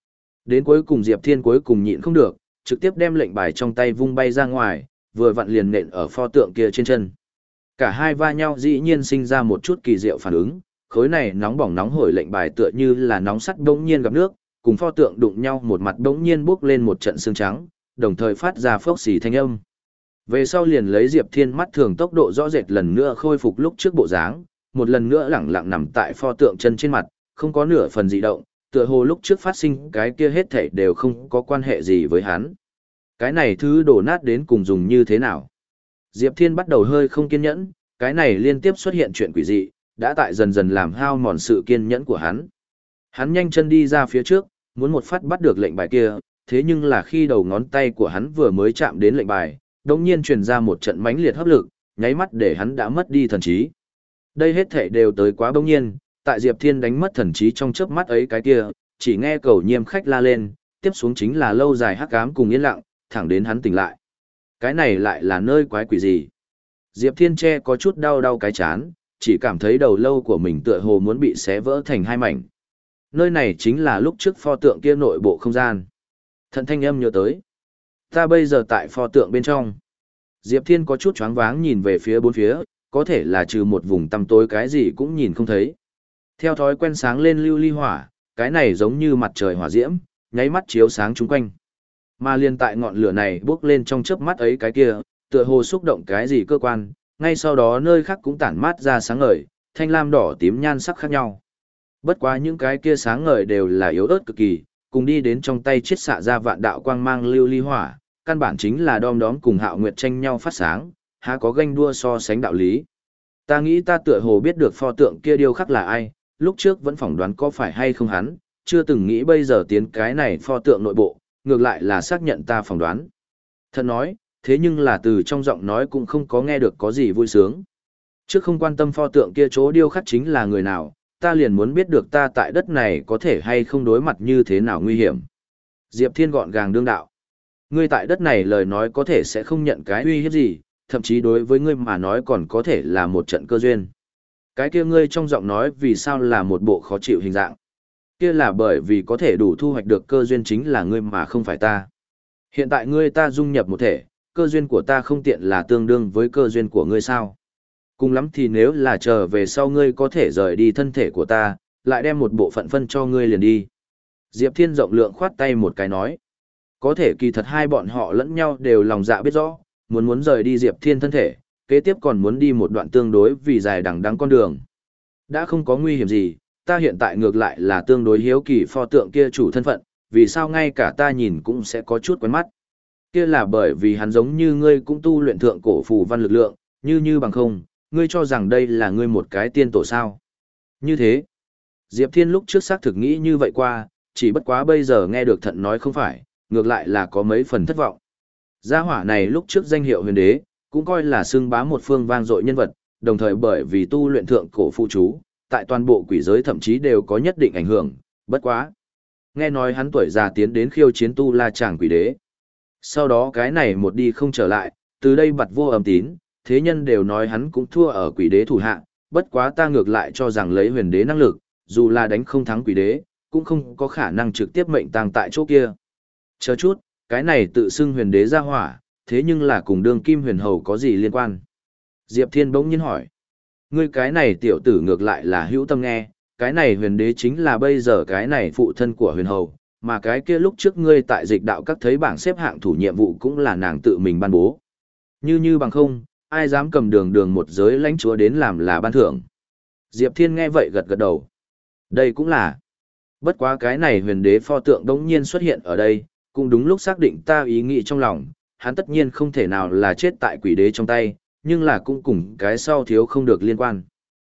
Đến cuối cùng Diệp Thiên cuối cùng nhịn không được, trực tiếp đem lệnh bài trong tay vung bay ra ngoài, vừa vặn liền nện ở pho tượng kia trên chân. Cả hai va nhau dĩ nhiên sinh ra một chút kỳ diệu phản ứng, khối này nóng bỏng nóng hổi lệnh bài tựa như là nóng sắt bỗng nhiên gặp nước, cùng pho tượng đụng nhau một mặt bỗng nhiên bốc lên một trận xương trắng, đồng thời phát ra phốc xì thanh âm. Về sau liền lấy Diệp Thiên mắt thường tốc độ rõ rệt lần nữa khôi phục lúc trước bộ dáng, một lần nữa lẳng lặng nằm tại pho tượng chân trên mặt, không có nửa phần dị động, tựa hồ lúc trước phát sinh cái kia hết thảy đều không có quan hệ gì với hắn. Cái này thứ đổ nát đến cùng dùng như thế nào? Diệp Thiên bắt đầu hơi không kiên nhẫn, cái này liên tiếp xuất hiện chuyện quỷ dị, đã tại dần dần làm hao mòn sự kiên nhẫn của hắn. Hắn nhanh chân đi ra phía trước, muốn một phát bắt được lệnh bài kia, thế nhưng là khi đầu ngón tay của hắn vừa mới chạm đến lệnh bài, đột nhiên truyền ra một trận mãnh liệt hấp lực, nháy mắt để hắn đã mất đi thần trí. Đây hết thảy đều tới quá bỗng nhiên, tại Diệp Thiên đánh mất thần trí trong chớp mắt ấy cái kia, chỉ nghe cầu nhiêm khách la lên, tiếp xuống chính là lâu dài hắc ám cùng yên lặng, thẳng đến hắn tỉnh lại. Cái này lại là nơi quái quỷ gì? Diệp Thiên che có chút đau đau cái chán, chỉ cảm thấy đầu lâu của mình tựa hồ muốn bị xé vỡ thành hai mảnh. Nơi này chính là lúc trước pho tượng kia nội bộ không gian. Thận thanh âm nhớ tới. Ta bây giờ tại pho tượng bên trong. Diệp Thiên có chút choáng váng nhìn về phía bốn phía, có thể là trừ một vùng tăm tối cái gì cũng nhìn không thấy. Theo thói quen sáng lên lưu ly hỏa, cái này giống như mặt trời hỏa diễm, nháy mắt chiếu sáng chung quanh. Mà liền tại ngọn lửa này bốc lên trong chớp mắt ấy cái kia, tựa hồ xúc động cái gì cơ quan, ngay sau đó nơi khác cũng tản mát ra sáng ngời, thanh lam đỏ tím nhan sắc khác nhau. Bất quá những cái kia sáng ngời đều là yếu ớt cực kỳ, cùng đi đến trong tay chiết xạ ra vạn đạo quang mang lưu ly hỏa, căn bản chính là đom đóm cùng Hạo Nguyệt tranh nhau phát sáng, há có ganh đua so sánh đạo lý. Ta nghĩ ta tựa hồ biết được pho tượng kia điêu khắc là ai, lúc trước vẫn phỏng đoán có phải hay không hắn, chưa từng nghĩ bây giờ tiến cái này pho tượng nội bộ, ngược lại là xác nhận ta phỏng đoán. Thật nói, thế nhưng là từ trong giọng nói cũng không có nghe được có gì vui sướng. Trước không quan tâm pho tượng kia chỗ điêu khắc chính là người nào, ta liền muốn biết được ta tại đất này có thể hay không đối mặt như thế nào nguy hiểm. Diệp Thiên gọn gàng đương đạo. Ngươi tại đất này lời nói có thể sẽ không nhận cái uy hiếp gì, thậm chí đối với ngươi mà nói còn có thể là một trận cơ duyên. Cái kia ngươi trong giọng nói vì sao là một bộ khó chịu hình dạng. Kia là bởi vì có thể đủ thu hoạch được cơ duyên chính là ngươi mà không phải ta. Hiện tại ngươi ta dung nhập một thể, cơ duyên của ta không tiện là tương đương với cơ duyên của ngươi sao. Cùng lắm thì nếu là chờ về sau ngươi có thể rời đi thân thể của ta, lại đem một bộ phận phân cho ngươi liền đi. Diệp Thiên rộng lượng khoát tay một cái nói. Có thể kỳ thật hai bọn họ lẫn nhau đều lòng dạ biết rõ, muốn muốn rời đi Diệp Thiên thân thể, kế tiếp còn muốn đi một đoạn tương đối vì dài đằng đẵng con đường. Đã không có nguy hiểm gì, ta hiện tại ngược lại là tương đối hiếu kỳ pho tượng kia chủ thân phận, vì sao ngay cả ta nhìn cũng sẽ có chút quen mắt. Kia là bởi vì hắn giống như ngươi cũng tu luyện thượng cổ phù văn lực lượng, như như bằng không, ngươi cho rằng đây là ngươi một cái tiên tổ sao. Như thế, Diệp Thiên lúc trước xác thực nghĩ như vậy qua, chỉ bất quá bây giờ nghe được thận nói không phải, ngược lại là có mấy phần thất vọng. Gia hỏa này lúc trước danh hiệu huyền đế, cũng coi là xưng bá một phương vang dội nhân vật, đồng thời bởi vì tu luyện thượng cổ phụ chú, tại toàn bộ quỷ giới thậm chí đều có nhất định ảnh hưởng, bất quá. Nghe nói hắn tuổi già tiến đến khiêu chiến tu la chàng quỷ đế. Sau đó cái này một đi không trở lại, từ đây bặt vô âm tín, thế nhân đều nói hắn cũng thua ở quỷ đế thủ hạ, bất quá ta ngược lại cho rằng lấy huyền đế năng lực, dù là đánh không thắng quỷ đế, cũng không có khả năng trực tiếp mệnh tang tại chỗ kia. Chờ chút, cái này tự xưng huyền đế ra hỏa, thế nhưng là cùng đương kim huyền hầu có gì liên quan? Diệp Thiên bỗng nhiên hỏi. Ngươi cái này tiểu tử ngược lại là hữu tâm nghe, cái này huyền đế chính là bây giờ cái này phụ thân của huyền hầu, mà cái kia lúc trước ngươi tại dịch đạo các thấy bảng xếp hạng thủ nhiệm vụ cũng là nàng tự mình ban bố. Như như bằng không, ai dám cầm đường đường một giới lãnh chúa đến làm là ban thưởng. Diệp Thiên nghe vậy gật gật đầu. Đây cũng là. Bất quá cái này huyền đế pho tượng đống nhiên xuất hiện ở đây, cũng đúng lúc xác định ta ý nghĩ trong lòng, hắn tất nhiên không thể nào là chết tại quỷ đế trong tay, nhưng là cũng cùng cái sau thiếu không được liên quan.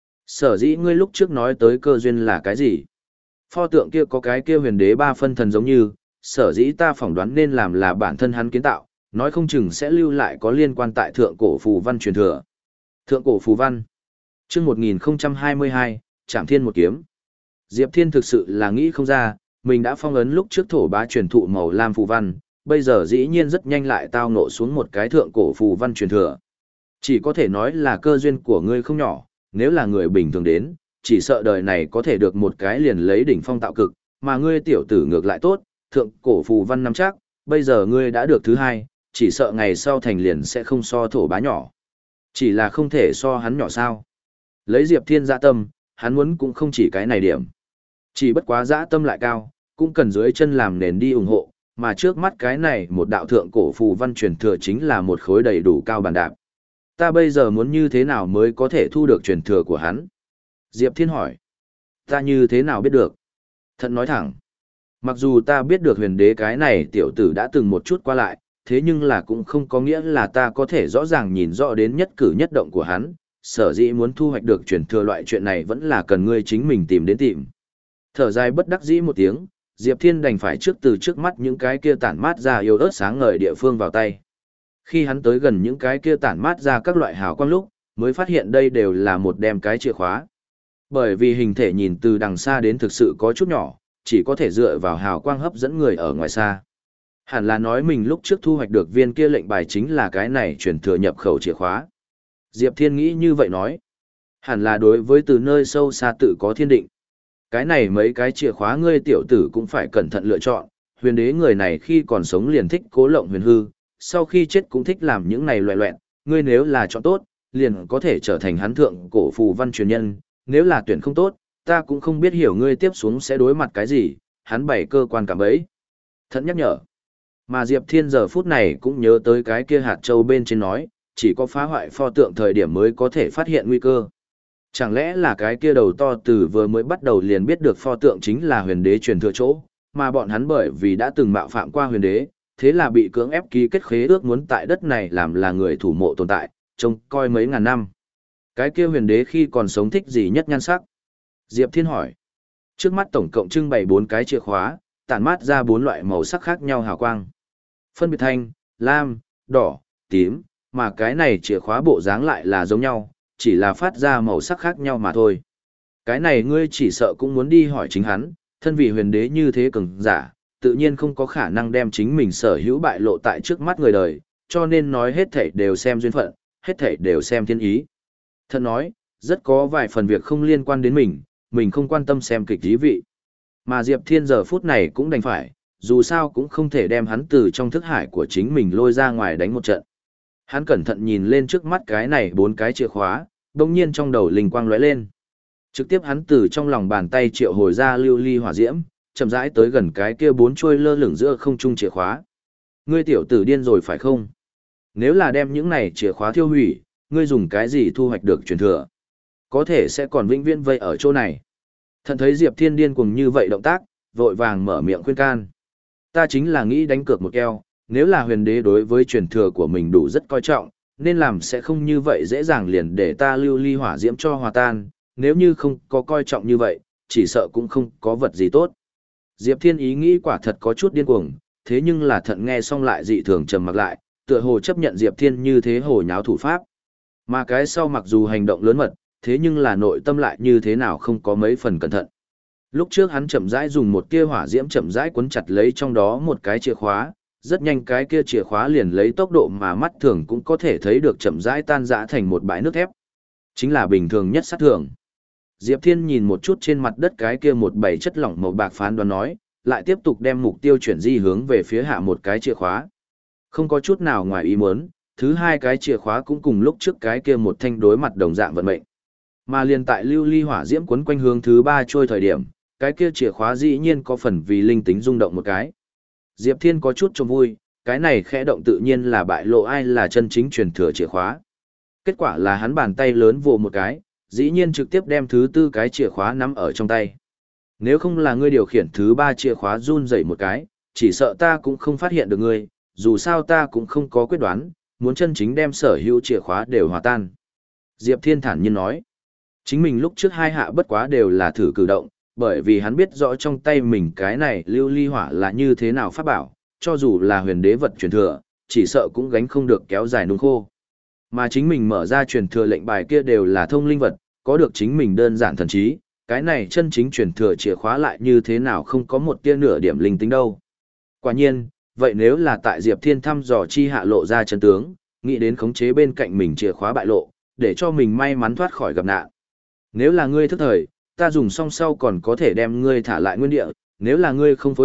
Sở dĩ ngươi lúc trước nói tới cơ duyên là cái gì? Pho tượng kia có cái kia huyền đế ba phân thần giống như, sở dĩ ta phỏng đoán nên làm là bản thân hắn kiến tạo, nói không chừng sẽ lưu lại có liên quan tại thượng cổ phù văn truyền thừa. Thượng cổ phù văn. Chương một nghìn không trăm hai mươi hai, Trảm Thiên một kiếm. Diệp Thiên thực sự là nghĩ không ra, mình đã phong ấn lúc trước thổ bá truyền thụ màu lam phù văn, bây giờ dĩ nhiên rất nhanh lại tao ngộ xuống một cái thượng cổ phù văn truyền thừa. Chỉ có thể nói là cơ duyên của ngươi không nhỏ, nếu là người bình thường đến, chỉ sợ đời này có thể được một cái liền lấy đỉnh phong tạo cực, mà ngươi tiểu tử ngược lại tốt, thượng cổ phù văn nắm chắc, bây giờ ngươi đã được thứ hai, chỉ sợ ngày sau thành liền sẽ không so thổ bá nhỏ. Chỉ là không thể so hắn nhỏ sao. Lấy Diệp Thiên dã tâm, hắn muốn cũng không chỉ cái này điểm. Chỉ bất quá dã tâm lại cao, cũng cần dưới chân làm nền đi ủng hộ, mà trước mắt cái này một đạo thượng cổ phù văn truyền thừa chính là một khối đầy đủ cao bàn đạp. Ta bây giờ muốn như thế nào mới có thể thu được truyền thừa của hắn? Diệp Thiên hỏi. Ta như thế nào biết được? Thận nói thẳng. Mặc dù ta biết được huyền đế cái này tiểu tử đã từng một chút qua lại, thế nhưng là cũng không có nghĩa là ta có thể rõ ràng nhìn rõ đến nhất cử nhất động của hắn, sở dĩ muốn thu hoạch được truyền thừa loại chuyện này vẫn là cần ngươi chính mình tìm đến tìm. Thở dài bất đắc dĩ một tiếng, Diệp Thiên đành phải trước từ trước mắt những cái kia tản mát ra yếu ớt sáng ngời địa phương vào tay. Khi hắn tới gần những cái kia tản mát ra các loại hào quang lúc, mới phát hiện đây đều là một đem cái chìa khóa. Bởi vì hình thể nhìn từ đằng xa đến thực sự có chút nhỏ, chỉ có thể dựa vào hào quang hấp dẫn người ở ngoài xa. Hẳn là nói mình lúc trước thu hoạch được viên kia lệnh bài chính là cái này truyền thừa nhập khẩu chìa khóa. Diệp Thiên nghĩ như vậy nói. Hẳn là đối với từ nơi sâu xa tự có thiên định. Cái này mấy cái chìa khóa ngươi tiểu tử cũng phải cẩn thận lựa chọn, huyền đế người này khi còn sống liền thích cố lộng huyền hư, sau khi chết cũng thích làm những này loẹ loẹn, ngươi nếu là chọn tốt, liền có thể trở thành hắn thượng cổ phù văn truyền nhân, nếu là tuyển không tốt, ta cũng không biết hiểu ngươi tiếp xuống sẽ đối mặt cái gì, hắn bày cơ quan cảm ấy. Thận nhắc nhở. Mà Diệp Thiên giờ phút này cũng nhớ tới cái kia hạt châu bên trên nói, chỉ có phá hoại pho tượng thời điểm mới có thể phát hiện nguy cơ. Chẳng lẽ là cái kia đầu to từ vừa mới bắt đầu liền biết được pho tượng chính là huyền đế truyền thừa chỗ, mà bọn hắn bởi vì đã từng mạo phạm qua huyền đế, thế là bị cưỡng ép ký kết khế ước muốn tại đất này làm là người thủ mộ tồn tại, trông coi mấy ngàn năm. Cái kia huyền đế khi còn sống thích gì nhất nhan sắc? Diệp Thiên hỏi. Trước mắt tổng cộng trưng bày bốn cái chìa khóa, tản mát ra bốn loại màu sắc khác nhau hào quang. Phân biệt thanh, lam, đỏ, tím, mà cái này chìa khóa bộ dáng lại là giống nhau, chỉ là phát ra màu sắc khác nhau mà thôi. Cái này ngươi chỉ sợ cũng muốn đi hỏi chính hắn, thân vị huyền đế như thế cường giả, tự nhiên không có khả năng đem chính mình sở hữu bại lộ tại trước mắt người đời, cho nên nói hết thảy đều xem duyên phận, hết thảy đều xem thiên ý. Thân nói, rất có vài phần việc không liên quan đến mình, mình không quan tâm xem kịch dí vị. Mà Diệp Thiên giờ phút này cũng đành phải, dù sao cũng không thể đem hắn từ trong thức hải của chính mình lôi ra ngoài đánh một trận. Hắn cẩn thận nhìn lên trước mắt cái này bốn cái chìa khóa, đồng nhiên trong đầu linh quang lóe lên. Trực tiếp hắn từ trong lòng bàn tay triệu hồi ra lưu ly hỏa diễm, chậm rãi tới gần cái kia bốn trôi lơ lửng giữa không trung chìa khóa. Ngươi tiểu tử điên rồi phải không? Nếu là đem những này chìa khóa thiêu hủy, ngươi dùng cái gì thu hoạch được truyền thừa? Có thể sẽ còn vĩnh viễn vây ở chỗ này. Thận thấy Diệp Thiên điên cuồng như vậy động tác, vội vàng mở miệng khuyên can. Ta chính là nghĩ đánh cược một keo, nếu là huyền đế đối với truyền thừa của mình đủ rất coi trọng, nên làm sẽ không như vậy dễ dàng liền để ta lưu ly hỏa diễm cho hòa tan, nếu như không có coi trọng như vậy, chỉ sợ cũng không có vật gì tốt. Diệp Thiên ý nghĩ quả thật có chút điên cuồng, thế nhưng là thận nghe xong lại dị thường trầm mặc lại, tựa hồ chấp nhận Diệp Thiên như thế hồ nháo thủ pháp. Mà cái sau mặc dù hành động lớn mật, thế nhưng là nội tâm lại như thế nào không có mấy phần cẩn thận. Lúc trước hắn chậm rãi dùng một tia hỏa diễm chậm rãi cuốn chặt lấy trong đó một cái chìa khóa, rất nhanh cái kia chìa khóa liền lấy tốc độ mà mắt thường cũng có thể thấy được chậm rãi tan rã thành một bãi nước thép. Chính là bình thường nhất sát thường. Diệp Thiên nhìn một chút trên mặt đất cái kia một bầy chất lỏng màu bạc phán đoán nói, lại tiếp tục đem mục tiêu chuyển di hướng về phía hạ một cái chìa khóa. Không có chút nào ngoài ý muốn, thứ hai cái chìa khóa cũng cùng lúc trước cái kia một thanh đối mặt đồng dạng vận mệnh. Mà liền tại lưu ly hỏa diễm quấn quanh hướng thứ ba trôi thời điểm, cái kia chìa khóa dĩ nhiên có phần vì linh tính rung động một cái. Diệp Thiên có chút trông vui, cái này khẽ động tự nhiên là bại lộ ai là chân chính truyền thừa chìa khóa. Kết quả là hắn bàn tay lớn vồ một cái, dĩ nhiên trực tiếp đem thứ tư cái chìa khóa nắm ở trong tay. Nếu không là ngươi điều khiển thứ ba chìa khóa run rẩy một cái, chỉ sợ ta cũng không phát hiện được ngươi, dù sao ta cũng không có quyết đoán, muốn chân chính đem sở hữu chìa khóa đều hòa tan. Diệp Thiên thản nhiên nói, chính mình lúc trước hai hạ bất quá đều là thử cử động, bởi vì hắn biết rõ trong tay mình cái này lưu ly hỏa là như thế nào pháp bảo, cho dù là huyền đế vật truyền thừa, chỉ sợ cũng gánh không được kéo dài nung khô. Mà chính mình mở ra truyền thừa lệnh bài kia đều là thông linh vật, có được chính mình đơn giản thần trí, cái này chân chính truyền thừa chìa khóa lại như thế nào không có một tia nửa điểm linh tính đâu. Quả nhiên, vậy nếu là tại Diệp Thiên thăm dò chi hạ lộ ra chân tướng, nghĩ đến khống chế bên cạnh mình chìa khóa bại lộ, để cho mình may mắn thoát khỏi gặp nạn. Nếu là ngươi thức thời, ta dùng xong sau còn có thể đem ngươi thả lại nguyên địa, nếu là ngươi không phối hợp,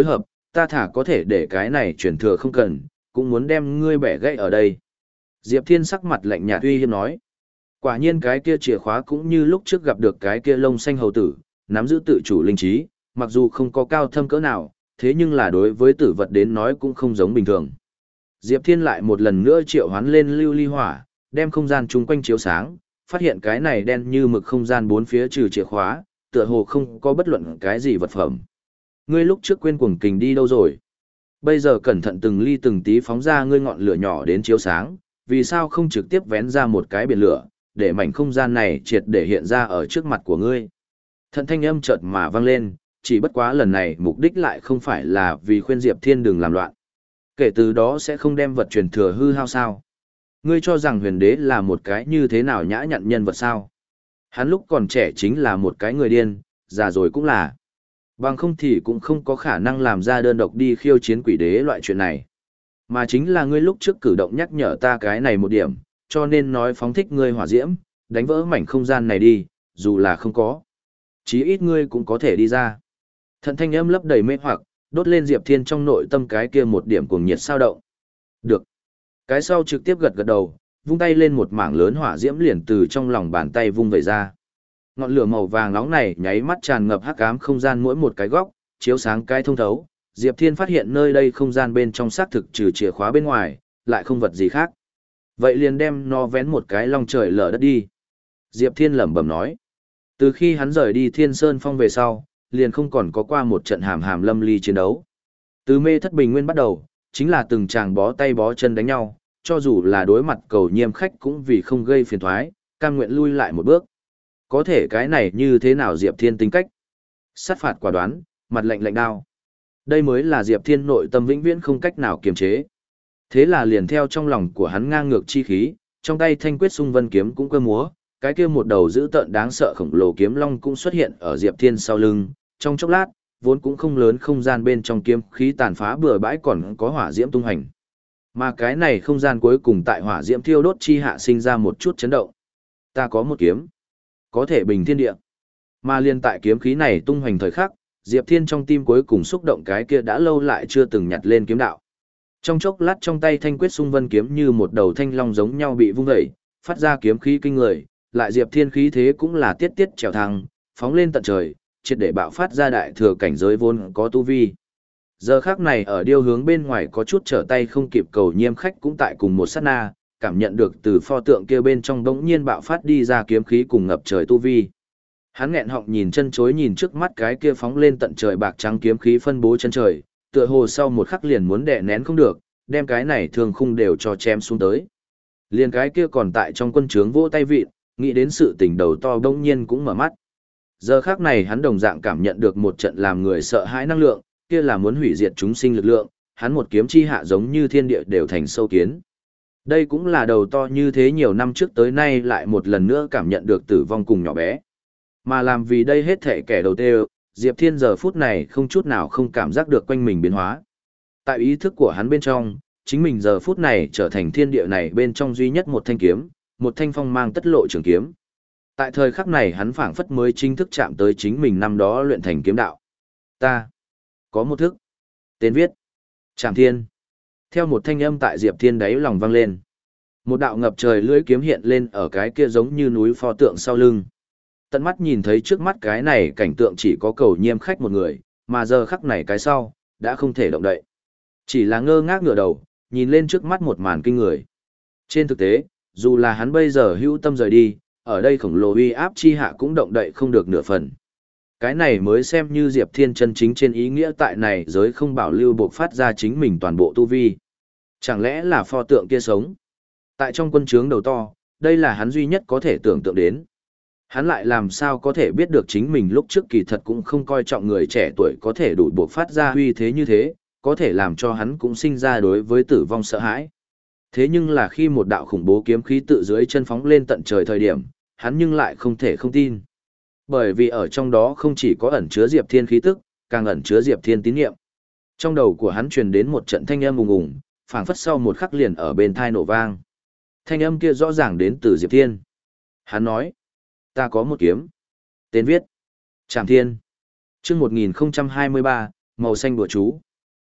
ta thả có thể để cái này truyền thừa không cần, cũng muốn đem ngươi bẻ gãy ở đây. Diệp Thiên sắc mặt lạnh nhạt uy hiếp nói. Quả nhiên cái kia chìa khóa cũng như lúc trước gặp được cái kia lông xanh hầu tử, nắm giữ tự chủ linh trí, mặc dù không có cao thâm cỡ nào, thế nhưng là đối với tử vật đến nói cũng không giống bình thường. Diệp Thiên lại một lần nữa triệu hoán lên lưu ly hỏa, đem không gian chung quanh chiếu sáng, phát hiện cái này đen như mực không gian bốn phía trừ chìa khóa, tựa hồ không có bất luận cái gì vật phẩm. Ngươi lúc trước quên cuồng kình đi đâu rồi? Bây giờ cẩn thận từng ly từng tí phóng ra ngươi ngọn lửa nhỏ đến chiếu sáng, vì sao không trực tiếp vén ra một cái biển lửa, để mảnh không gian này triệt để hiện ra ở trước mặt của ngươi. Thận thanh âm chợt mà vang lên, chỉ bất quá lần này mục đích lại không phải là vì khuyên Diệp Thiên đừng làm loạn. Kể từ đó sẽ không đem vật truyền thừa hư hao sao? Ngươi cho rằng huyền đế là một cái như thế nào nhã nhặn nhân vật sao? Hắn lúc còn trẻ chính là một cái người điên, già rồi cũng là. Bằng không thì cũng không có khả năng làm ra đơn độc đi khiêu chiến quỷ đế loại chuyện này. Mà chính là ngươi lúc trước cử động nhắc nhở ta cái này một điểm, cho nên nói phóng thích ngươi hỏa diễm, đánh vỡ mảnh không gian này đi, dù là không có. Chí ít ngươi cũng có thể đi ra. Thận thanh âm lấp đầy mê hoặc, đốt lên Diệp Thiên trong nội tâm cái kia một điểm cuồng nhiệt sao động. Được. Cái sau trực tiếp gật gật đầu, vung tay lên một mảng lớn hỏa diễm liền từ trong lòng bàn tay vung về ra. Ngọn lửa màu vàng nóng này nháy mắt tràn ngập hắc ám không gian mỗi một cái góc, chiếu sáng cái thông thấu. Diệp Thiên phát hiện nơi đây không gian bên trong xác thực trừ chìa khóa bên ngoài, lại không vật gì khác. Vậy liền đem nó vén một cái long trời lở đất đi. Diệp Thiên lẩm bẩm nói. Từ khi hắn rời đi Thiên Sơn Phong về sau, liền không còn có qua một trận hàm hàm lâm ly chiến đấu. Từ mê thất bình nguyên bắt đầu, chính là từng chàng bó tay bó chân đánh nhau, cho dù là đối mặt cầu nhiêm khách cũng vì không gây phiền thoái, cam nguyện lui lại một bước. Có thể cái này như thế nào Diệp Thiên tính cách? Sát phạt quả đoán, mặt lạnh lạnh đao. Đây mới là Diệp Thiên nội tâm vĩnh viễn không cách nào kiềm chế. Thế là liền theo trong lòng của hắn ngang ngược chi khí, trong tay thanh quyết xung vân kiếm cũng cơ múa, cái kia một đầu dữ tợn đáng sợ khổng lồ kiếm long cũng xuất hiện ở Diệp Thiên sau lưng, trong chốc lát, vốn cũng không lớn không gian bên trong kiếm khí tàn phá bừa bãi còn có hỏa diễm tung hành. Mà cái này không gian cuối cùng tại hỏa diễm thiêu đốt chi hạ sinh ra một chút chấn động. Ta có một kiếm, có thể bình thiên địa. Mà liên tại kiếm khí này tung hoành thời khắc, Diệp Thiên trong tim cuối cùng xúc động cái kia đã lâu lại chưa từng nhặt lên kiếm đạo. Trong chốc lát trong tay thanh quyết xung vân kiếm như một đầu thanh long giống nhau bị vung dậy, phát ra kiếm khí kinh người, lại Diệp Thiên khí thế cũng là tiết tiết trèo thăng, phóng lên tận trời, triệt để bạo phát ra đại thừa cảnh giới vốn có tu vi. Giờ khắc này ở điêu hướng bên ngoài có chút trở tay không kịp cầu nhiêm khách cũng tại cùng một sát na, cảm nhận được từ pho tượng kia bên trong đống nhiên bạo phát đi ra kiếm khí cùng ngập trời tu vi. Hắn nghẹn họng nhìn chân chối nhìn trước mắt cái kia phóng lên tận trời bạc trắng kiếm khí phân bố chân trời, tựa hồ sau một khắc liền muốn đè nén không được, đem cái này thường khung đều cho chém xuống tới. Liền cái kia còn tại trong quân trướng vỗ tay vịn, nghĩ đến sự tình đầu to đống nhiên cũng mở mắt. Giờ khắc này hắn đồng dạng cảm nhận được một trận làm người sợ hãi năng lượng, kia là muốn hủy diệt chúng sinh lực lượng, hắn một kiếm chi hạ giống như thiên địa đều thành sâu kiến. Đây cũng là đầu to như thế nhiều năm trước tới nay lại một lần nữa cảm nhận được tử vong cùng nhỏ bé. Mà làm vì đây hết thể kẻ đầu tiên, Diệp Thiên giờ phút này không chút nào không cảm giác được quanh mình biến hóa. Tại ý thức của hắn bên trong, chính mình giờ phút này trở thành thiên địa này bên trong duy nhất một thanh kiếm, một thanh phong mang tất lộ trường kiếm. Tại thời khắc này hắn phảng phất mới chính thức chạm tới chính mình năm đó luyện thành kiếm đạo. Ta có một thức. Tên viết Trảm Thiên. Theo một thanh âm tại Diệp Thiên đáy lòng vang lên. Một đạo ngập trời lưỡi kiếm hiện lên ở cái kia giống như núi pho tượng sau lưng. Tận mắt nhìn thấy trước mắt cái này cảnh tượng chỉ có cầu nhiêm khách một người, mà giờ khắc này cái sau, đã không thể động đậy. Chỉ là ngơ ngác ngửa đầu, nhìn lên trước mắt một màn kinh người. Trên thực tế, dù là hắn bây giờ hữu tâm rời đi, ở đây khổng lồ uy áp chi hạ cũng động đậy không được nửa phần. Cái này mới xem như Diệp Thiên chân chính trên ý nghĩa tại này giới không bảo lưu buộc phát ra chính mình toàn bộ tu vi. Chẳng lẽ là pho tượng kia sống? Tại trong quân trướng đầu to, đây là hắn duy nhất có thể tưởng tượng đến. Hắn lại làm sao có thể biết được chính mình lúc trước kỳ thật cũng không coi trọng người trẻ tuổi có thể đủ buộc phát ra uy thế như thế, có thể làm cho hắn cũng sinh ra đối với tử vong sợ hãi. Thế nhưng là khi một đạo khủng bố kiếm khí tự dưới chân phóng lên tận trời thời điểm, hắn nhưng lại không thể không tin. Bởi vì ở trong đó không chỉ có ẩn chứa Diệp Thiên khí tức, càng ẩn chứa Diệp Thiên tín niệm. Trong đầu của hắn truyền đến một trận thanh âm ùng ùng, phảng phất sau một khắc liền ở bên tai nổ vang. Thanh âm kia rõ ràng đến từ Diệp Thiên. Hắn nói: "Ta có một kiếm." Tên viết: Trảm Thiên. Chương một nghìn không trăm hai mươi ba, màu xanh đùa chú.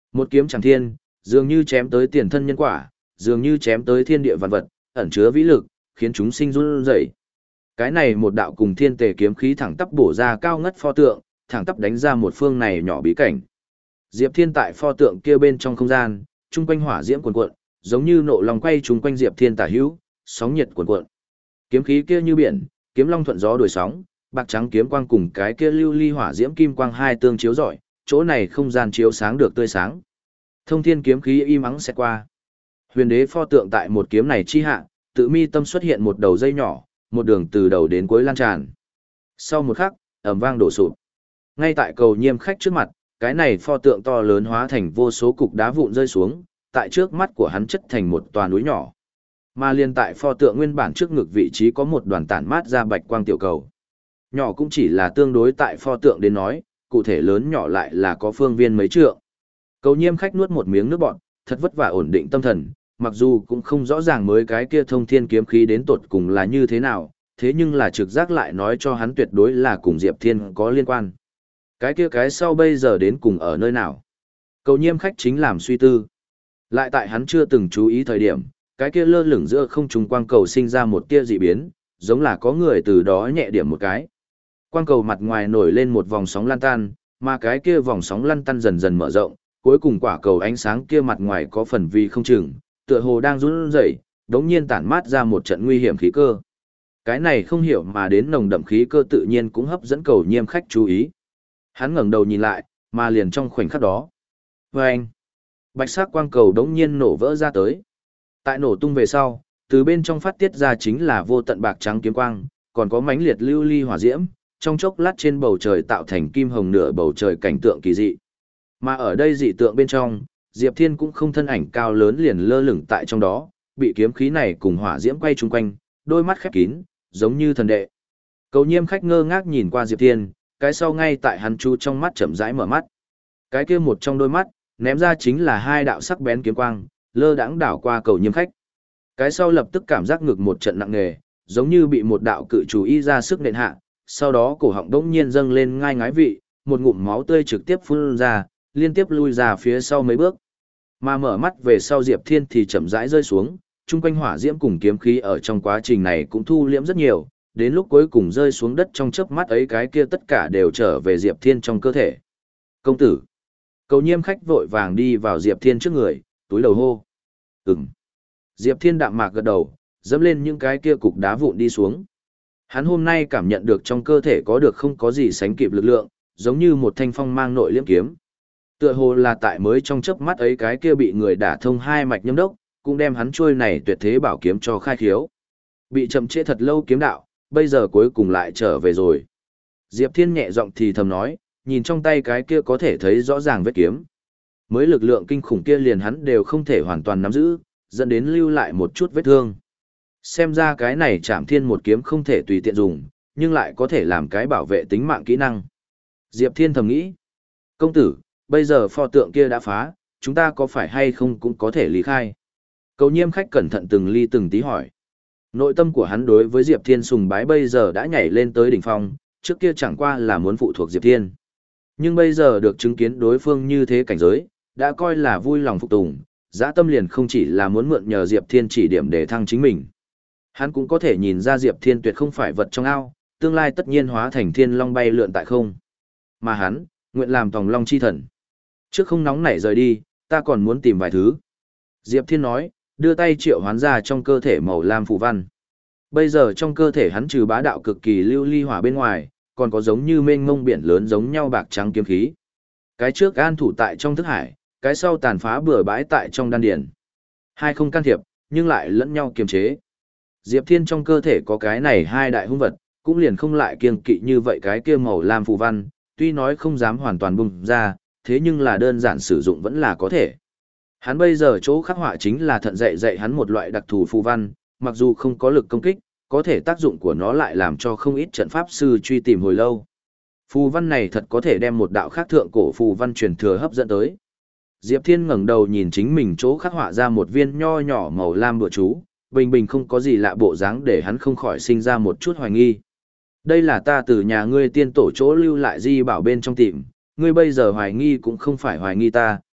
Một kiếm chẳng thiên, dường như chém tới tiền thân nhân quả, dường như chém tới thiên địa vạn vật, ẩn chứa vĩ lực, khiến chúng sinh run rẩy. Cái này một đạo cùng thiên tề kiếm khí thẳng tắp bổ ra cao ngất pho tượng, thẳng tắp đánh ra một phương này nhỏ bí cảnh. Diệp Thiên tại pho tượng kia bên trong không gian, trung quanh hỏa diễm cuồn cuộn, giống như nộ long quay trung quanh Diệp Thiên tả hữu, sóng nhiệt cuồn cuộn. Kiếm khí kia như biển, kiếm long thuận gió đuổi sóng, bạc trắng kiếm quang cùng cái kia lưu ly hỏa diễm kim quang hai tương chiếu rọi, chỗ này không gian chiếu sáng được tươi sáng. Thông thiên kiếm khí im ắng sẽ qua. Huyền đế pho tượng tại một kiếm này chi hạ, tự mi tâm xuất hiện một đầu dây nhỏ, một đường từ đầu đến cuối lan tràn. Sau một khắc, ầm vang đổ sụp. Ngay tại cầu nhiêm khách trước mặt, cái này pho tượng to lớn hóa thành vô số cục đá vụn rơi xuống, tại trước mắt của hắn chất thành một tòa núi nhỏ. Mà liên tại pho tượng nguyên bản trước ngực vị trí có một đoàn tản mát ra bạch quang tiểu cầu. Nhỏ cũng chỉ là tương đối tại pho tượng đến nói, cụ thể lớn nhỏ lại là có phương viên mấy trượng. Cầu nhiêm khách nuốt một miếng nước bọt, thật vất vả ổn định tâm thần, mặc dù cũng không rõ ràng mới cái kia thông thiên kiếm khí đến tột cùng là như thế nào, thế nhưng là trực giác lại nói cho hắn tuyệt đối là cùng Diệp Thiên có liên quan. Cái kia cái sau bây giờ đến cùng ở nơi nào? Cầu nhiêm khách chính làm suy tư. Lại tại hắn chưa từng chú ý thời điểm, cái kia lơ lửng giữa không trung quang cầu sinh ra một tia dị biến, giống là có người từ đó nhẹ điểm một cái. Quang cầu mặt ngoài nổi lên một vòng sóng lan tan, mà cái kia vòng sóng lăn tăn dần dần mở rộng, cuối cùng quả cầu ánh sáng kia mặt ngoài có phần vi không chừng, tựa hồ đang run rẩy, đống nhiên tản mát ra một trận nguy hiểm khí cơ. Cái này không hiểu mà đến nồng đậm khí cơ tự nhiên cũng hấp dẫn cầu nhiêm khách chú ý. Hắn ngẩng đầu nhìn lại, mà liền trong khoảnh khắc đó. Vâng! Bạch sắc quang cầu đống nhiên nổ vỡ ra tới. Tại nổ tung về sau, từ bên trong phát tiết ra chính là vô tận bạc trắng kiếm quang, còn có mãnh liệt lưu ly hỏa diễm, trong chốc lát trên bầu trời tạo thành kim hồng nửa bầu trời cảnh tượng kỳ dị. Mà ở đây dị tượng bên trong, Diệp Thiên cũng không thân ảnh cao lớn liền lơ lửng tại trong đó, bị kiếm khí này cùng hỏa diễm quay chung quanh, đôi mắt khép kín, giống như thần đệ. Cầu nhiêm khách ngơ ngác nhìn qua Diệp Thiên, cái sau ngay tại hắn chu trong mắt chậm rãi mở mắt. Cái kia một trong đôi mắt, ném ra chính là hai đạo sắc bén kiếm quang, lơ đãng đảo qua cầu nhiêm khách. Cái sau lập tức cảm giác ngực một trận nặng nề, giống như bị một đạo cự chủ y ra sức nện hạ, sau đó cổ họng đống nhiên dâng lên ngai ngái vị, một ngụm máu tươi trực tiếp phun ra, liên tiếp lui ra phía sau mấy bước. Mà mở mắt về sau Diệp Thiên thì chậm rãi rơi xuống, chung quanh hỏa diễm cùng kiếm khí ở trong quá trình này cũng thu liễm rất nhiều, đến lúc cuối cùng rơi xuống đất trong chớp mắt ấy cái kia tất cả đều trở về Diệp Thiên trong cơ thể. Công tử! Cầu nhiêm khách vội vàng đi vào Diệp Thiên trước người, túi đầu hô. Ừm! Diệp Thiên đạm mạc gật đầu, dẫm lên những cái kia cục đá vụn đi xuống. Hắn hôm nay cảm nhận được trong cơ thể có được không có gì sánh kịp lực lượng, giống như một thanh phong mang nội liễm kiếm. Tựa hồ là tại mới trong chớp mắt ấy cái kia bị người đả thông hai mạch nhâm đốc, cũng đem hắn trôi này tuyệt thế bảo kiếm cho khai khiếu. Bị chậm trễ thật lâu kiếm đạo, bây giờ cuối cùng lại trở về rồi. Diệp Thiên nhẹ giọng thì thầm nói, nhìn trong tay cái kia có thể thấy rõ ràng vết kiếm. Mới lực lượng kinh khủng kia liền hắn đều không thể hoàn toàn nắm giữ, dẫn đến lưu lại một chút vết thương. Xem ra cái này Trảm Thiên một kiếm không thể tùy tiện dùng, nhưng lại có thể làm cái bảo vệ tính mạng kỹ năng. Diệp Thiên thầm nghĩ, công tử, bây giờ pho tượng kia đã phá, chúng ta có phải hay không cũng có thể lý khai. Cầu nhiêm khách cẩn thận từng ly từng tí hỏi. Nội tâm của hắn đối với Diệp Thiên sùng bái bây giờ đã nhảy lên tới đỉnh phong, trước kia chẳng qua là muốn phụ thuộc Diệp Thiên. Nhưng bây giờ được chứng kiến đối phương như thế cảnh giới, đã coi là vui lòng phục tùng, dã tâm liền không chỉ là muốn mượn nhờ Diệp Thiên chỉ điểm để thăng chính mình. Hắn cũng có thể nhìn ra Diệp Thiên tuyệt không phải vật trong ao, tương lai tất nhiên hóa thành thiên long bay lượn tại không. Mà hắn, nguyện làm tòng long chi thần. Trước không nóng nảy rời đi, ta còn muốn tìm vài thứ. Diệp Thiên nói, đưa tay triệu hoán ra trong cơ thể màu lam phù văn. Bây giờ trong cơ thể hắn trừ bá đạo cực kỳ lưu ly hỏa bên ngoài, còn có giống như mênh mông biển lớn giống nhau bạc trắng kiếm khí. Cái trước an thủ tại trong thức hải, cái sau tàn phá bừa bãi tại trong đan điền. Hai không can thiệp, nhưng lại lẫn nhau kiềm chế. Diệp Thiên trong cơ thể có cái này hai đại hung vật, cũng liền không lại kiêng kỵ như vậy cái kia màu lam phù văn, tuy nói không dám hoàn toàn bùng ra, thế nhưng là đơn giản sử dụng vẫn là có thể. Hắn bây giờ chỗ khắc họa chính là thận dạy dạy hắn một loại đặc thù phù văn, mặc dù không có lực công kích, có thể tác dụng của nó lại làm cho không ít trận pháp sư truy tìm hồi lâu. Phù văn này thật có thể đem một đạo khác thượng cổ phù văn truyền thừa hấp dẫn tới. Diệp Thiên ngẩng đầu nhìn chính mình chỗ khắc họa ra một viên nho nhỏ màu lam bùa chú, bình bình không có gì lạ bộ dáng để hắn không khỏi sinh ra một chút hoài nghi. Đây là ta từ nhà ngươi tiên tổ chỗ lưu lại di bảo bên trong tìm, ngươi bây giờ hoài nghi cũng không phải hoài nghi ta,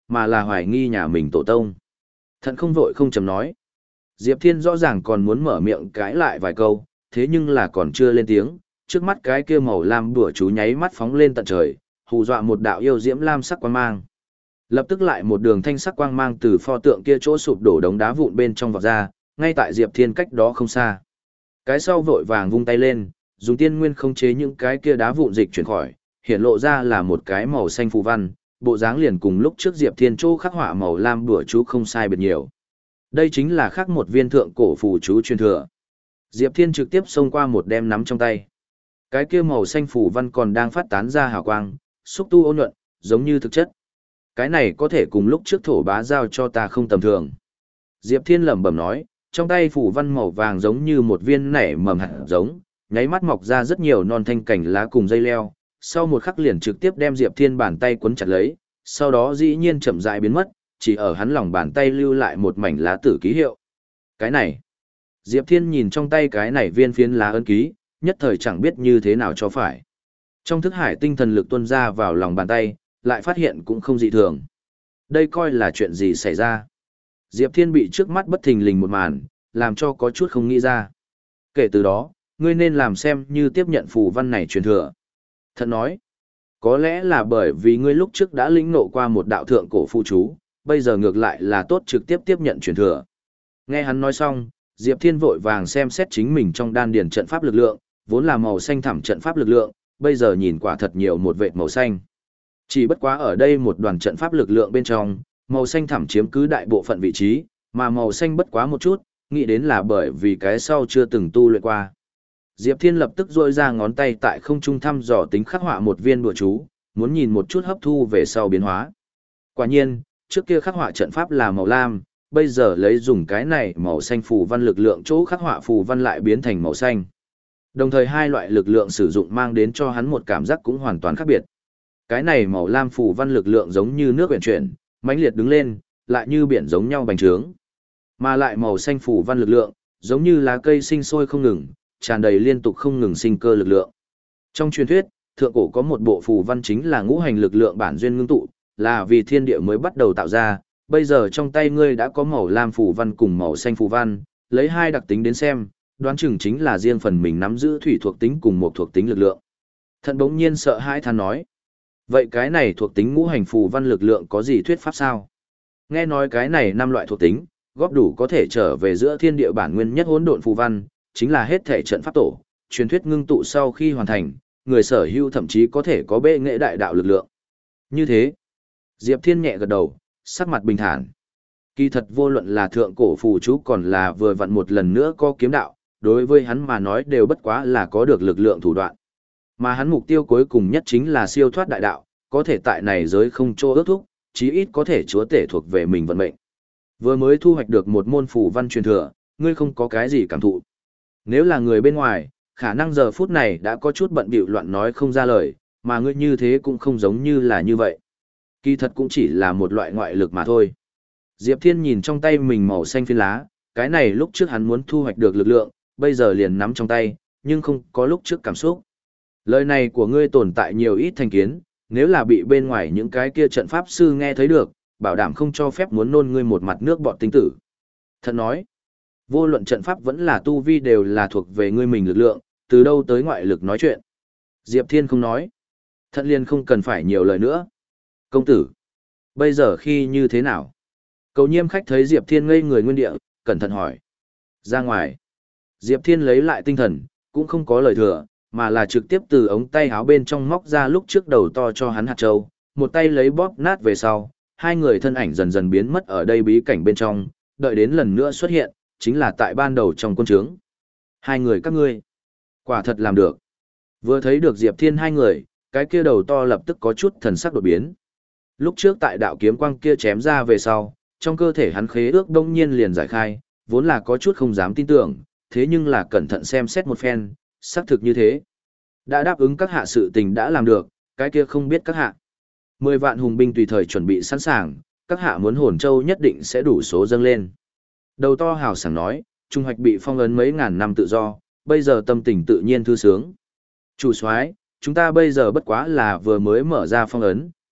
mà là hoài nghi nhà mình tổ tông. Thận không vội không chầm nói. Diệp Thiên rõ ràng còn muốn mở miệng cãi lại vài câu, thế nhưng là còn chưa lên tiếng, trước mắt cái kia màu lam đùa chú nháy mắt phóng lên tận trời, hù dọa một đạo yêu diễm lam sắc quang mang. Lập tức lại một đường thanh sắc quang mang từ pho tượng kia chỗ sụp đổ đống đá vụn bên trong vọt ra, ngay tại Diệp Thiên cách đó không xa. Cái sau vội vàng vung tay lên, dùng tiên nguyên khống chế những cái kia đá vụn dịch chuyển khỏi, hiện lộ ra là một cái màu xanh phù văn, bộ dáng liền cùng lúc trước Diệp Thiên chỗ khắc họa màu lam đùa chú không sai biệt nhiều. Đây chính là khắc một viên thượng cổ phù chú truyền thừa. Diệp Thiên trực tiếp xông qua một đem nắm trong tay. Cái kia màu xanh phù văn còn đang phát tán ra hào quang, xúc tu ôn nhuận, giống như thực chất. Cái này có thể cùng lúc trước thổ bá giao cho ta không tầm thường. Diệp Thiên lẩm bẩm nói, trong tay phù văn màu vàng giống như một viên nảy mầm hạt giống, nháy mắt mọc ra rất nhiều non thanh cảnh lá cùng dây leo, sau một khắc liền trực tiếp đem Diệp Thiên bàn tay cuốn chặt lấy, sau đó dĩ nhiên chậm rãi biến mất, chỉ ở hắn lòng bàn tay lưu lại một mảnh lá tử ký hiệu. Cái này, Diệp Thiên nhìn trong tay cái này viên phiến lá ấn ký, nhất thời chẳng biết như thế nào cho phải. Trong thức hải tinh thần lực tuôn ra vào lòng bàn tay, lại phát hiện cũng không dị thường. Đây coi là chuyện gì xảy ra? Diệp Thiên bị trước mắt bất thình lình một màn, làm cho có chút không nghĩ ra. Kể từ đó, ngươi nên làm xem như tiếp nhận phù văn này truyền thừa. Thật nói, có lẽ là bởi vì ngươi lúc trước đã lĩnh ngộ qua một đạo thượng cổ phù chú, bây giờ ngược lại là tốt trực tiếp tiếp nhận truyền thừa. Nghe hắn nói xong, Diệp Thiên vội vàng xem xét chính mình trong đan điền trận pháp lực lượng, vốn là màu xanh thẳm trận pháp lực lượng, bây giờ nhìn quả thật nhiều một vệt màu xanh. Chỉ bất quá ở đây một đoàn trận pháp lực lượng bên trong, màu xanh thẳm chiếm cứ đại bộ phận vị trí, mà màu xanh bất quá một chút, nghĩ đến là bởi vì cái sau chưa từng tu luyện qua. Diệp Thiên lập tức rôi ra ngón tay tại không trung thăm dò tính khắc họa một viên bùa chú, muốn nhìn một chút hấp thu về sau biến hóa. Quả nhiên, trước kia khắc họa trận pháp là màu lam, bây giờ lấy dùng cái này màu xanh phù văn lực lượng chỗ khắc họa phù văn lại biến thành màu xanh. Đồng thời hai loại lực lượng sử dụng mang đến cho hắn một cảm giác cũng hoàn toàn khác biệt. Cái này màu lam phù văn lực lượng giống như nước quyển chuyển, mãnh liệt đứng lên, lại như biển giống nhau bành trướng. Mà lại màu xanh phù văn lực lượng, giống như lá cây sinh sôi không ngừng, tràn đầy liên tục không ngừng sinh cơ lực lượng. Trong truyền thuyết, thượng cổ có một bộ phù văn chính là ngũ hành lực lượng bản duyên ngưng tụ, là vì thiên địa mới bắt đầu tạo ra, bây giờ trong tay ngươi đã có màu lam phù văn cùng màu xanh phù văn, lấy hai đặc tính đến xem, đoán chừng chính là riêng phần mình nắm giữ thủy thuộc tính cùng một thuộc tính lực lượng. Thận bỗng nhiên sợ hãi than nói, vậy cái này thuộc tính ngũ hành phù văn lực lượng có gì thuyết pháp sao? Nghe nói cái này năm loại thuộc tính, góp đủ có thể trở về giữa thiên địa bản nguyên nhất hỗn độn phù văn, chính là hết thể trận pháp tổ, truyền thuyết ngưng tụ sau khi hoàn thành, người sở hữu thậm chí có thể có bệ nghệ đại đạo lực lượng. Như thế, Diệp Thiên nhẹ gật đầu, sắc mặt bình thản. Kỳ thật vô luận là thượng cổ phù chú còn là vừa vặn một lần nữa có kiếm đạo, đối với hắn mà nói đều bất quá là có được lực lượng thủ đoạn. Mà hắn mục tiêu cuối cùng nhất chính là siêu thoát đại đạo, có thể tại này giới không chỗ ước thúc, chí ít có thể chúa tể thuộc về mình vận mệnh. Vừa mới thu hoạch được một môn phù văn truyền thừa, ngươi không có cái gì cảm thụ. Nếu là người bên ngoài, khả năng giờ phút này đã có chút bận bịu loạn nói không ra lời, mà ngươi như thế cũng không giống như là như vậy. Kỳ thật cũng chỉ là một loại ngoại lực mà thôi. Diệp Thiên nhìn trong tay mình màu xanh phiến lá, cái này lúc trước hắn muốn thu hoạch được lực lượng, bây giờ liền nắm trong tay, nhưng không có lúc trước cảm xúc. Lời này của ngươi tồn tại nhiều ít thành kiến, nếu là bị bên ngoài những cái kia trận pháp sư nghe thấy được, bảo đảm không cho phép muốn nôn ngươi một mặt nước bọt tinh tử. Thật nói, vô luận trận pháp vẫn là tu vi đều là thuộc về ngươi mình lực lượng, từ đâu tới ngoại lực nói chuyện. Diệp Thiên không nói. Thận liên không cần phải nhiều lời nữa. Công tử, bây giờ khi như thế nào? Cầu nhiêm khách thấy Diệp Thiên ngây người nguyên địa, cẩn thận hỏi. Ra ngoài. Diệp Thiên lấy lại tinh thần, cũng không có lời thừa, mà là trực tiếp từ ống tay áo bên trong móc ra lúc trước đầu to cho hắn hạt châu, một tay lấy bóp nát về sau, hai người thân ảnh dần dần biến mất ở đây bí cảnh bên trong, đợi đến lần nữa xuất hiện, chính là tại ban đầu trong quân trướng. Hai người các ngươi, quả thật làm được. Vừa thấy được Diệp Thiên hai người, cái kia đầu to lập tức có chút thần sắc đột biến. Lúc trước tại đạo kiếm quang kia chém ra về sau, trong cơ thể hắn khế ước đông nhiên liền giải khai, vốn là có chút không dám tin tưởng, thế nhưng là cẩn thận xem xét một phen, xác thực như thế. Đã đáp ứng các hạ sự tình đã làm được, cái kia không biết các hạ. Mười vạn hùng binh tùy thời chuẩn bị sẵn sàng, các hạ muốn hồn châu nhất định sẽ đủ số dâng lên. Đầu to hào sảng nói, trung hoạch bị phong ấn mấy ngàn năm tự do, bây giờ tâm tình tự nhiên thư sướng. Chủ soái, chúng ta bây giờ bất quá là vừa mới mở ra phong ấn,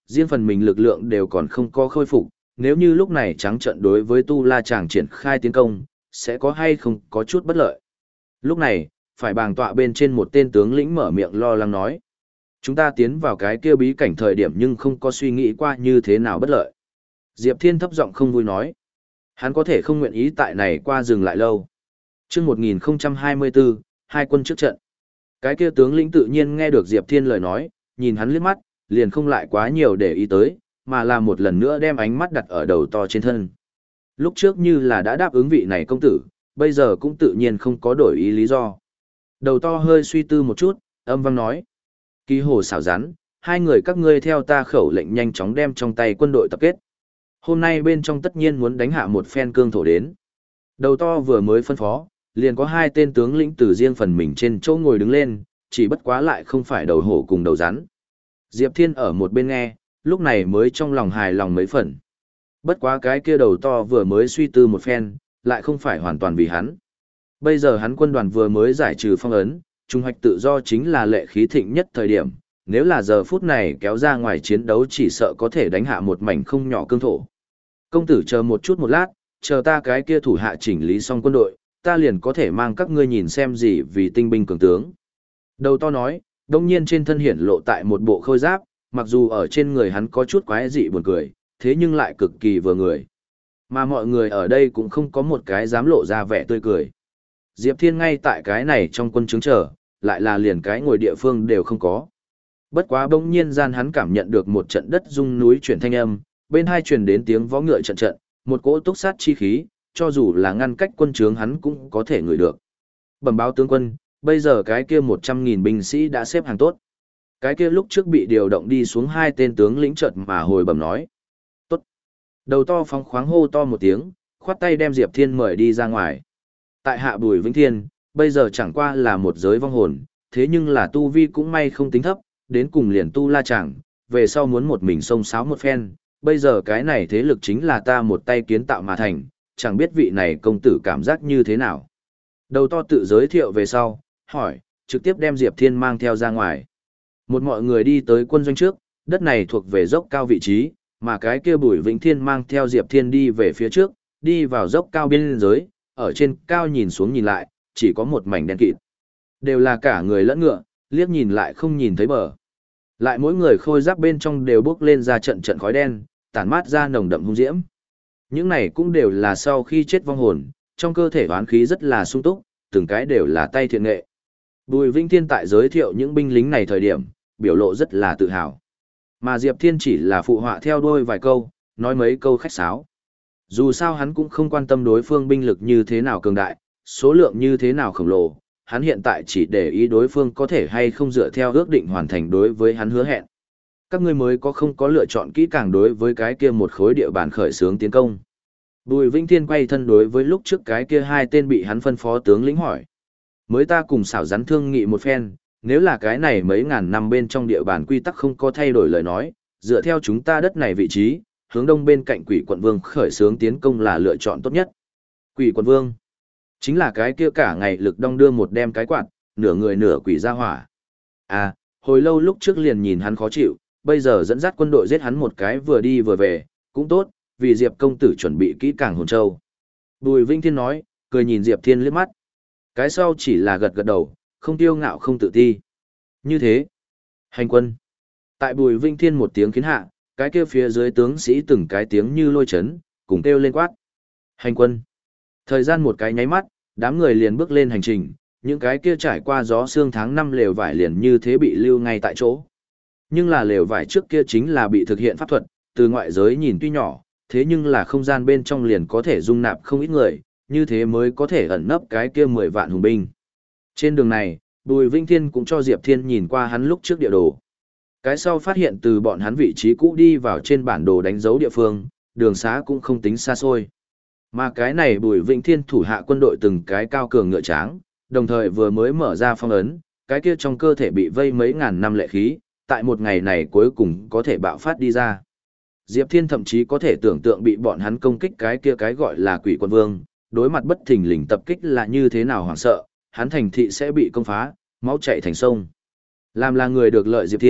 riêng phần mình lực lượng đều còn không có khôi phục, nếu như lúc này trắng trận đối với Tu La Chàng triển khai tiến công, sẽ có hay không có chút bất lợi. Lúc này, phải bàng tọa bên trên một tên tướng lĩnh mở miệng lo lắng nói. Chúng ta tiến vào cái kia bí cảnh thời điểm nhưng không có suy nghĩ qua như thế nào bất lợi. Diệp Thiên thấp giọng không vui nói. Hắn có thể không nguyện ý tại này qua dừng lại lâu. Trước một nghìn không trăm hai mươi tư, hai quân trước trận. Cái kia tướng lĩnh tự nhiên nghe được Diệp Thiên lời nói, nhìn hắn liếc mắt, liền không lại quá nhiều để ý tới, mà là một lần nữa đem ánh mắt đặt ở đầu to trên thân. Lúc trước như là đã đáp ứng vị này công tử, bây giờ cũng tự nhiên không có đổi ý lý do. Đầu to hơi suy tư một chút, âm vang nói. Kỳ hồ xảo rắn, hai người các ngươi theo ta khẩu lệnh nhanh chóng đem trong tay quân đội tập kết. Hôm nay bên trong tất nhiên muốn đánh hạ một phen cương thổ đến. Đầu to vừa mới phân phó, liền có hai tên tướng lĩnh từ riêng phần mình trên chỗ ngồi đứng lên, chỉ bất quá lại không phải đầu hổ cùng đầu rắn. Diệp Thiên ở một bên nghe, lúc này mới trong lòng hài lòng mấy phần. Bất quá cái kia đầu to vừa mới suy tư một phen, lại không phải hoàn toàn vì hắn. Bây giờ hắn quân đoàn vừa mới giải trừ phong ấn, trung hoạch tự do chính là lệ khí thịnh nhất thời điểm, nếu là giờ phút này kéo ra ngoài chiến đấu chỉ sợ có thể đánh hạ một mảnh không nhỏ cương thổ. Công tử chờ một chút một lát, chờ ta cái kia thủ hạ chỉnh lý xong quân đội, ta liền có thể mang các ngươi nhìn xem gì vì tinh binh cường tướng. Đầu to nói, đông nhiên trên thân hiển lộ tại một bộ khôi giáp, mặc dù ở trên người hắn có chút quái dị buồn cười, thế nhưng lại cực kỳ vừa người. Mà mọi người ở đây cũng không có một cái dám lộ ra vẻ tươi cười. Diệp Thiên ngay tại cái này trong quân chứng chờ, lại là liền cái ngồi địa phương đều không có. Bất quá bỗng nhiên gian hắn cảm nhận được một trận đất rung núi chuyển thanh âm, bên hai truyền đến tiếng vó ngựa trận trận, một cỗ túc sát chi khí, cho dù là ngăn cách quân trướng hắn cũng có thể ngửi được. Bẩm báo tướng quân, bây giờ cái kia một trăm nghìn binh sĩ đã xếp hàng tốt. Cái kia lúc trước bị điều động đi xuống hai tên tướng lĩnh chợt mà hồi bẩm nói. Tốt. Đầu to phóng khoáng hô to một tiếng, khoát tay đem Diệp Thiên mời đi ra ngoài. Tại hạ Bùi Vĩnh Thiên, bây giờ chẳng qua là một giới vong hồn, thế nhưng là tu vi cũng may không tính thấp, đến cùng liền tu la chẳng, về sau muốn một mình xông xáo một phen, bây giờ cái này thế lực chính là ta một tay kiến tạo mà thành, chẳng biết vị này công tử cảm giác như thế nào. Đầu to tự giới thiệu về sau, hỏi, trực tiếp đem Diệp Thiên mang theo ra ngoài. Một mọi người đi tới quân doanh trước, đất này thuộc về dốc cao vị trí, mà cái kia Bùi Vĩnh Thiên mang theo Diệp Thiên đi về phía trước, đi vào dốc cao biên giới, ở trên cao nhìn xuống nhìn lại, chỉ có một mảnh đen kịt. Đều là cả người lẫn ngựa, liếc nhìn lại không nhìn thấy bờ. Lại mỗi người khôi giáp bên trong đều bốc lên ra trận trận khói đen, tản mát ra nồng đậm hung diễm. Những này cũng đều là sau khi chết vong hồn, trong cơ thể oán khí rất là sung túc, từng cái đều là tay thiện nghệ. Bùi Vĩnh Thiên tại giới thiệu những binh lính này thời điểm, biểu lộ rất là tự hào. Mà Diệp Thiên chỉ là phụ họa theo đuôi vài câu, nói mấy câu khách sáo. Dù sao hắn cũng không quan tâm đối phương binh lực như thế nào cường đại, số lượng như thế nào khổng lồ, hắn hiện tại chỉ để ý đối phương có thể hay không dựa theo ước định hoàn thành đối với hắn hứa hẹn. Các ngươi mới có không có lựa chọn kỹ càng đối với cái kia một khối địa bàn khởi xướng tiến công. Bùi Vĩnh Thiên quay thân đối với lúc trước cái kia hai tên bị hắn phân phó tướng lĩnh hỏi. Mới ta cùng xảo rắn thương nghị một phen, nếu là cái này mấy ngàn năm bên trong địa bàn quy tắc không có thay đổi lời nói, dựa theo chúng ta đất này vị trí, hướng đông bên cạnh Quỷ Quận Vương khởi xướng tiến công là lựa chọn tốt nhất. Quỷ Quận Vương chính là cái kia cả ngày lực đong đưa một đem cái quạt, nửa người nửa quỷ ra hỏa. À, hồi lâu lúc trước liền nhìn hắn khó chịu, bây giờ dẫn dắt quân đội giết hắn một cái vừa đi vừa về, cũng tốt, vì Diệp công tử chuẩn bị kỹ càng hồn châu. Bùi Vĩnh Thiên nói, cười nhìn Diệp Thiên liếc mắt. Cái sau chỉ là gật gật đầu, không tiêu ngạo không tự ti. Như thế, hành quân. Tại Bùi Vĩnh Thiên một tiếng kiến hạ, cái kia phía dưới tướng sĩ từng cái tiếng như lôi chấn, cùng kêu lên quát. Hành quân. Thời gian một cái nháy mắt, đám người liền bước lên hành trình, những cái kia trải qua gió sương tháng năm lều vải liền như thế bị lưu ngay tại chỗ. Nhưng là lều vải trước kia chính là bị thực hiện pháp thuật, từ ngoại giới nhìn tuy nhỏ, thế nhưng là không gian bên trong liền có thể dung nạp không ít người, như thế mới có thể ẩn nấp cái kia mười vạn hùng binh. Trên đường này, Bùi Vĩnh Thiên cũng cho Diệp Thiên nhìn qua hắn lúc trước địa đồ. Cái sau phát hiện từ bọn hắn vị trí cũ đi vào trên bản đồ đánh dấu địa phương, đường xá cũng không tính xa xôi. Mà cái này Bùi Vĩnh Thiên thủ hạ quân đội từng cái cao cường ngựa tráng, đồng thời vừa mới mở ra phong ấn, cái kia trong cơ thể bị vây mấy ngàn năm lệ khí, tại một ngày này cuối cùng có thể bạo phát đi ra. Diệp Thiên thậm chí có thể tưởng tượng bị bọn hắn công kích cái kia cái gọi là Quỷ Quân Vương, đối mặt bất thình lình tập kích là như thế nào hoảng sợ, hắn thành thị sẽ bị công phá, máu chảy thành sông. Làm là người được lợi Diệp Thiên,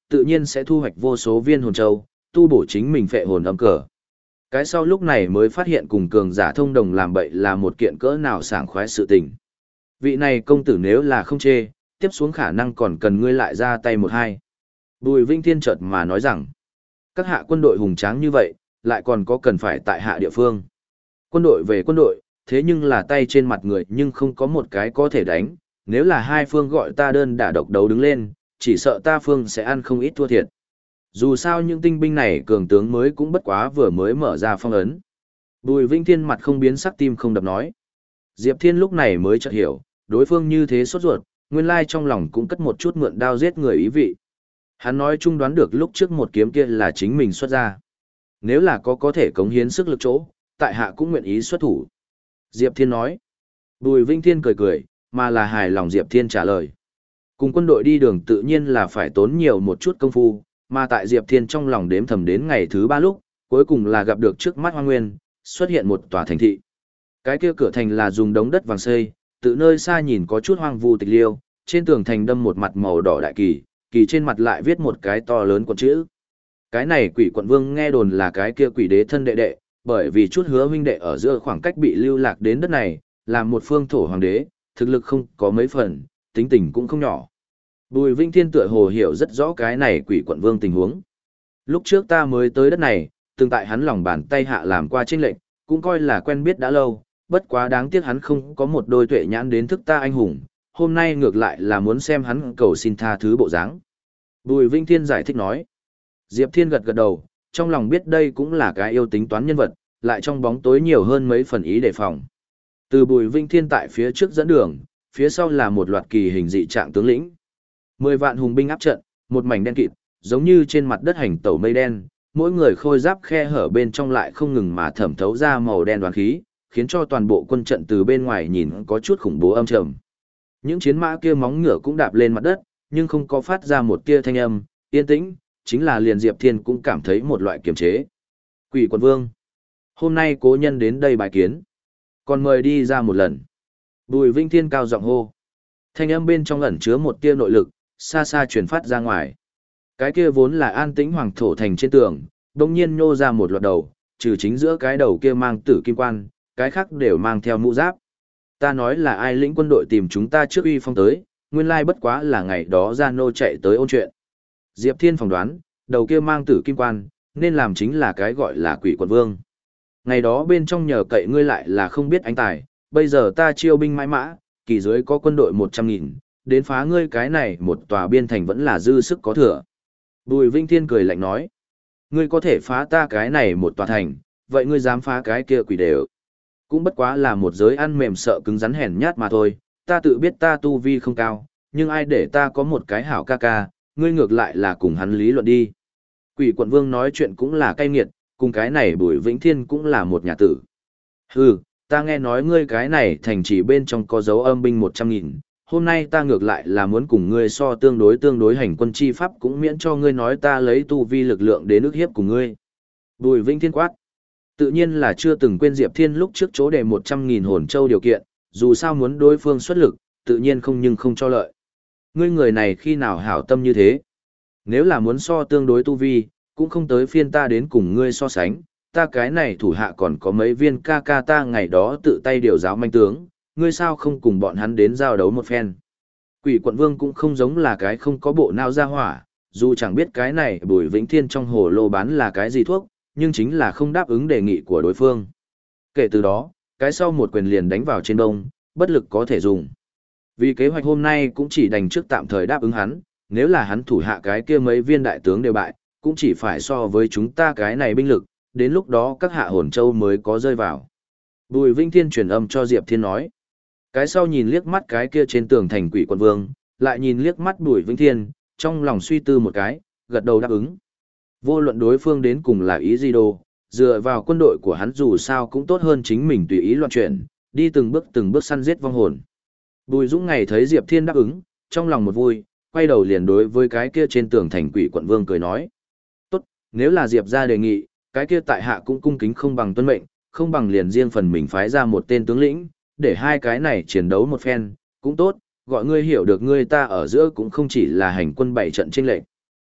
tự nhiên sẽ thu hoạch vô số viên hồn châu, tu bổ chính mình phệ hồn âm cờ. Cái sau lúc này mới phát hiện cùng cường giả thông đồng làm bậy là một kiện cỡ nào sảng khoái sự tình. Vị này công tử nếu là không chê, tiếp xuống khả năng còn cần ngươi lại ra tay một hai. Bùi Vinh Thiên chợt mà nói rằng, các hạ quân đội hùng tráng như vậy, lại còn có cần phải tại hạ địa phương. Quân đội về quân đội, thế nhưng là tay trên mặt người nhưng không có một cái có thể đánh, nếu là hai phương gọi ta đơn đả độc đấu đứng lên, chỉ sợ ta phương sẽ ăn không ít thua thiệt. Dù sao những tinh binh này cường tướng mới cũng bất quá vừa mới mở ra phong ấn. Bùi Vinh Thiên mặt không biến sắc tim không đập nói. Diệp Thiên lúc này mới chợt hiểu, đối phương như thế sốt ruột, nguyên lai trong lòng cũng cất một chút mượn đao giết người ý vị. Hắn nói chung đoán được lúc trước một kiếm kia là chính mình xuất ra. Nếu là có có thể cống hiến sức lực chỗ, tại hạ cũng nguyện ý xuất thủ. Diệp Thiên nói. Bùi Vinh Thiên cười cười, mà là hài lòng Diệp Thiên trả lời. Cùng quân đội đi đường tự nhiên là phải tốn nhiều một chút công phu, mà tại Diệp Thiên trong lòng đếm thầm đến ngày thứ ba lúc, cuối cùng là gặp được trước mắt Hoang Nguyên, xuất hiện một tòa thành thị. Cái kia cửa thành là dùng đống đất vàng xây, từ nơi xa nhìn có chút hoang vu tịch liêu, trên tường thành đâm một mặt màu đỏ đại kỳ, kỳ trên mặt lại viết một cái to lớn quận chữ. Cái này Quỷ Quận Vương nghe đồn là cái kia quỷ đế thân đệ đệ, bởi vì chút hứa huynh đệ ở giữa khoảng cách bị lưu lạc đến đất này, làm một phương thổ hoàng đế, thực lực không có mấy phần, tính tình cũng không nhỏ. Bùi Vinh Thiên tựa hồ hiểu rất rõ cái này Quỷ Quận Vương tình huống. Lúc trước ta mới tới đất này, từng tại hắn lòng bàn tay hạ làm qua chênh lệnh, cũng coi là quen biết đã lâu, bất quá đáng tiếc hắn không có một đôi tuệ nhãn đến thức ta anh hùng, hôm nay ngược lại là muốn xem hắn cầu xin tha thứ bộ dáng. Bùi Vinh Thiên giải thích nói. Diệp Thiên gật gật đầu, trong lòng biết đây cũng là cái yêu tính toán nhân vật, lại trong bóng tối nhiều hơn mấy phần ý đề phòng. Từ Bùi Vinh Thiên tại phía trước dẫn đường, phía sau là một loạt kỳ hình dị trạng tướng lĩnh. Mười vạn hùng binh áp trận, một mảnh đen kịt, giống như trên mặt đất hành tẩu mây đen, mỗi người khôi giáp khe hở bên trong lại không ngừng mà thẩm thấu ra màu đen đoán khí, khiến cho toàn bộ quân trận từ bên ngoài nhìn có chút khủng bố âm trầm. Những chiến mã kia móng ngựa cũng đạp lên mặt đất, nhưng không có phát ra một tia thanh âm, yên tĩnh, chính là liền Diệp Thiên cũng cảm thấy một loại kiềm chế. Quỷ Quận Vương, hôm nay cố nhân đến đây bài kiến, còn mời đi ra một lần. Bùi Vinh Thiên cao giọng hô. Thanh âm bên trong ẩn chứa một tia nội lực, xa xa truyền phát ra ngoài. Cái kia vốn là an tĩnh hoàng thổ thành trên tường, đột nhiên nhô ra một loạt đầu, trừ chính giữa cái đầu kia mang tử kim quan, cái khác đều mang theo mũ giáp. Ta nói là ai lĩnh quân đội tìm chúng ta trước uy phong tới, nguyên lai bất quá là ngày đó Gia Nô chạy tới ôn chuyện. Diệp Thiên phỏng đoán, đầu kia mang tử kim quan, nên làm chính là cái gọi là Quỷ Quận Vương. Ngày đó bên trong nhờ cậy ngươi lại là không biết anh tài, bây giờ ta chiêu binh mãi mã, kỳ dưới có quân đội một trăm nghìn, đến phá ngươi cái này một tòa biên thành vẫn là dư sức có thừa. Bùi Vinh Thiên cười lạnh nói, ngươi có thể phá ta cái này một tòa thành, vậy ngươi dám phá cái kia quỷ đều. Cũng bất quá là một giới ăn mềm sợ cứng rắn hèn nhát mà thôi, ta tự biết ta tu vi không cao, nhưng ai để ta có một cái hảo ca ca, ngươi ngược lại là cùng hắn lý luận đi. Quỷ Quận Vương nói chuyện cũng là cay nghiệt, cùng cái này Bùi Vĩnh Thiên cũng là một nhà tử. Hừ, ta nghe nói ngươi cái này thành chỉ bên trong có dấu âm binh một trăm nghìn, hôm nay ta ngược lại là muốn cùng ngươi so tương đối tương đối hành quân chi pháp cũng miễn cho ngươi nói ta lấy tu vi lực lượng đến ức hiếp của ngươi. Bùi Vĩnh Thiên quát. Tự nhiên là chưa từng quên Diệp Thiên lúc trước chỗ đề một trăm nghìn hồn châu điều kiện, dù sao muốn đối phương xuất lực, tự nhiên không nhưng không cho lợi. Ngươi người này khi nào hảo tâm như thế? Nếu là muốn so tương đối tu vi, cũng không tới phiên ta đến cùng ngươi so sánh, ta cái này thủ hạ còn có mấy viên ca ca ta ngày đó tự tay điều giáo manh tướng, ngươi sao không cùng bọn hắn đến giao đấu một phen. Quỷ Quận Vương cũng không giống là cái không có bộ nào ra hỏa, dù chẳng biết cái này Bùi Vĩnh Thiên trong hồ lô bán là cái gì thuốc, nhưng chính là không đáp ứng đề nghị của đối phương. Kể từ đó, cái sau một quyền liền đánh vào trên đông, bất lực có thể dùng. Vì kế hoạch hôm nay cũng chỉ đành trước tạm thời đáp ứng hắn, nếu là hắn thủ hạ cái kia mấy viên đại tướng đều bại, cũng chỉ phải so với chúng ta cái này binh lực, đến lúc đó các hạ hồn châu mới có rơi vào. Bùi Vinh Thiên truyền âm cho Diệp Thiên nói. Cái sau nhìn liếc mắt cái kia trên tường thành Quỷ Quận Vương, lại nhìn liếc mắt Bùi Vinh Thiên, trong lòng suy tư một cái, gật đầu đáp ứng. Vô luận đối phương đến cùng là ý gì đồ, dựa vào quân đội của hắn dù sao cũng tốt hơn chính mình tùy ý loạn chuyển, đi từng bước từng bước săn giết vong hồn. Bùi Dũng ngày thấy Diệp Thiên đáp ứng, trong lòng một vui, quay đầu liền đối với cái kia trên tường thành Quỷ Quận Vương cười nói. Tốt, nếu là Diệp ra đề nghị, cái kia tại hạ cũng cung kính không bằng tuân mệnh, không bằng liền riêng phần mình phái ra một tên tướng lĩnh, để hai cái này chiến đấu một phen, cũng tốt, gọi ngươi hiểu được ngươi ta ở giữa cũng không chỉ là hành quân bảy trận chênh lệch.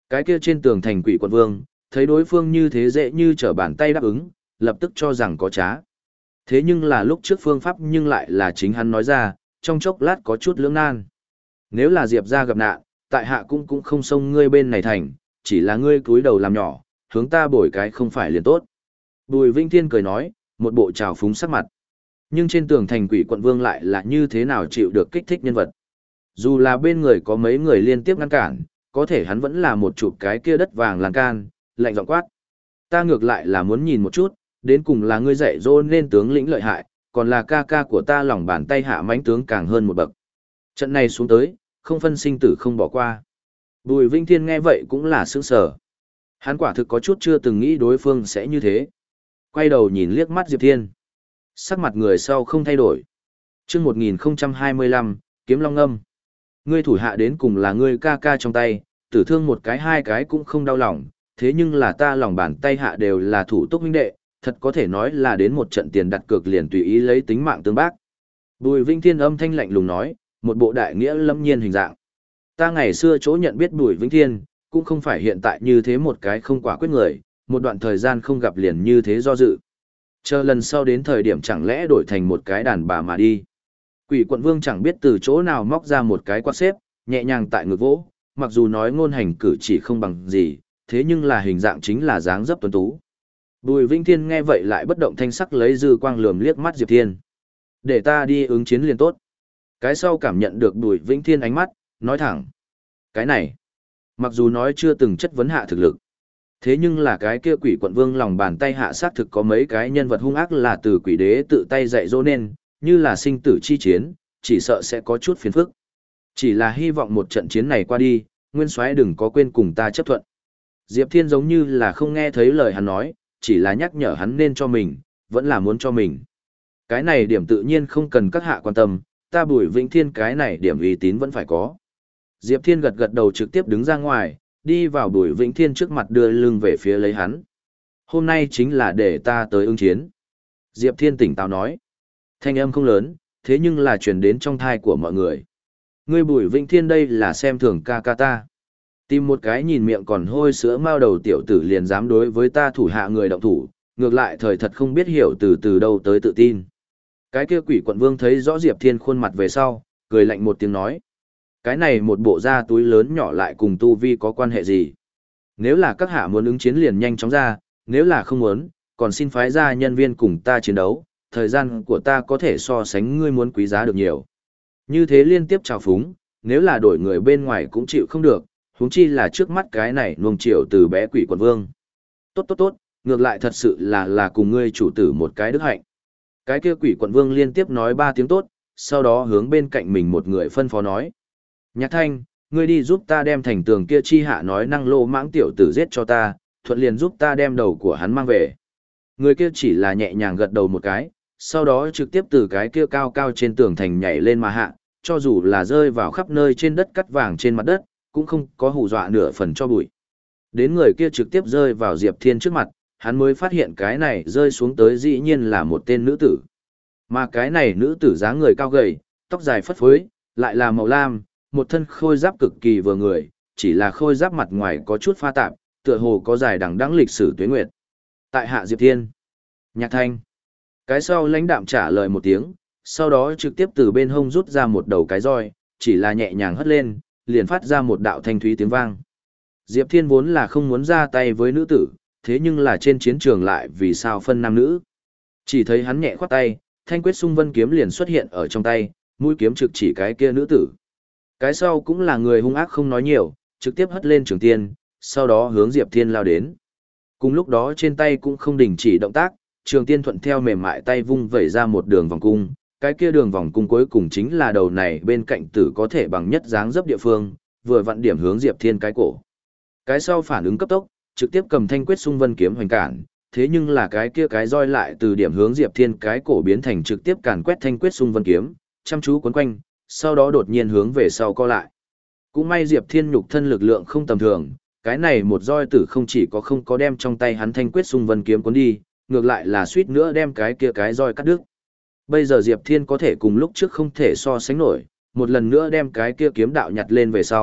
Cái kia trên tường thành quỷ quận vương, thấy đối phương như thế dễ như trở bàn tay đáp ứng, lập tức cho rằng có trá. Thế nhưng là lúc trước phương pháp nhưng lại là chính hắn nói ra, trong chốc lát có chút lưỡng nan. Nếu là Diệp ra gặp nạn, tại hạ cũng cũng không xông ngươi bên này thành, chỉ là ngươi cúi đầu làm nhỏ, hướng ta bổi cái không phải liền tốt. Bùi Vĩnh Thiên cười nói, một bộ trào phúng sắc mặt. Nhưng trên tường thành quỷ quận vương lại là như thế nào chịu được kích thích nhân vật. Dù là bên người có mấy người liên tiếp ngăn cản, có thể hắn vẫn là một chụp cái kia đất vàng lan can, lạnh giọng quát. Ta ngược lại là muốn nhìn một chút, đến cùng là ngươi dạy dỗ nên tướng lĩnh lợi hại, còn là ca ca của ta lòng bàn tay hạ mãnh tướng càng hơn một bậc. Trận này xuống tới, không phân sinh tử không bỏ qua. Bùi Vĩnh Thiên nghe vậy cũng là sững sờ. Hắn quả thực có chút chưa từng nghĩ đối phương sẽ như thế. Quay đầu nhìn liếc mắt Diệp Thiên. Sắc mặt người sau không thay đổi. Chương một nghìn không trăm hai mươi lăm, Kiếm Long Ngâm. Ngươi thủ hạ đến cùng là ngươi ca ca trong tay, tử thương một cái hai cái cũng không đau lòng, thế nhưng là ta lòng bàn tay hạ đều là thủ túc huynh đệ, thật có thể nói là đến một trận tiền đặt cược liền tùy ý lấy tính mạng tương bác. Bùi Vĩnh Thiên âm thanh lạnh lùng nói, một bộ đại nghĩa lâm nhiên hình dạng. Ta ngày xưa chỗ nhận biết Bùi Vĩnh Thiên, cũng không phải hiện tại như thế một cái không quả quyết người, một đoạn thời gian không gặp liền như thế do dự. Chờ lần sau đến thời điểm chẳng lẽ đổi thành một cái đàn bà mà đi. Quỷ quận vương chẳng biết từ chỗ nào móc ra một cái quạt xếp, nhẹ nhàng tại ngực vỗ, mặc dù nói ngôn hành cử chỉ không bằng gì, thế nhưng là hình dạng chính là dáng dấp tuấn tú. Bùi Vĩnh Thiên nghe vậy lại bất động thanh sắc lấy dư quang lườm liếc mắt Diệp Thiên. Để ta đi ứng chiến liền tốt. Cái sau cảm nhận được Bùi Vĩnh Thiên ánh mắt, nói thẳng. Cái này, mặc dù nói chưa từng chất vấn hạ thực lực. Thế nhưng là cái kia quỷ quận vương lòng bàn tay hạ sát thực có mấy cái nhân vật hung ác là từ quỷ đế tự tay dạy dỗ nên, như là sinh tử chi chiến, chỉ sợ sẽ có chút phiền phức. Chỉ là hy vọng một trận chiến này qua đi, Nguyên Soái đừng có quên cùng ta chấp thuận. Diệp Thiên giống như là không nghe thấy lời hắn nói, chỉ là nhắc nhở hắn nên cho mình, vẫn là muốn cho mình. Cái này điểm tự nhiên không cần các hạ quan tâm, ta Bùi Vĩnh Thiên cái này điểm uy tín vẫn phải có. Diệp Thiên gật gật đầu trực tiếp đứng ra ngoài, đi vào Bùi Vĩnh Thiên trước mặt đưa lưng về phía lấy hắn. Hôm nay chính là để ta tới ứng chiến. Diệp Thiên tỉnh táo nói. Thanh âm không lớn, thế nhưng là truyền đến trong thai của mọi người. Ngươi Bùi Vĩnh Thiên đây là xem thường ca ca ta. Tìm một cái nhìn miệng còn hôi sữa mao đầu tiểu tử liền dám đối với ta thủ hạ người động thủ, ngược lại thời thật không biết hiểu từ từ đâu tới tự tin. Cái kia quỷ quận vương thấy rõ Diệp Thiên khuôn mặt về sau, cười lạnh một tiếng nói. Cái này một bộ da túi lớn nhỏ lại cùng tu vi có quan hệ gì? Nếu là các hạ muốn ứng chiến liền nhanh chóng ra, nếu là không muốn, còn xin phái ra nhân viên cùng ta chiến đấu, thời gian của ta có thể so sánh ngươi muốn quý giá được nhiều. Như thế liên tiếp trào phúng, nếu là đổi người bên ngoài cũng chịu không được, huống chi là trước mắt cái này nuông chiều từ bé quỷ quận vương. Tốt tốt tốt, ngược lại thật sự là là cùng ngươi chủ tử một cái đức hạnh. Cái kia quỷ quận vương liên tiếp nói ba tiếng tốt, sau đó hướng bên cạnh mình một người phân phó nói. Nhạc Thanh, ngươi đi giúp ta đem thành tường kia chi hạ nói năng lô mãng tiểu tử giết cho ta, thuận liền giúp ta đem đầu của hắn mang về. Người kia chỉ là nhẹ nhàng gật đầu một cái, sau đó trực tiếp từ cái kia cao cao trên tường thành nhảy lên mà hạ, cho dù là rơi vào khắp nơi trên đất cắt vàng trên mặt đất, cũng không có hù dọa nửa phần cho bụi. Đến người kia trực tiếp rơi vào Diệp Thiên trước mặt, hắn mới phát hiện cái này rơi xuống tới dĩ nhiên là một tên nữ tử. Mà cái này nữ tử dáng người cao gầy, tóc dài phất phới, lại là màu lam, một thân khôi giáp cực kỳ vừa người, chỉ là khôi giáp mặt ngoài có chút pha tạp, tựa hồ có dài đằng đẵng lịch sử tuế nguyệt. Tại hạ Diệp Thiên. Nhạc Thanh. Cái sau lãnh đạm trả lời một tiếng, sau đó trực tiếp từ bên hông rút ra một đầu cái roi, chỉ là nhẹ nhàng hất lên, liền phát ra một đạo thanh thúy tiếng vang. Diệp Thiên vốn là không muốn ra tay với nữ tử, thế nhưng là trên chiến trường lại vì sao phân nam nữ. Chỉ thấy hắn nhẹ khoát tay, thanh quyết sung vân kiếm liền xuất hiện ở trong tay, mũi kiếm trực chỉ cái kia nữ tử. Cái sau cũng là người hung ác không nói nhiều, trực tiếp hất lên trường tiên, sau đó hướng Diệp Thiên lao đến. Cùng lúc đó trên tay cũng không đình chỉ động tác, trường tiên thuận theo mềm mại tay vung vẩy ra một đường vòng cung, cái kia đường vòng cung cuối cùng chính là đầu này bên cạnh tử có thể bằng nhất dáng dấp địa phương, vừa vặn điểm hướng Diệp Thiên cái cổ. Cái sau phản ứng cấp tốc, trực tiếp cầm thanh quyết sung vân kiếm hoành cản, thế nhưng là cái kia cái roi lại từ điểm hướng Diệp Thiên cái cổ biến thành trực tiếp càn quét thanh quyết sung vân kiếm, chăm chú quấn quanh, sau đó đột nhiên hướng về sau co lại. Cũng may Diệp Thiên nhục thân lực lượng không tầm thường, cái này một roi tử không chỉ có không có đem trong tay hắn thanh quyết sung vân kiếm cuốn đi, ngược lại là suýt nữa đem cái kia cái roi cắt đứt. Bây giờ Diệp Thiên có thể cùng lúc trước không thể so sánh nổi, một lần nữa đem cái kia kiếm đạo nhặt lên về sau,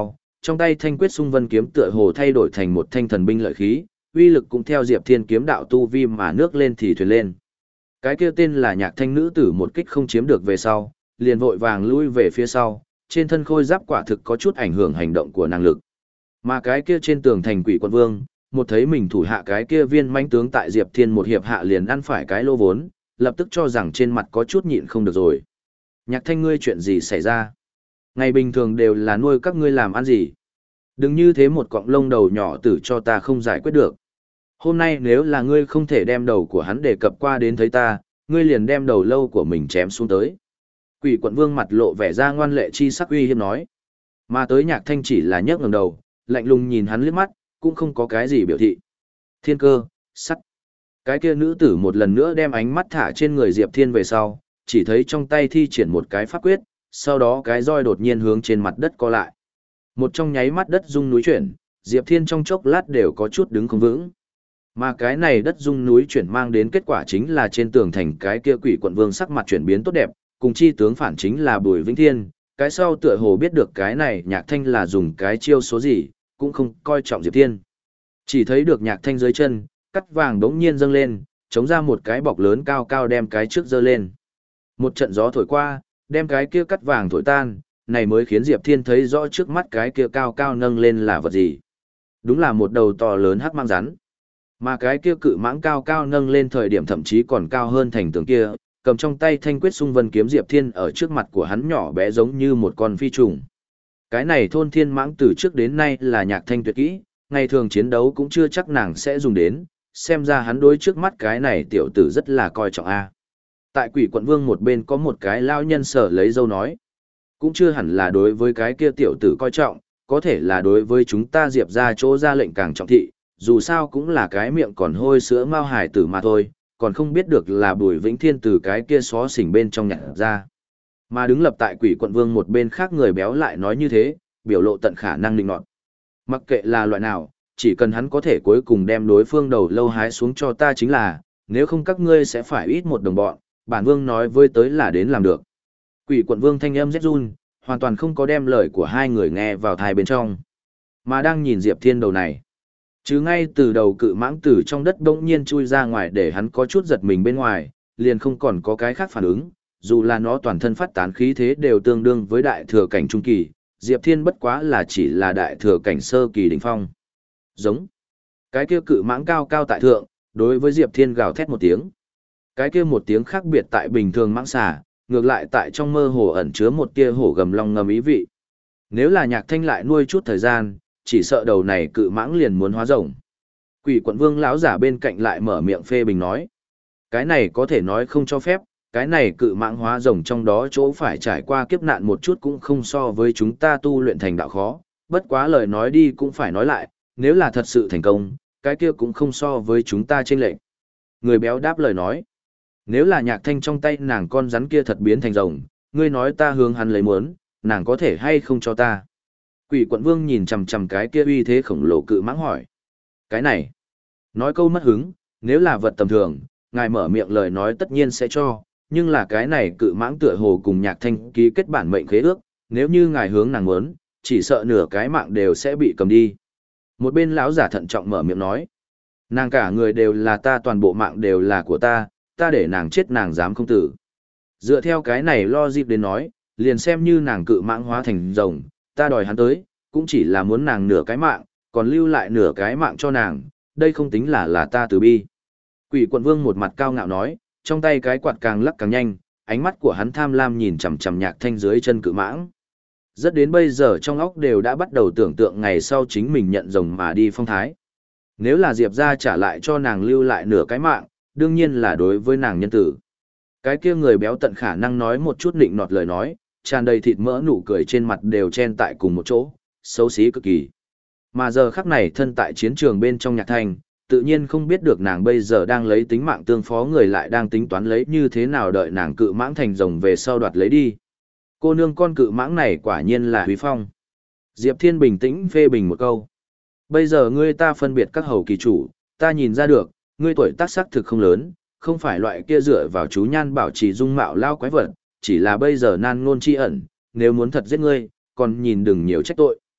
trong tay thanh quyết xung vân kiếm tựa hồ thay đổi thành một thanh thần binh lợi khí, uy lực cũng theo Diệp Thiên kiếm đạo tu vi mà nước lên thì thuyền lên. Cái kia tên là Nhạc Thanh nữ tử một kích không chiếm được về sau, liền vội vàng lui về phía sau, trên thân khôi giáp quả thực có chút ảnh hưởng hành động của năng lực. Mà cái kia trên tường thành Quỷ Quận Vương, một thấy mình thủ hạ cái kia viên mãnh tướng tại Diệp Thiên một hiệp hạ liền ăn phải cái lô vốn, lập tức cho rằng trên mặt có chút nhịn không được rồi. Nhạc Thanh ngươi chuyện gì xảy ra? Ngày bình thường đều là nuôi các ngươi làm ăn gì? Đừng như thế một cọng lông đầu nhỏ tử cho ta không giải quyết được. Hôm nay nếu là ngươi không thể đem đầu của hắn đề cập qua đến thấy ta, ngươi liền đem đầu lâu của mình chém xuống tới. Quỷ Quận Vương mặt lộ vẻ ra ngoan lệ chi sắc uy hiếp nói. Mà tới Nhạc Thanh chỉ là nhấc ngẩng đầu, lạnh lùng nhìn hắn liếc mắt, cũng không có cái gì biểu thị. Thiên cơ, sắt. Cái kia nữ tử một lần nữa đem ánh mắt thả trên người Diệp Thiên về sau, chỉ thấy trong tay thi triển một cái pháp quyết, sau đó cái roi đột nhiên hướng trên mặt đất co lại. Một trong nháy mắt đất rung núi chuyển, Diệp Thiên trong chốc lát đều có chút đứng không vững. Mà cái này đất rung núi chuyển mang đến kết quả chính là trên tường thành cái kia Quỷ Quận Vương sắc mặt chuyển biến tốt đẹp, cùng chi tướng phản chính là Bùi Vĩnh Thiên, cái sau tựa hồ biết được cái này Nhạc Thanh là dùng cái chiêu số gì, cũng không coi trọng Diệp Thiên. Chỉ thấy được Nhạc Thanh dưới chân, cắt vàng đống nhiên dâng lên, chống ra một cái bọc lớn cao cao đem cái trước dơ lên. Một trận gió thổi qua, đem cái kia cắt vàng thổi tan, này mới khiến Diệp Thiên thấy rõ trước mắt cái kia cao cao nâng lên là vật gì. Đúng là một đầu to lớn hắc mang rắn. Mà cái kia cự mãng cao cao nâng lên thời điểm thậm chí còn cao hơn thành tường kia, cầm trong tay thanh quyết xung vân kiếm Diệp Thiên ở trước mặt của hắn nhỏ bé giống như một con phi trùng. Cái này thôn thiên mãng từ trước đến nay là Nhạc Thanh tuyệt kỹ, ngày thường chiến đấu cũng chưa chắc nàng sẽ dùng đến, xem ra hắn đối trước mắt cái này tiểu tử rất là coi trọng a. Tại Quỷ Quận Vương một bên có một cái lao nhân sở lấy dâu nói, cũng chưa hẳn là đối với cái kia tiểu tử coi trọng, có thể là đối với chúng ta Diệp ra chỗ ra lệnh càng trọng thị, dù sao cũng là cái miệng còn hôi sữa mao hải tử mà thôi, còn không biết được là Bùi Vĩnh Thiên từ cái kia xó xỉnh bên trong nhặt ra. Mà đứng lập tại Quỷ Quận Vương một bên khác người béo lại nói như thế, biểu lộ tận khả năng định nọt. Mặc kệ là loại nào, chỉ cần hắn có thể cuối cùng đem đối phương đầu lâu hái xuống cho ta chính là, nếu không các ngươi sẽ phải ít một đồng bọn, bản vương nói với tới là đến làm được. Quỷ Quận Vương thanh âm rét run, hoàn toàn không có đem lời của hai người nghe vào thai bên trong. Mà đang nhìn Diệp Thiên đầu này. Chứ ngay từ đầu cự mãng tử trong đất bỗng nhiên chui ra ngoài để hắn có chút giật mình bên ngoài, liền không còn có cái khác phản ứng, dù là nó toàn thân phát tán khí thế đều tương đương với đại thừa cảnh trung kỳ, Diệp Thiên bất quá là chỉ là đại thừa cảnh sơ kỳ đỉnh phong. Giống. Cái kia cự mãng cao cao tại thượng, đối với Diệp Thiên gào thét một tiếng. Cái kia một tiếng khác biệt tại bình thường mãng xà, ngược lại tại trong mơ hồ ẩn chứa một tia hổ gầm long ngầm ý vị. Nếu là Nhạc Thanh lại nuôi chút thời gian, chỉ sợ đầu này cự mãng liền muốn hóa rồng. Quỷ Quận Vương lão giả bên cạnh lại mở miệng phê bình nói, cái này có thể nói không cho phép, cái này cự mãng hóa rồng trong đó chỗ phải trải qua kiếp nạn một chút cũng không so với chúng ta tu luyện thành đạo khó, bất quá lời nói đi cũng phải nói lại, nếu là thật sự thành công, cái kia cũng không so với chúng ta chênh lệch. Người béo đáp lời nói, nếu là Nhạc Thanh trong tay nàng con rắn kia thật biến thành rồng, ngươi nói ta hướng hắn lấy muốn, nàng có thể hay không cho ta. Quỷ Quận Vương nhìn chằm chằm cái kia uy thế khổng lồ cự mãng hỏi. Cái này, nói câu mất hứng, nếu là vật tầm thường, ngài mở miệng lời nói tất nhiên sẽ cho, nhưng là cái này cự mãng tựa hồ cùng Nhạc Thanh ký kết bản mệnh khế ước, nếu như ngài hướng nàng muốn, chỉ sợ nửa cái mạng đều sẽ bị cầm đi. Một bên lão giả thận trọng mở miệng nói, nàng cả người đều là ta, toàn bộ mạng đều là của ta, ta để nàng chết nàng dám không tử. Dựa theo cái này lo dịp đến nói, liền xem như nàng cự mãng hóa thành rồng, ta đòi hắn tới, cũng chỉ là muốn nàng nửa cái mạng, còn lưu lại nửa cái mạng cho nàng, đây không tính là là ta từ bi. Quỷ Quận Vương một mặt cao ngạo nói, trong tay cái quạt càng lắc càng nhanh, ánh mắt của hắn tham lam nhìn chằm chằm Nhạc Thanh dưới chân cự mãng. Rất đến bây giờ trong óc đều đã bắt đầu tưởng tượng ngày sau chính mình nhận rồng mà đi phong thái. Nếu là Diệp ra trả lại cho nàng lưu lại nửa cái mạng, đương nhiên là đối với nàng nhân tử. Cái kia người béo tận khả năng nói một chút nịnh nọt lời nói, tràn đầy thịt mỡ nụ cười trên mặt đều chen tại cùng một chỗ, xấu xí cực kỳ. Mà giờ khắc này thân tại chiến trường bên trong Nhạc Thanh, tự nhiên không biết được nàng bây giờ đang lấy tính mạng tương phó người lại đang tính toán lấy như thế nào đợi nàng cự mãng thành rồng về sau đoạt lấy đi. Cô nương con cự mãng này quả nhiên là Huy Phong. Diệp Thiên bình tĩnh phê bình một câu. Bây giờ ngươi ta phân biệt các hầu kỳ chủ, ta nhìn ra được, ngươi tuổi tác sắc thực không lớn, không phải loại kia dựa vào chú nhan bảo trì dung mạo lao quái vật, chỉ là bây giờ nan ngôn chi ẩn, nếu muốn thật giết ngươi, còn nhìn đừng nhiều trách tội.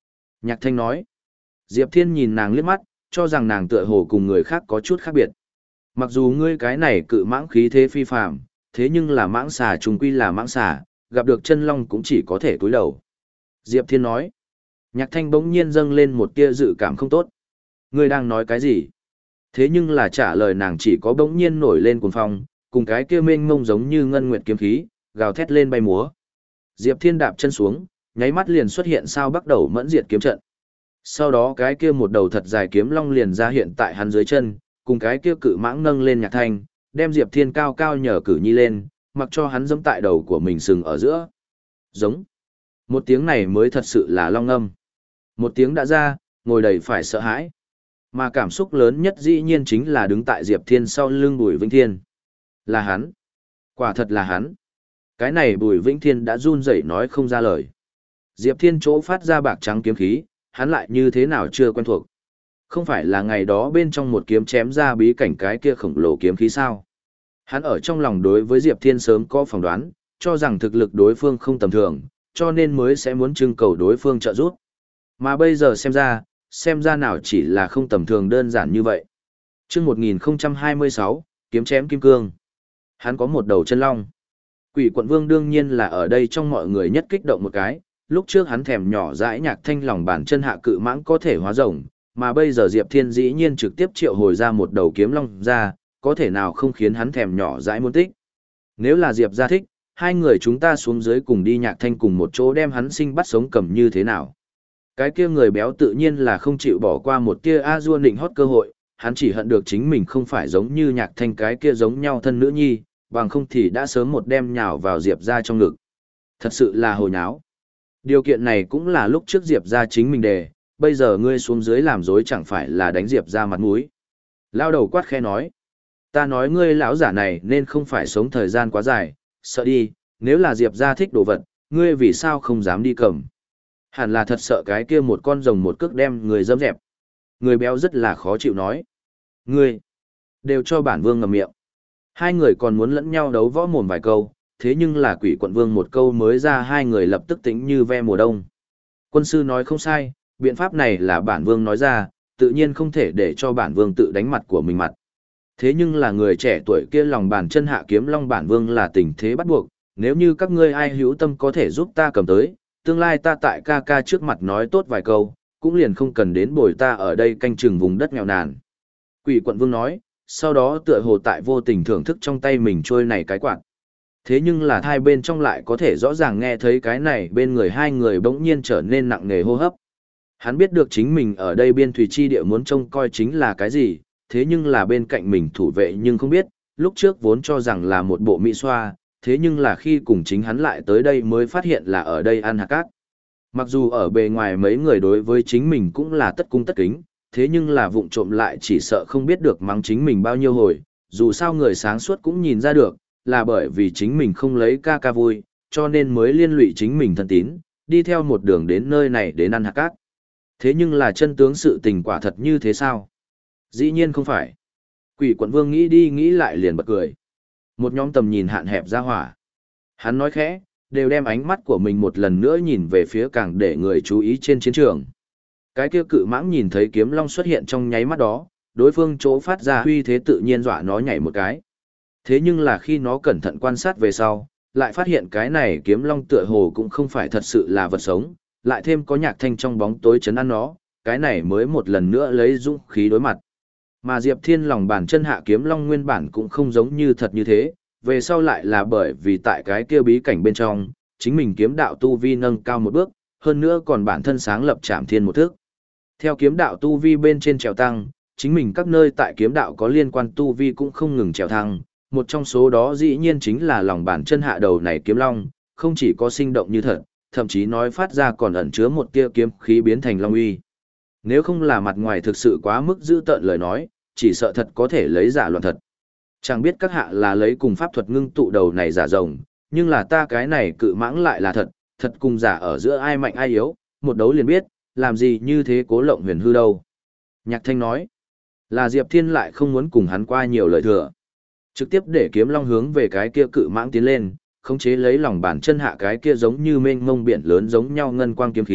Nhạc Thanh nói. Diệp Thiên nhìn nàng liếc mắt, cho rằng nàng tựa hồ cùng người khác có chút khác biệt. Mặc dù ngươi cái này cự mãng khí thế phi phàm, thế nhưng là mãng xà trùng quy là mãng xà, gặp được chân long cũng chỉ có thể cúi đầu. Diệp Thiên nói. Nhạc Thanh bỗng nhiên dâng lên một tia dự cảm không tốt. Ngươi đang nói cái gì? Thế nhưng là trả lời nàng chỉ có bỗng nhiên nổi lên cuồng phong, cùng cái kia mênh mông giống như ngân nguyệt kiếm khí, gào thét lên bay múa. Diệp Thiên đạp chân xuống, nháy mắt liền xuất hiện sao bắt đầu mẫn diệt kiếm trận. Sau đó cái kia một đầu thật dài kiếm long liền ra hiện tại hắn dưới chân, cùng cái kia cự mãng nâng lên Nhạc Thanh, đem Diệp Thiên cao cao nhờ cử nhi lên, mặc cho hắn giẫm tại đầu của mình sừng ở giữa. Giống. Một tiếng này mới thật sự là long âm. Một tiếng đã ra, ngồi đầy phải sợ hãi. Mà cảm xúc lớn nhất dĩ nhiên chính là đứng tại Diệp Thiên sau lưng Bùi Vĩnh Thiên. Là hắn. Quả thật là hắn. Cái này Bùi Vĩnh Thiên đã run rẩy nói không ra lời. Diệp Thiên chỗ phát ra bạc trắng kiếm khí, hắn lại như thế nào chưa quen thuộc. Không phải là ngày đó bên trong một kiếm chém ra bí cảnh cái kia khổng lồ kiếm khí sao. Hắn ở trong lòng đối với Diệp Thiên sớm có phỏng đoán, cho rằng thực lực đối phương không tầm thường, cho nên mới sẽ muốn trưng cầu đối phương trợ giúp. Mà bây giờ xem ra, xem ra nào chỉ là không tầm thường đơn giản như vậy. Chương một nghìn không trăm hai mươi sáu, kiếm chém kim cương. Hắn có một đầu chân long. Quỷ Quận Vương đương nhiên là ở đây trong mọi người nhất kích động một cái, lúc trước hắn thèm nhỏ dãi Nhạc Thanh lòng bàn chân hạ cự mãng có thể hóa rồng, mà bây giờ Diệp Thiên dĩ nhiên trực tiếp triệu hồi ra một đầu kiếm long ra, có thể nào không khiến hắn thèm nhỏ dãi muốn tích. Nếu là Diệp gia thích, hai người chúng ta xuống dưới cùng đi Nhạc Thanh cùng một chỗ đem hắn sinh bắt sống cầm như thế nào. Cái kia người béo tự nhiên là không chịu bỏ qua một tia A-dua nịnh hót cơ hội, hắn chỉ hận được chính mình không phải giống như Nhạc Thanh cái kia giống nhau thân nữ nhi, bằng không thì đã sớm một đem nhào vào Diệp ra trong ngực. Thật sự là hồi nháo. Điều kiện này cũng là lúc trước Diệp ra chính mình đề, bây giờ ngươi xuống dưới làm dối chẳng phải là đánh Diệp ra mặt mũi. Lao đầu quát khe nói. Ta nói ngươi lão giả này nên không phải sống thời gian quá dài, sợ đi, nếu là Diệp ra thích đồ vật, ngươi vì sao không dám đi cầm. Hẳn là thật sợ cái kia một con rồng một cước đem người dâm dẹp. Người béo rất là khó chịu nói. Ngươi, đều cho bản vương ngậm miệng. Hai người còn muốn lẫn nhau đấu võ mồm vài câu, thế nhưng là Quỷ Quận Vương một câu mới ra hai người lập tức tính như ve mùa đông. Quân sư nói không sai, biện pháp này là bản vương nói ra, tự nhiên không thể để cho bản vương tự đánh mặt của mình mặt. Thế nhưng là người trẻ tuổi kia lòng bàn chân hạ kiếm long bản vương là tình thế bắt buộc, nếu như các ngươi ai hữu tâm có thể giúp ta cầm tới, tương lai ta tại ca ca trước mặt nói tốt vài câu, cũng liền không cần đến bồi ta ở đây canh chừng vùng đất nghèo nàn. Quỷ Quận Vương nói, sau đó tựa hồ tại vô tình thưởng thức trong tay mình trôi này cái quạt. Thế nhưng là hai bên trong lại có thể rõ ràng nghe thấy cái này bên người hai người bỗng nhiên trở nên nặng nề hô hấp. Hắn biết được chính mình ở đây biên thủy chi địa muốn trông coi chính là cái gì, thế nhưng là bên cạnh mình thủ vệ nhưng không biết, lúc trước vốn cho rằng là một bộ mỹ xoa, thế nhưng là khi cùng chính hắn lại tới đây mới phát hiện là ở đây ăn hạt cát. Mặc dù ở bề ngoài mấy người đối với chính mình cũng là tất cung tất kính, thế nhưng là vụng trộm lại chỉ sợ không biết được mắng chính mình bao nhiêu hồi, dù sao người sáng suốt cũng nhìn ra được, là bởi vì chính mình không lấy ca ca vui, cho nên mới liên lụy chính mình thân tín, đi theo một đường đến nơi này đến ăn hạt cát. Thế nhưng là chân tướng sự tình quả thật như thế sao? Dĩ nhiên không phải. Quỷ Quận Vương nghĩ đi nghĩ lại liền bật cười. Một nhóm tầm nhìn hạn hẹp ra hỏa. Hắn nói khẽ, đều đem ánh mắt của mình một lần nữa nhìn về phía càng để người chú ý trên chiến trường. Cái kia cự mãng nhìn thấy kiếm long xuất hiện trong nháy mắt đó, đối phương chỗ phát ra huy thế tự nhiên dọa nó nhảy một cái. Thế nhưng là khi nó cẩn thận quan sát về sau, lại phát hiện cái này kiếm long tựa hồ cũng không phải thật sự là vật sống, lại thêm có Nhạc Thanh trong bóng tối chấn an nó, cái này mới một lần nữa lấy dũng khí đối mặt. Mà Diệp Thiên lòng bàn chân hạ kiếm long nguyên bản cũng không giống như thật như thế, về sau lại là bởi vì tại cái kia bí cảnh bên trong, chính mình kiếm đạo tu vi nâng cao một bước, hơn nữa còn bản thân sáng lập Trảm Thiên một thước. Theo kiếm đạo tu vi bên trên trèo tăng, chính mình các nơi tại kiếm đạo có liên quan tu vi cũng không ngừng trèo thăng, một trong số đó dĩ nhiên chính là lòng bàn chân hạ đầu này kiếm long, không chỉ có sinh động như thật, thậm chí nói phát ra còn ẩn chứa một tia kiếm khí biến thành long uy. Nếu không là mặt ngoài thực sự quá mức dữ tợn lời nói, chỉ sợ thật có thể lấy giả loạn thật. Chẳng biết các hạ là lấy cùng pháp thuật ngưng tụ đầu này giả rồng, nhưng là ta cái này cự mãng lại là thật, thật cùng giả ở giữa ai mạnh ai yếu, một đấu liền biết, làm gì như thế cố lộng huyền hư đâu. Nhạc Thanh nói, là Diệp Thiên lại không muốn cùng hắn qua nhiều lời thừa. Trực tiếp để kiếm long hướng về cái kia cự mãng tiến lên, khống chế lấy lòng bàn chân hạ cái kia giống như mênh mông biển lớn giống nhau ngân quang kiếm khí,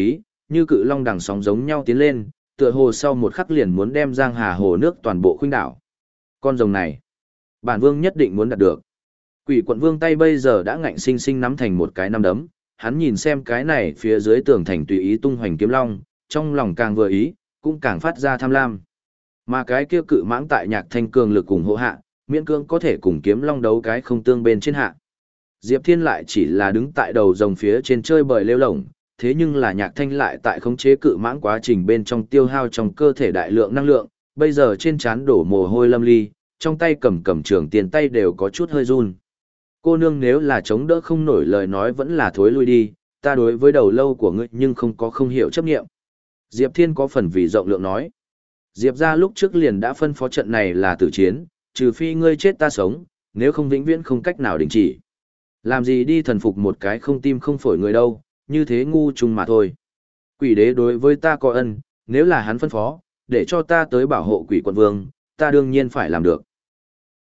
như cự long đằng sóng giống nhau tiến lên, tựa hồ sau một khắc liền muốn đem Giang Hà hồ nước toàn bộ khuynh đảo. Con rồng này, bản vương nhất định muốn đạt được. Quỷ quận vương tay bây giờ đã ngạnh sinh sinh nắm thành một cái nắm đấm, hắn nhìn xem cái này phía dưới tường thành tùy ý tung hoành kiếm long, trong lòng càng vừa ý, cũng càng phát ra tham lam. Mà cái kia cự mãng tại Nhạc Thanh cường lực cùng hộ hạ, miễn cưỡng có thể cùng kiếm long đấu cái không tương bên trên hạ. Diệp Thiên lại chỉ là đứng tại đầu rồng phía trên chơi bời lêu lổng, thế nhưng là Nhạc Thanh lại tại khống chế cự mãng quá trình bên trong tiêu hao trong cơ thể đại lượng năng lượng, bây giờ trên trán đổ mồ hôi lâm ly, trong tay cầm cầm trường tiền tay đều có chút hơi run. Cô nương nếu là chống đỡ không nổi lời nói vẫn là thối lui đi, ta đối với đầu lâu của ngươi nhưng không có không hiểu chấp nghiệm. Diệp Thiên có phần vì rộng lượng nói. Diệp ra lúc trước liền đã phân phó trận này là tử chiến, trừ phi ngươi chết ta sống, nếu không vĩnh viễn không cách nào đình chỉ. Làm gì đi thần phục một cái không tim không phổi người đâu, như thế ngu chung mà thôi. Quỷ đế đối với ta có ân, nếu là hắn phân phó, để cho ta tới bảo hộ quỷ quận vương, ta đương nhiên phải làm được.